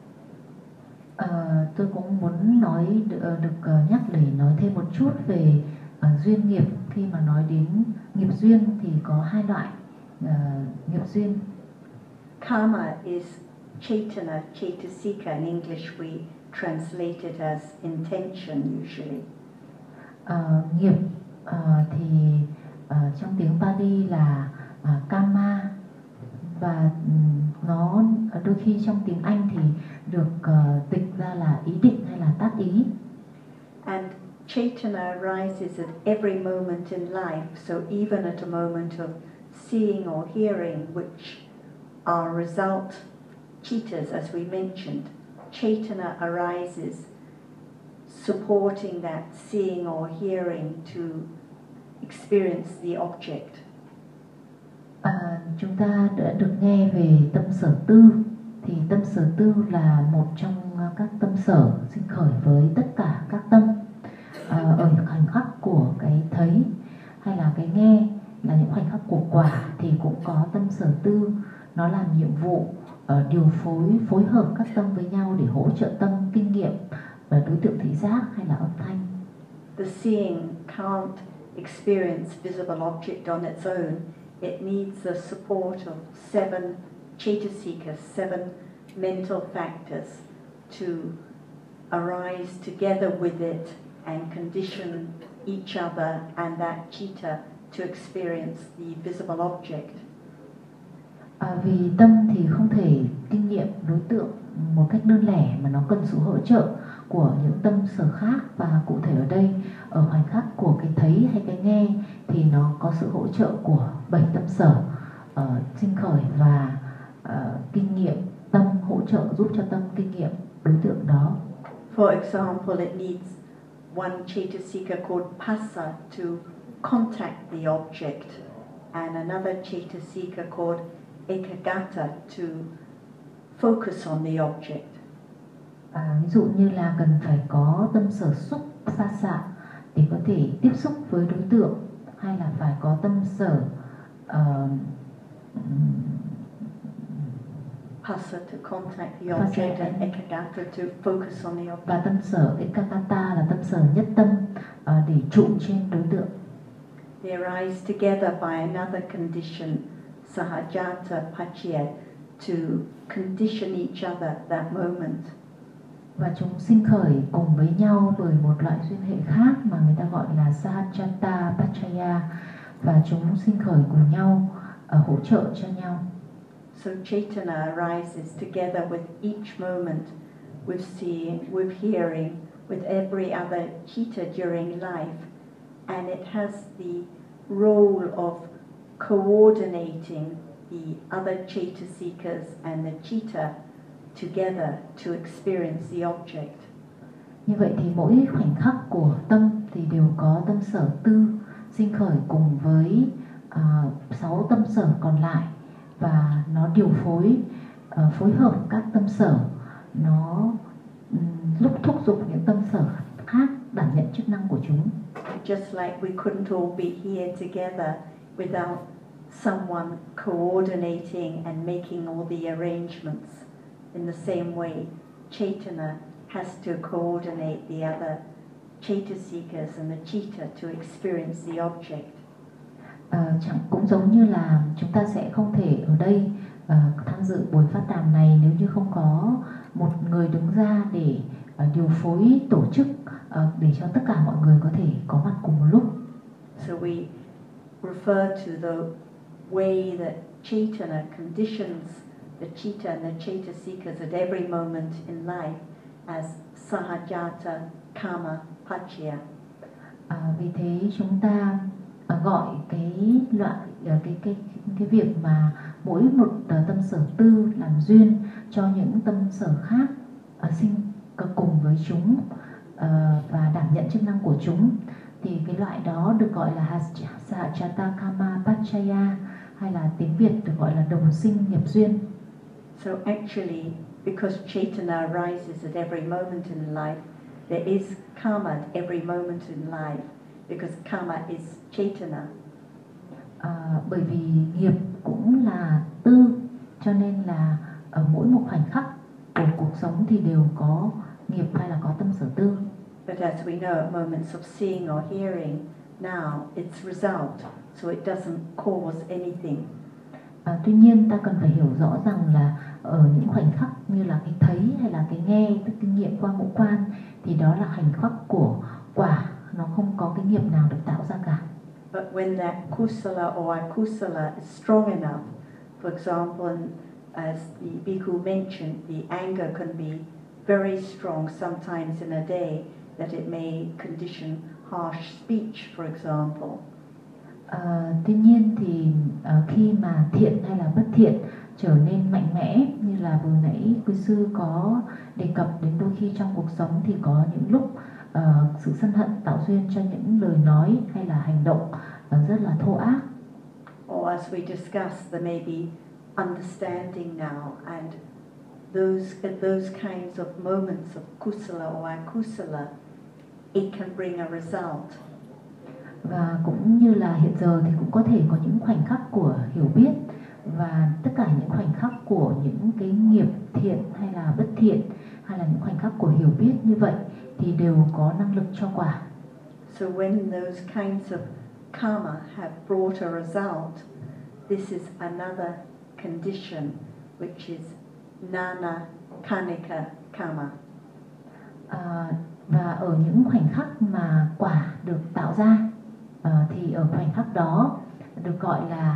S2: Tôi cũng muốn nói được nhắc để nói thêm một chút về duyên nghiệp. Khi mà nói đến nghiệp duyên thì có 2 loại nghiệp duyên.
S5: Karma is Chaitana, Chaitasika, in English we translate it as intention usually.
S2: Nghiệp thì trong tiếng Pali là Kama, và nó đôi khi trong tiếng Anh thì được dịch ra là ý định hay là tác ý.
S5: And Chaitana arises at every moment in life, so even at a moment of seeing or hearing, which are result chittas, as we mentioned, Chaitana arises supporting that seeing or hearing to experience the object.
S2: Chúng ta đã được nghe về tâm sở tư, thì tâm sở tư là một trong các tâm sở sinh khởi với tất cả các tâm. Ở những khoảnh khắc của cái thấy hay là cái nghe, là những khoảnh khắc của quả, thì cũng có tâm sở tư. Nó làm nhiệm vụ điều phối hợp các tâm với nhau để hỗ trợ tâm kinh nghiệm đối tượng thị giác hay là âm thanh.
S5: The seeing can't experience visible object on its own. It needs the support of 7 chaitasikas, 7 mental factors to arise together with it and condition each other and that chitta to experience the visible object.
S2: Vì tâm thì không thể kinh nghiệm đối tượng một cách đơn lẻ, mà nó cần sự hỗ trợ của những tâm sở khác, và cụ thể ở đây ở khoảnh khắc của cái thấy hay cái nghe thì nó có sự hỗ trợ của 7 tâm sở sinh khởi và kinh nghiệm tâm, hỗ trợ giúp cho tâm kinh nghiệm đối tượng đó.
S5: For example, it needs one chaitasika called Phassa to contact the object, and another chaitasika called Ekagata to focus on the object.
S2: Ví dụ như là cần phải có tâm sở xúc Phassa để có thể tiếp xúc với đối tượng, hay là phải có tâm sở
S5: Phassa to contact the object and Ekagata to focus on the object.
S2: Và tâm sở Ekagata là tâm sở nhất tâm để trụ trên đối tượng.
S5: They arise together by another condition, Sahajata Pachya, to condition each other at that moment.
S2: Và chúng sinh khởi cùng với nhau bởi một loại duyên hệ khác mà người ta gọi là Sahajata Pachaya, và chúng sinh khởi cùng nhau, hỗ trợ cho nhau.
S5: So Chaitana arises together with each moment, with seeing, with hearing, with every other chitta during life, and it has the role of coordinating the other chaitasikas and the chitta together to experience the object.
S2: Như vậy thì mỗi khoảnh khắc của tâm thì đều có tâm sở tư sinh khởi cùng với 6 tâm sở còn lại, và nó điều phối hợp các tâm sở, nó lúc thúc giục những tâm sở khác đảm nhận chức năng của chúng.
S5: Just like we couldn't all be here together without someone coordinating and making all the arrangements, in the same way, Chaitana has to coordinate the other chaitasikas and the chitta to experience the object.
S2: Cũng giống như là chúng ta sẽ không thể ở đây tham dự buổi phát đàm này nếu như không có một người đứng ra để điều phối tổ chức để cho tất cả mọi người có thể có mặt cùng một lúc.
S5: So we refer to the way that Chaitana conditions the chitta and the chaitasikas at every moment in life as Sahajata Kama Pachya.
S2: Vì thế chúng ta gọi cái loại cái việc mà mỗi một tâm sở tư làm duyên cho những tâm sở khác sinh cùng với chúng và đảm nhận chức năng của chúng, thì cái loại đó được gọi là Sahajata Kama Pachaya, hay là tiếng Việt được gọi là đồng sinh nghiệp duyên.
S5: So actually, because Chaitana arises at every moment in life, there is karma at every moment in life, because karma is Chaitana.
S2: Bởi vì nghiệp cũng là tư, cho nên là ở mỗi một khoảnh khắc của cuộc sống thì đều có nghiệp hay là có tâm sở tư.
S5: But as we know, at moments of seeing or hearing, now it's result, so it doesn't cause anything.
S2: Tuy nhiên ta cần phải hiểu rõ rằng là ở những khoảnh khắc như là cái thấy hay là cái nghe, tức kinh nghiệm qua ngũ quan, thì đó là khoảnh khắc của quả, nó không có cái nghiệp nào được tạo ra cả.
S5: But when that kusala or akusala is strong enough, for example, as the bhikkhu mentioned, the anger can be very strong sometimes in a day, that it may condition harsh speech, for example.
S2: Tuy nhiên thì khi mà thiện hay là bất thiện trở nên mạnh mẽ, như là vừa nãy quý sư có đề cập đến, đôi khi trong cuộc sống thì có những lúc sự sân hận tạo duyên cho những lời nói hay là hành động rất là thô ác.
S5: Or as we discussed, there may be understanding now, and those kinds of moments of kusala or akusala, it can bring a result.
S2: Và cũng như là hiện giờ thì cũng có thể có những khoảnh khắc của hiểu biết, và tất cả những khoảnh khắc của những cái nghiệp thiện hay là bất thiện, hay là những khoảnh khắc của hiểu biết như vậy thì đều có năng lực cho quả.
S5: So when those kinds of karma have brought a result, this is another condition, which is nana kanika karma.
S2: Và ở những khoảnh khắc mà quả được tạo ra, thì ở khoảnh khắc đó được gọi là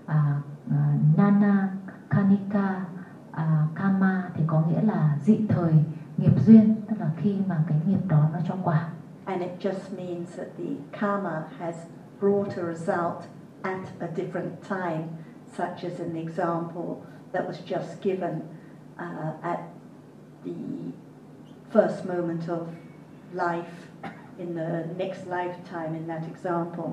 S2: nana kanika karma, thì có nghĩa là dị thời nghiệp duyên, tức là khi mà cái nghiệp đó nó cho quả.
S5: And it just means that the karma has brought a result at a different time, such as an example that was just given at the first moment of life in the next lifetime in that example.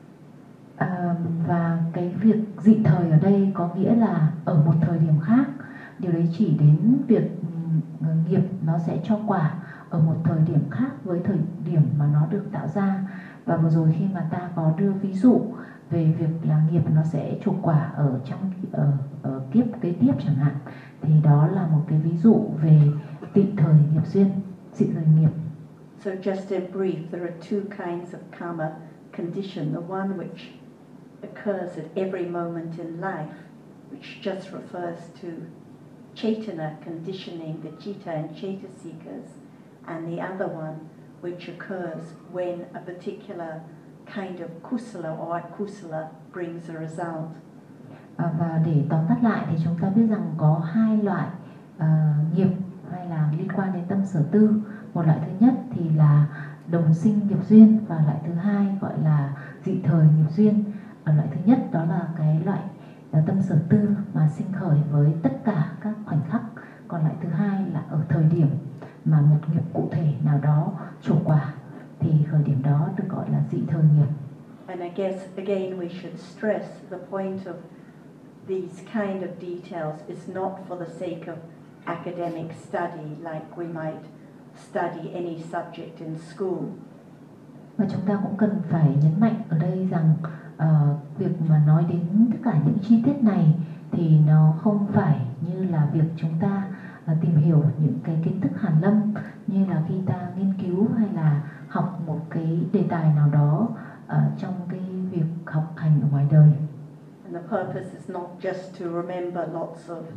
S2: Và cái việc dị thời ở đây có nghĩa là ở một thời điểm khác. Điều đấy chỉ đến việc nghiệp nó sẽ cho quả ở một thời điểm khác với thời điểm mà nó được tạo ra. Và vừa rồi khi mà ta có đưa ví dụ về việc là nghiệp nó sẽ trổ quả ở trong ở kiếp kế tiếp chẳng hạn, thì đó là một cái ví dụ về tị thời nghiệp duyên, dị thời nghiệp.
S5: So just in brief, there are two kinds of karma condition. The one which occurs at every moment in life, which just refers to Chaitana conditioning the Chitta and Chaitasikas, and the other one which occurs when a particular kind of kusala or akusala brings a result.
S2: Và để tóm tắt lại thì chúng ta biết rằng có hai loại nghiệp hay là liên quan đến tâm sở tư. Một loại thứ nhất thì là đồng sinh nghiệp duyên, và loại thứ hai gọi là dị thời nghiệp duyên. Ở loại thứ nhất đó là cái loại tâm sở tư mà sinh khởi với tất cả các khoảnh khắc. Còn loại thứ hai là ở thời điểm mà một nghiệp cụ thể nào đó trổ quả, thì thời điểm đó được gọi là dị thời nghiệp.
S5: And I guess again we should stress the point of these kind of details is not for the sake of academic study like we might study any subject in school.
S2: Và chúng ta cũng cần phải nhấn mạnh ở đây rằng việc mà nói đến tất cả những chi tiết này thì nó không phải như là việc chúng ta tìm hiểu những cái kiến thức hàn lâm, như là khi ta nghiên cứu hay là học một cái đề tài nào đó trong cái việc học hành ở ngoài đời.
S5: And the purpose is not just to remember lots of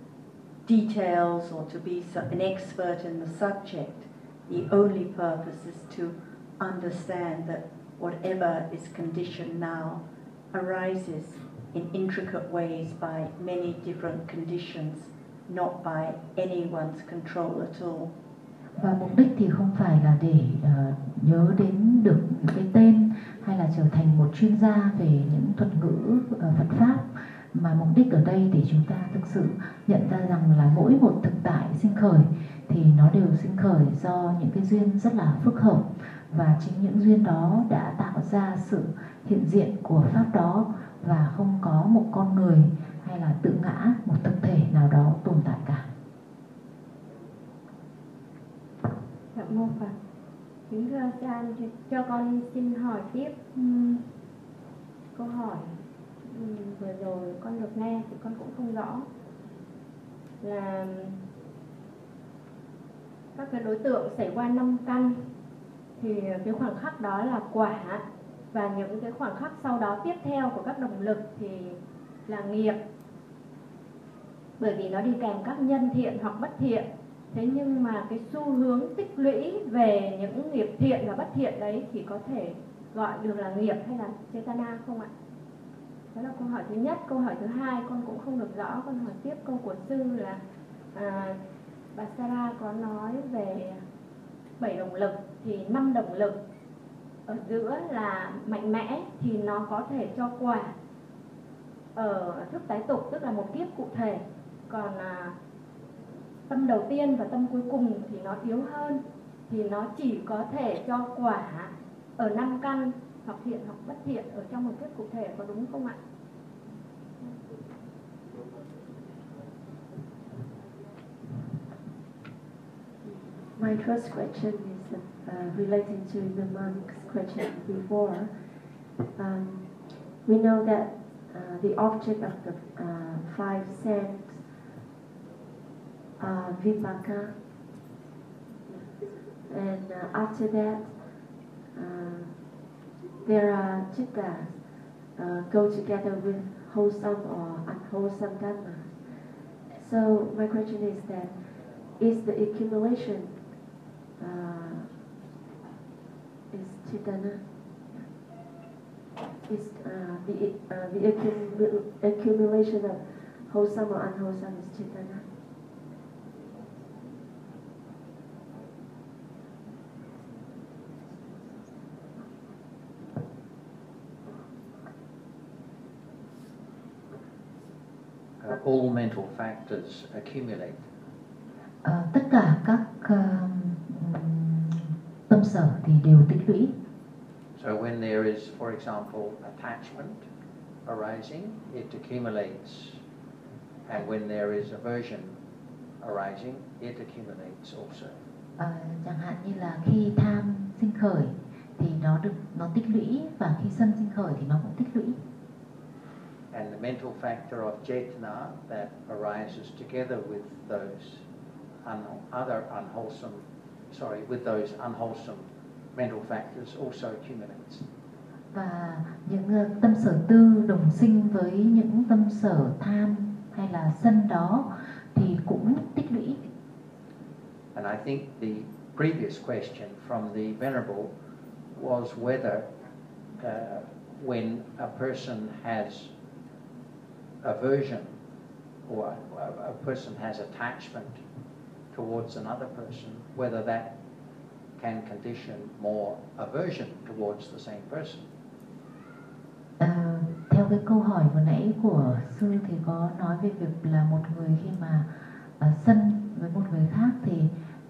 S5: details or to be an expert in the subject. The only purpose is to understand that whatever is conditioned now arises in intricate ways by many different conditions, not by anyone's control at all.
S2: Và mục đích thì không phải là để nhớ đến được những cái tên hay là trở thành một chuyên gia về những thuật ngữ Phật Pháp, mà mục đích ở đây để chúng ta thực sự nhận ra rằng là mỗi một thực tại sinh khởi thì nó đều sinh khởi do những cái duyên rất là phức hợp, và chính những duyên đó đã tạo ra sự hiện diện của Pháp đó, và không có một con người hay là tự ngã, một thực thể nào đó tồn tại cả.
S3: Dạ mô Phật. Kính thưa cha, cho con xin hỏi tiếp câu hỏi vừa rồi con được nghe thì con cũng không rõ là các cái đối tượng xảy qua 5 căn thì cái khoảnh khắc đó là quả, và những cái khoảnh khắc sau đó tiếp theo của các động lực thì là nghiệp. bởi vì nó đi kèm các nhân thiện hoặc bất thiện. Thế nhưng mà cái xu hướng tích lũy về những nghiệp thiện và bất thiện đấy thì có thể gọi được là nghiệp hay là Chetana không ạ? Đó là câu hỏi thứ nhất. Câu hỏi thứ hai con cũng không được rõ. Con hỏi tiếp câu của sư là bà Sarah có nói về 7 động lực, thì 5 động lực ở giữa là mạnh mẽ thì nó có thể cho quả ở thức tái tục, tức là một kiếp cụ thể. Còn tâm đầu tiên và tâm cuối cùng thì nó yếu hơn, thì nó chỉ có thể cho quả ở 5 căn, hoặc thiện hoặc bất thiện ở trong một kiếp cụ thể, có đúng không ạ?
S4: My first question is relating to the monk's question before. We know that the object of the 5 senses are vipaka, and after that there are chittas go together with wholesome or unwholesome dhamma. So my question is that is the accumulation is chitana? Is the accumulation of wholesome or unwholesome is chitana?
S7: All mental factors accumulate.
S2: Tất cả các tâm sở thì đều tích lũy.
S7: So when there is, for example, attachment arising, it accumulates. And when there is aversion arising, it accumulates also.
S2: Chẳng hạn như là khi tham sinh khởi thì nó tích lũy, và khi sân sinh khởi thì nó cũng tích lũy.
S7: And the mental factor of Chetana that arises together with those unwholesome mental factors also accumulates.
S2: Và những tâm sở tư đồng sinh với những tâm sở tham hay là sân đó thì cũng tích lũy.
S7: And I think the previous question from the Venerable was whether when a person has aversion or a person has attachment towards another person, whether that can condition more aversion towards the same person.
S2: Theo cái câu hỏi vừa nãy của sư thì có nói về việc là một người khi mà sân với một người khác thì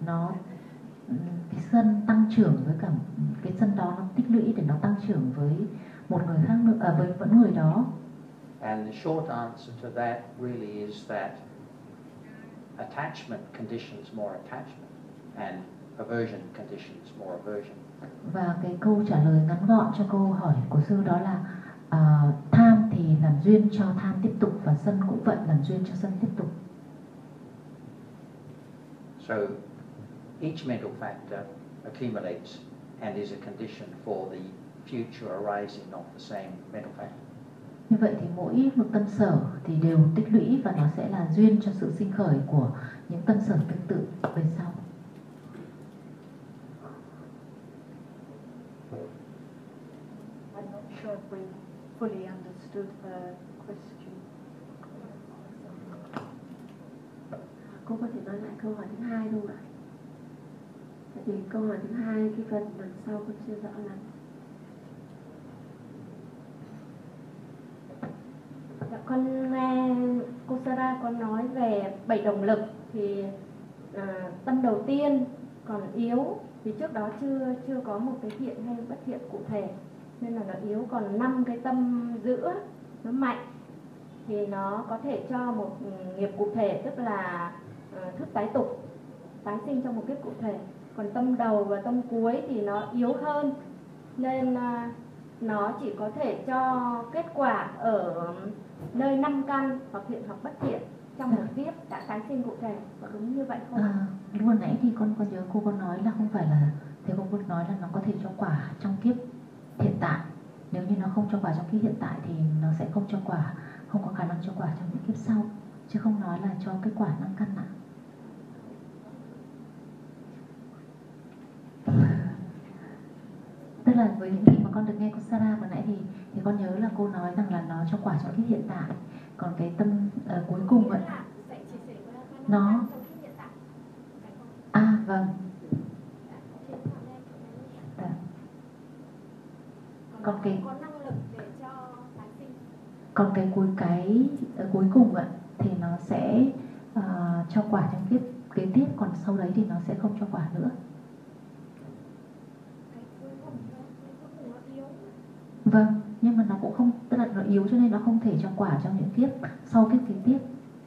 S2: cái sân tăng trưởng với cả cái sân đó nó tích lũy để nó tăng trưởng với một người khác nữa, với vẫn người đó.
S7: And the short answer to that really is that attachment conditions more attachment, and aversion conditions more aversion.
S2: Và cái câu trả lời ngắn gọn cho câu hỏi của sư đó là tham thì làm duyên cho tham tiếp tục, và sân cũng vậy, làm duyên cho sân tiếp tục.
S7: So each mental factor accumulates and is a condition for the future arising of the same mental factor.
S2: Như vậy thì mỗi một tâm sở thì đều tích lũy, và nó sẽ là duyên cho sự sinh khởi của những tâm sở tương tự về sau.
S5: I'm not sure if we fully understood the question.
S4: Cô có thể nói lại câu hỏi thứ hai không ạ? Tại vì câu hỏi thứ hai cái phần đằng sau con chưa rõ lắm.
S3: Dạ, con nghe cô Sarah có nói về 7 động lực, thì tâm đầu tiên còn yếu, vì trước đó chưa có một cái thiện hay bất thiện cụ thể nên là nó yếu. Còn 5 cái tâm giữa nó mạnh thì nó có thể cho một nghiệp cụ thể, tức là thức tái tục, tái sinh trong một kiếp cụ thể. Còn tâm đầu và tâm cuối thì nó yếu hơn, nên nó chỉ có thể cho kết quả ở nơi 5 căn hoặc thiện hoặc bất thiện trong một kiếp đã tái sinh cụ thể. Có đúng như vậy không?
S2: Lúc vừa nãy thì con nhớ cô có nói là không phải là, thì cô nói là nó có thể cho quả trong kiếp hiện tại. Nếu như nó không cho quả trong kiếp hiện tại thì nó sẽ không cho quả, không có khả năng cho quả trong những kiếp sau. chứ không nói là cho cái quả năng căn nặng. Tức là với những gì mà con được nghe cô Sarah vừa nãy thì con nhớ là cô nói rằng là nó cho quả trong kiếp hiện tại, còn cái tâm cuối cùng vậy nó vâng. Còn cái cuối cùng vậy thì nó sẽ cho quả trong kiếp kế tiếp, còn sau đấy thì nó sẽ không cho quả nữa. Vâng, nhưng mà nó cũng không, tức là nó yếu cho nên nó không thể cho quả trong những kiếp sau kiếp kế tiếp.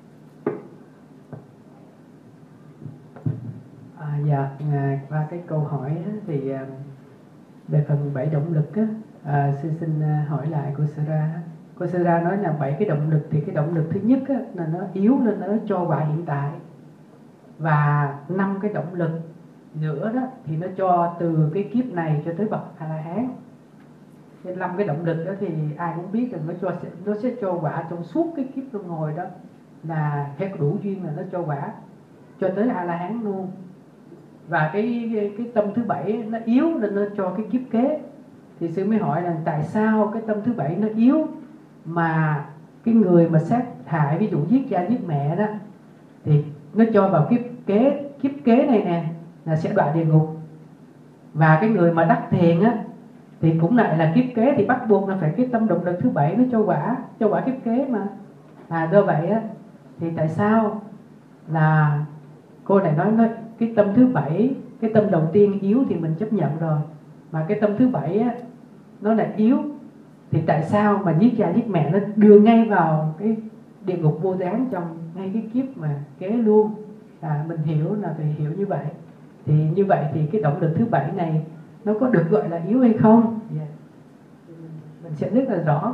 S9: Dạ, qua cái câu hỏi á, thì về phần 7 động lực á, xin hỏi lại cô Sarah. Cô Sarah nói là 7 cái động lực, thì cái động lực thứ nhất á, là nó yếu nên nó cho quả hiện tại, và 5 cái động lực nữa đó thì nó cho từ cái kiếp này cho tới bậc A-la-hán. Nên 5 cái động lực đó thì ai cũng biết là nó sẽ cho quả trong suốt cái kiếp luân hồi đó, là theo đủ duyên là nó cho quả cho tới A-la-hán luôn. Và cái tâm thứ 7 nó yếu nên nó cho cái kiếp kế. Thì sư mới hỏi là tại sao cái tâm thứ 7 nó yếu mà cái người mà sát hại, ví dụ giết cha giết mẹ đó, thì nó cho vào kiếp kế này nè là sẽ đọa địa ngục. Và cái người mà đắc thiền á thì cũng lại là kiếp kế, thì bắt buộc là phải cái tâm động lực thứ 7 nó cho quả kiếp kế mà. Do vậy á thì tại sao là cô này nói cái tâm thứ 7, cái tâm đầu tiên yếu thì mình chấp nhận rồi, mà cái tâm thứ 7 á nó lại yếu, thì tại sao mà giết cha giết mẹ nó đưa ngay vào cái địa ngục vô gián trong ngay cái kiếp mà kế luôn. Mình hiểu là phải hiểu như vậy. Thì như vậy thì cái động lực thứ 7 này nó có được gọi là yếu hay không? Mình sẽ rất là rõ.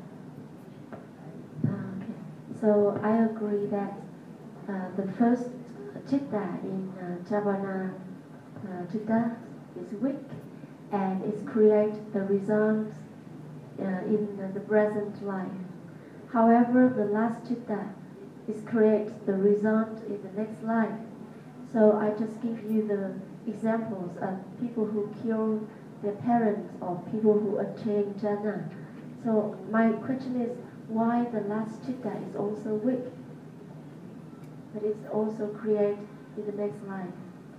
S4: So I agree that the first chitta in Jhavana chitta is weak, and it creates the results in the present life. However, the last chitta creates the result in the next life. So I just give you the examples of people who kill their parents or people who attain jhana. So my question is, why the last chitta is also weak, but it's also created in the next life?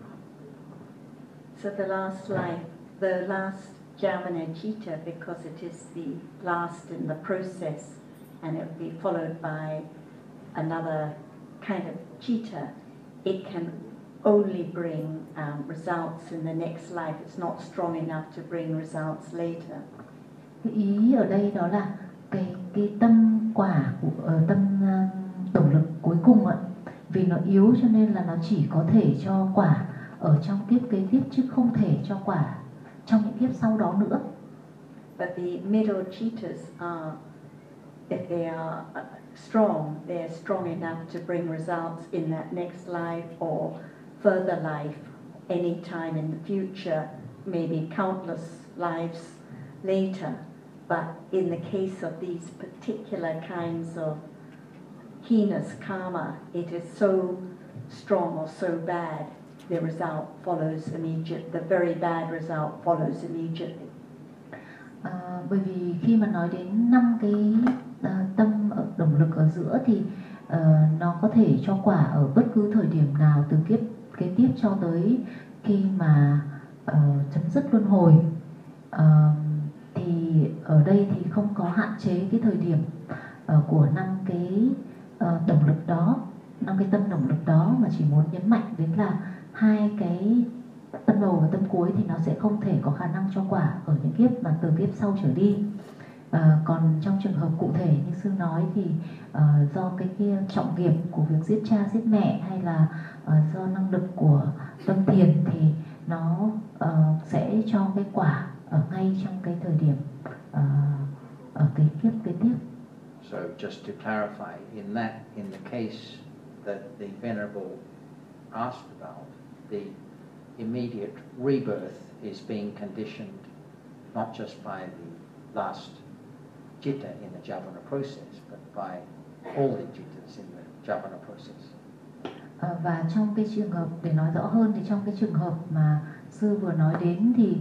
S5: So the last life, the last Jhavana chitta, because it is the last in the process, and it will be followed by another kind of chitta, it can only bring results in the next life. It's not strong enough to bring results later.
S2: Cái ý ở đây đó là cái tâm quả của động lực cuối cùng ạ, vì nó yếu cho nên là nó chỉ có thể cho quả ở trong kiếp kế tiếp, chứ không thể cho quả trong những kiếp sau đó nữa.
S5: But the middle chittas are, if they are strong, they are strong enough to bring results in that next life or further life, any time in the future, maybe countless lives later. But in the case of these particular kinds of heinous karma, it is so strong or so bad, the result follows immediately. The very bad result follows immediately.
S2: Bởi vì khi mà nói đến 5 cái tâm động lực ở giữa thì nó có thể cho quả ở bất cứ thời điểm nào từ kiếp kế tiếp cho tới khi mà chấm dứt luân hồi. Thì ở đây thì không có hạn chế cái thời điểm của 5 cái động lực đó, 5 cái tâm động lực đó, mà chỉ muốn nhấn mạnh đến là 2 cái tâm đầu và tâm cuối thì nó sẽ không thể có khả năng cho quả ở những kiếp mà từ kiếp sau trở đi. Còn trong trường hợp cụ thể như sư nói thì do cái trọng nghiệp của việc giết cha giết mẹ, hay là do năng lực của tâm thiền, thì nó sẽ cho cái quả ở ngay trong cái thời điểm ở cái kiếp kế tiếp.
S7: So just to clarify, in the case that the Venerable asked about, the immediate rebirth is being conditioned not just by the last chitta in the Jhavana process, but by all the chittas in the Javana process.
S2: Và trong cái trường hợp, để nói rõ hơn, thì trong cái trường hợp mà sư vừa nói đến thì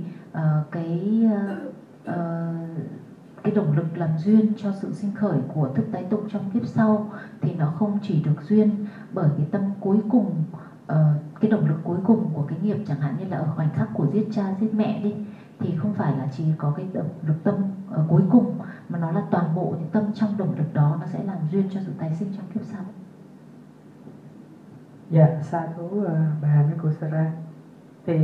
S2: cái động lực làm duyên cho sự sinh khởi của thức tái tục trong kiếp sau thì nó không chỉ được duyên bởi cái tâm cuối cùng, cái động lực cuối cùng của cái nghiệp, chẳng hạn như là ở khoảnh khắc của giết cha giết mẹ đi, thì không phải là chỉ có cái động lực tâm cuối cùng, mà nó là toàn bộ những tâm trong động lực đó nó sẽ làm duyên cho sự tái sinh trong kiếp sau.
S9: Dạ, sa thú bà với cô Sarah. Thì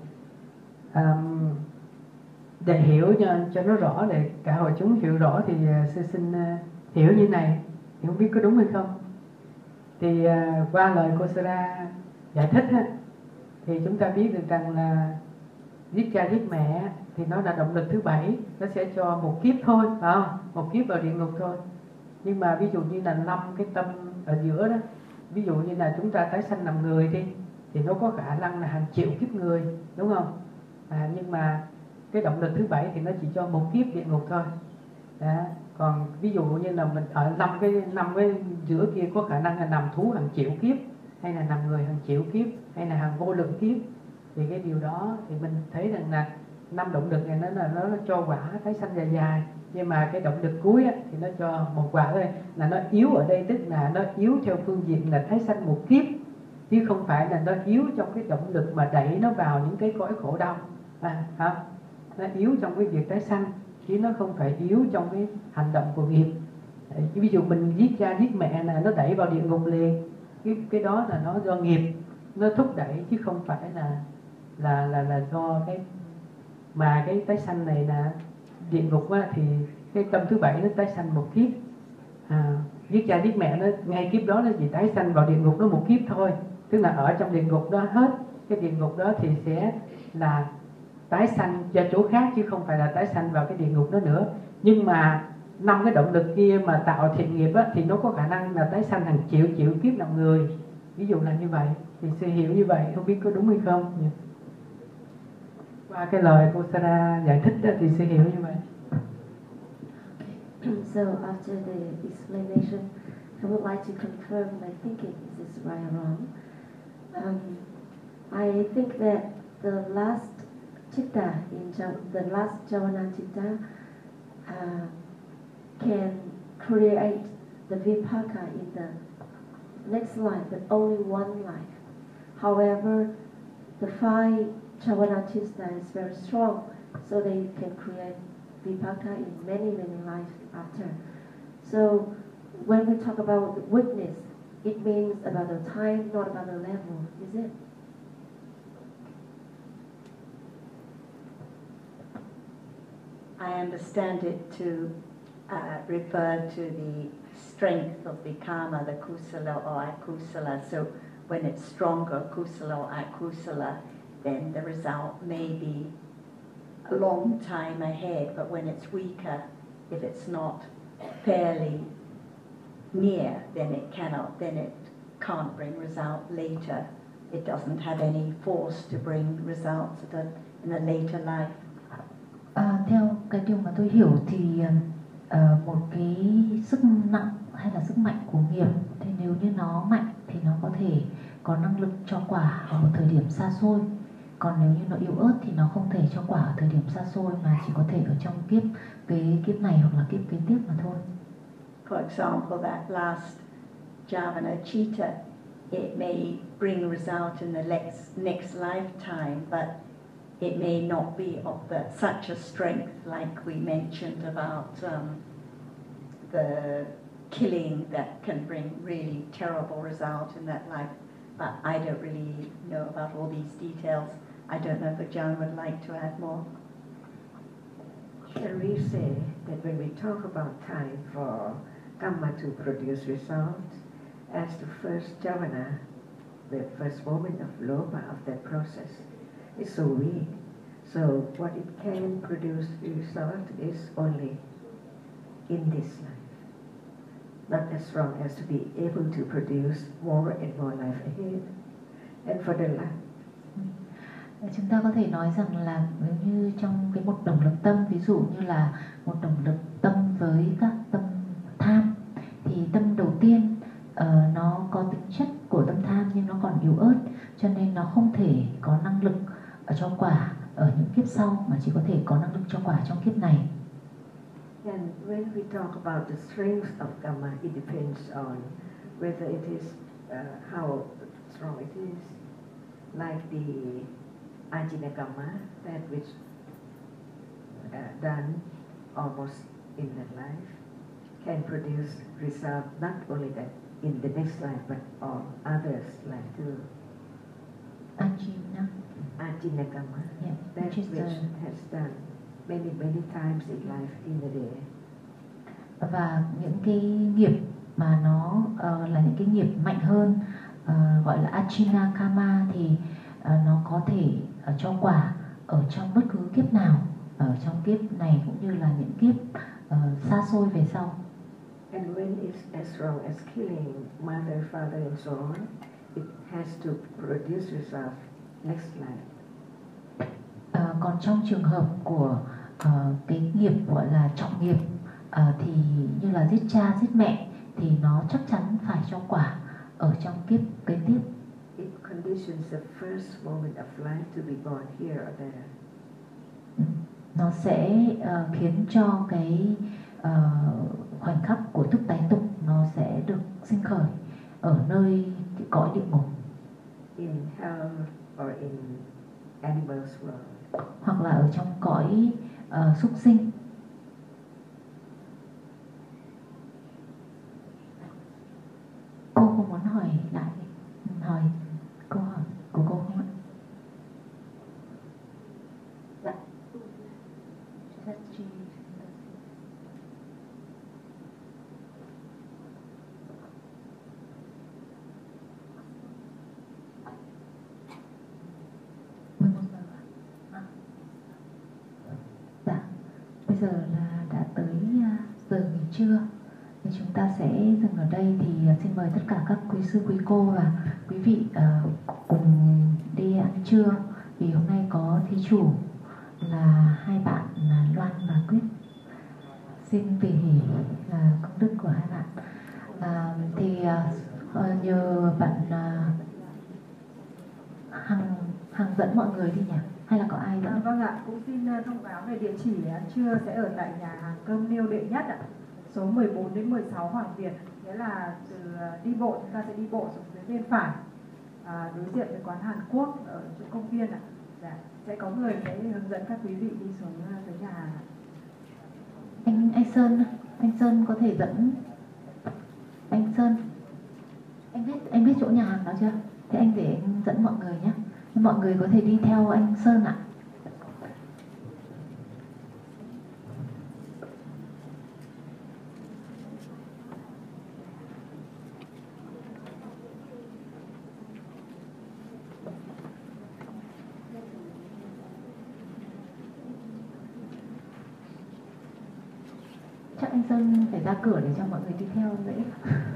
S9: để hiểu cho nó rõ, để cả hội chúng hiểu rõ thì sư xin hiểu như này, thì không biết có đúng hay không. Thì qua lời cô Sarah giải thích thì chúng ta biết được rằng là giết cha giết mẹ thì nó là động lực thứ 7, nó sẽ cho một kiếp thôi, phải không? Một kiếp vào địa ngục thôi. Nhưng mà ví dụ như là 5 cái tâm ở giữa đó, ví dụ như là chúng ta tái sanh làm người đi, thì nó có khả năng là hàng triệu kiếp người, đúng không? Nhưng mà cái động lực thứ 7 thì nó chỉ cho một kiếp địa ngục thôi. Đó. Còn ví dụ như là mình ở 5 cái giữa kia có khả năng là làm thú hàng triệu kiếp, hay là làm người hàng triệu kiếp, hay là hàng vô lượng kiếp. Thì cái điều đó thì mình thấy rằng là 5 động lực này nó cho quả tái sanh dài dài. Nhưng mà cái động lực cuối thì nó cho một quả thôi. Là nó yếu ở đây, tức là nó yếu theo phương diện là tái sanh một kiếp, chứ không phải là nó yếu trong cái động lực mà đẩy nó vào những cái cõi khổ đau. Nó yếu trong cái việc tái sanh, chứ nó không phải yếu trong cái hành động của nghiệp. Ví dụ mình giết cha giết mẹ là nó đẩy vào địa ngục liền, cái đó là nó do nghiệp nó thúc đẩy, chứ không phải là do cái mà cái tái sanh này là địa ngục thì cái tâm thứ 7 nó tái sanh một kiếp. Giết cha giết mẹ nó ngay kiếp đó nó chỉ tái sanh vào địa ngục nó một kiếp thôi, tức là ở trong địa ngục đó hết. Cái địa ngục đó thì sẽ là tái sanh cho chỗ khác, chứ không phải là tái sanh vào cái địa ngục đó nữa. Nhưng mà 5 cái động lực kia mà tạo thiện nghiệp thì nó có khả năng là tái sanh hàng triệu kiếp làm người. Ví dụ là như vậy, thì sư hiểu như vậy, không biết có đúng hay không. Qua cái lời cô Sarah giải thích đó, thì sư hiểu như vậy.
S4: So after the explanation, I would like to confirm my thinking. Is this right or wrong? I think that the last chitta the last Javana chitta can create the vipaka in the next life, but only one life. However, the 5 Javana chitta is very strong, so they can create vipaka in many lives after. So when we talk about the weakness, it means about the time, not about the level, is it?
S5: I understand it to refer to the strength of the karma, the kusala or akusala. So when it's stronger, kusala or akusala, then the result may be a long time ahead. But when it's weaker, if it's not fairly near, then it can't bring result later. It doesn't have any force to bring results in a later life.
S2: Theo cái điều mà tôi hiểu thì một cái sức nặng hay là sức mạnh của nghiệp thì nếu như nó mạnh thì nó có thể có năng lực cho quả ở một thời điểm xa xôi. Còn nếu như nó yếu ớt thì nó không thể cho quả ở thời điểm xa xôi, mà chỉ có thể ở trong cái kiếp này hoặc là kiếp kế tiếp mà thôi.
S5: For example, that last Javana chitta, it may bring result in the next lifetime, but it may not be of such a strength like we mentioned about the killing that can bring really terrible result in that life. But I don't really know about all these details. I don't know if John would like to add more.
S6: Shall we say that when we talk about time for karma to produce results, as the first Javana, the first moment of lopa of that process, is so weak. So what it can produce result is only in this life, not as strong as to be able to produce more and more life ahead. And for the life.
S2: Chúng ta có thể nói rằng là nếu như trong cái một động lực tâm, ví dụ như là một động lực tâm với các tâm tham, thì tâm đầu tiên nó có tính chất của tâm tham nhưng nó còn yếu ớt, cho nên nó không thể có năng lực cho quả ở những kiếp sau, mà chỉ có thể có năng lực cho quả trong kiếp này.
S6: And when we talk about the strength of karma, it depends on whether it is how strong it is. Like the Ajina karma, that which done almost in that life, can produce result not only that in the next life but on others life too. Ajina karma,
S2: Yeah,
S6: that
S2: which is
S6: which has done many times in life in a day.
S2: Và những cái nghiệp mà nó là những cái nghiệp mạnh hơn, gọi là Ajina karma, thì nó có thể cho quả ở trong bất cứ kiếp nào, ở trong kiếp này cũng như là những kiếp xa xôi về sau.
S6: And when it's as strong as killing mother, father and so on, it has to produce result next life.
S2: Còn trong trường hợp của cái nghiệp gọi là trọng nghiệp, thì như là giết cha, giết mẹ, thì nó chắc chắn phải cho quả ở trong kiếp kế tiếp.
S6: It conditions the first moment of life to be born here or there.
S2: Nó sẽ khiến cho cái khoảnh khắc của thức tái tục nó sẽ được sinh khởi ở nơi cái cõi địa ngục,
S6: In hell or in animals world.
S2: hoặc là ở trong cõi súc sinh. Cô có muốn hỏi câu hỏi của cô không ạ? Dạ. Dạ, bây giờ là đã tới giờ nghỉ trưa, thì chúng ta sẽ dừng ở đây. Thì xin mời tất cả các quý sư, quý cô và quý vị cùng đi ăn trưa. Vì hôm nay có thí chủ là hai bạn là Loan và Quyết. Xin tùy hỷ công đức của hai bạn. Thì nhờ bạn Hằng dẫn mọi người đi nhỉ? Hay là có ai dẫn?
S11: Vâng ạ, cũng xin thông báo về địa chỉ ăn trưa sẽ ở tại nhà hàng cơm Niêu Đệ Nhất ạ, số 14 đến 16 Hoàng Việt. Nghĩa là từ đi bộ, chúng ta sẽ đi bộ xuống phía bên phải, đối diện với quán Hàn Quốc ở chỗ công viên ạ. Dạ, sẽ có người sẽ hướng dẫn các quý vị đi xuống tới nhà hàng ạ.
S2: Anh Sơn có thể dẫn. Anh Sơn, anh biết chỗ nhà hàng đó chưa? Thế anh để anh dẫn mọi người nhé. Mọi người có thể đi theo anh Sơn ạ. Chắc anh Sơn phải ra cửa để cho mọi người đi theo dễ.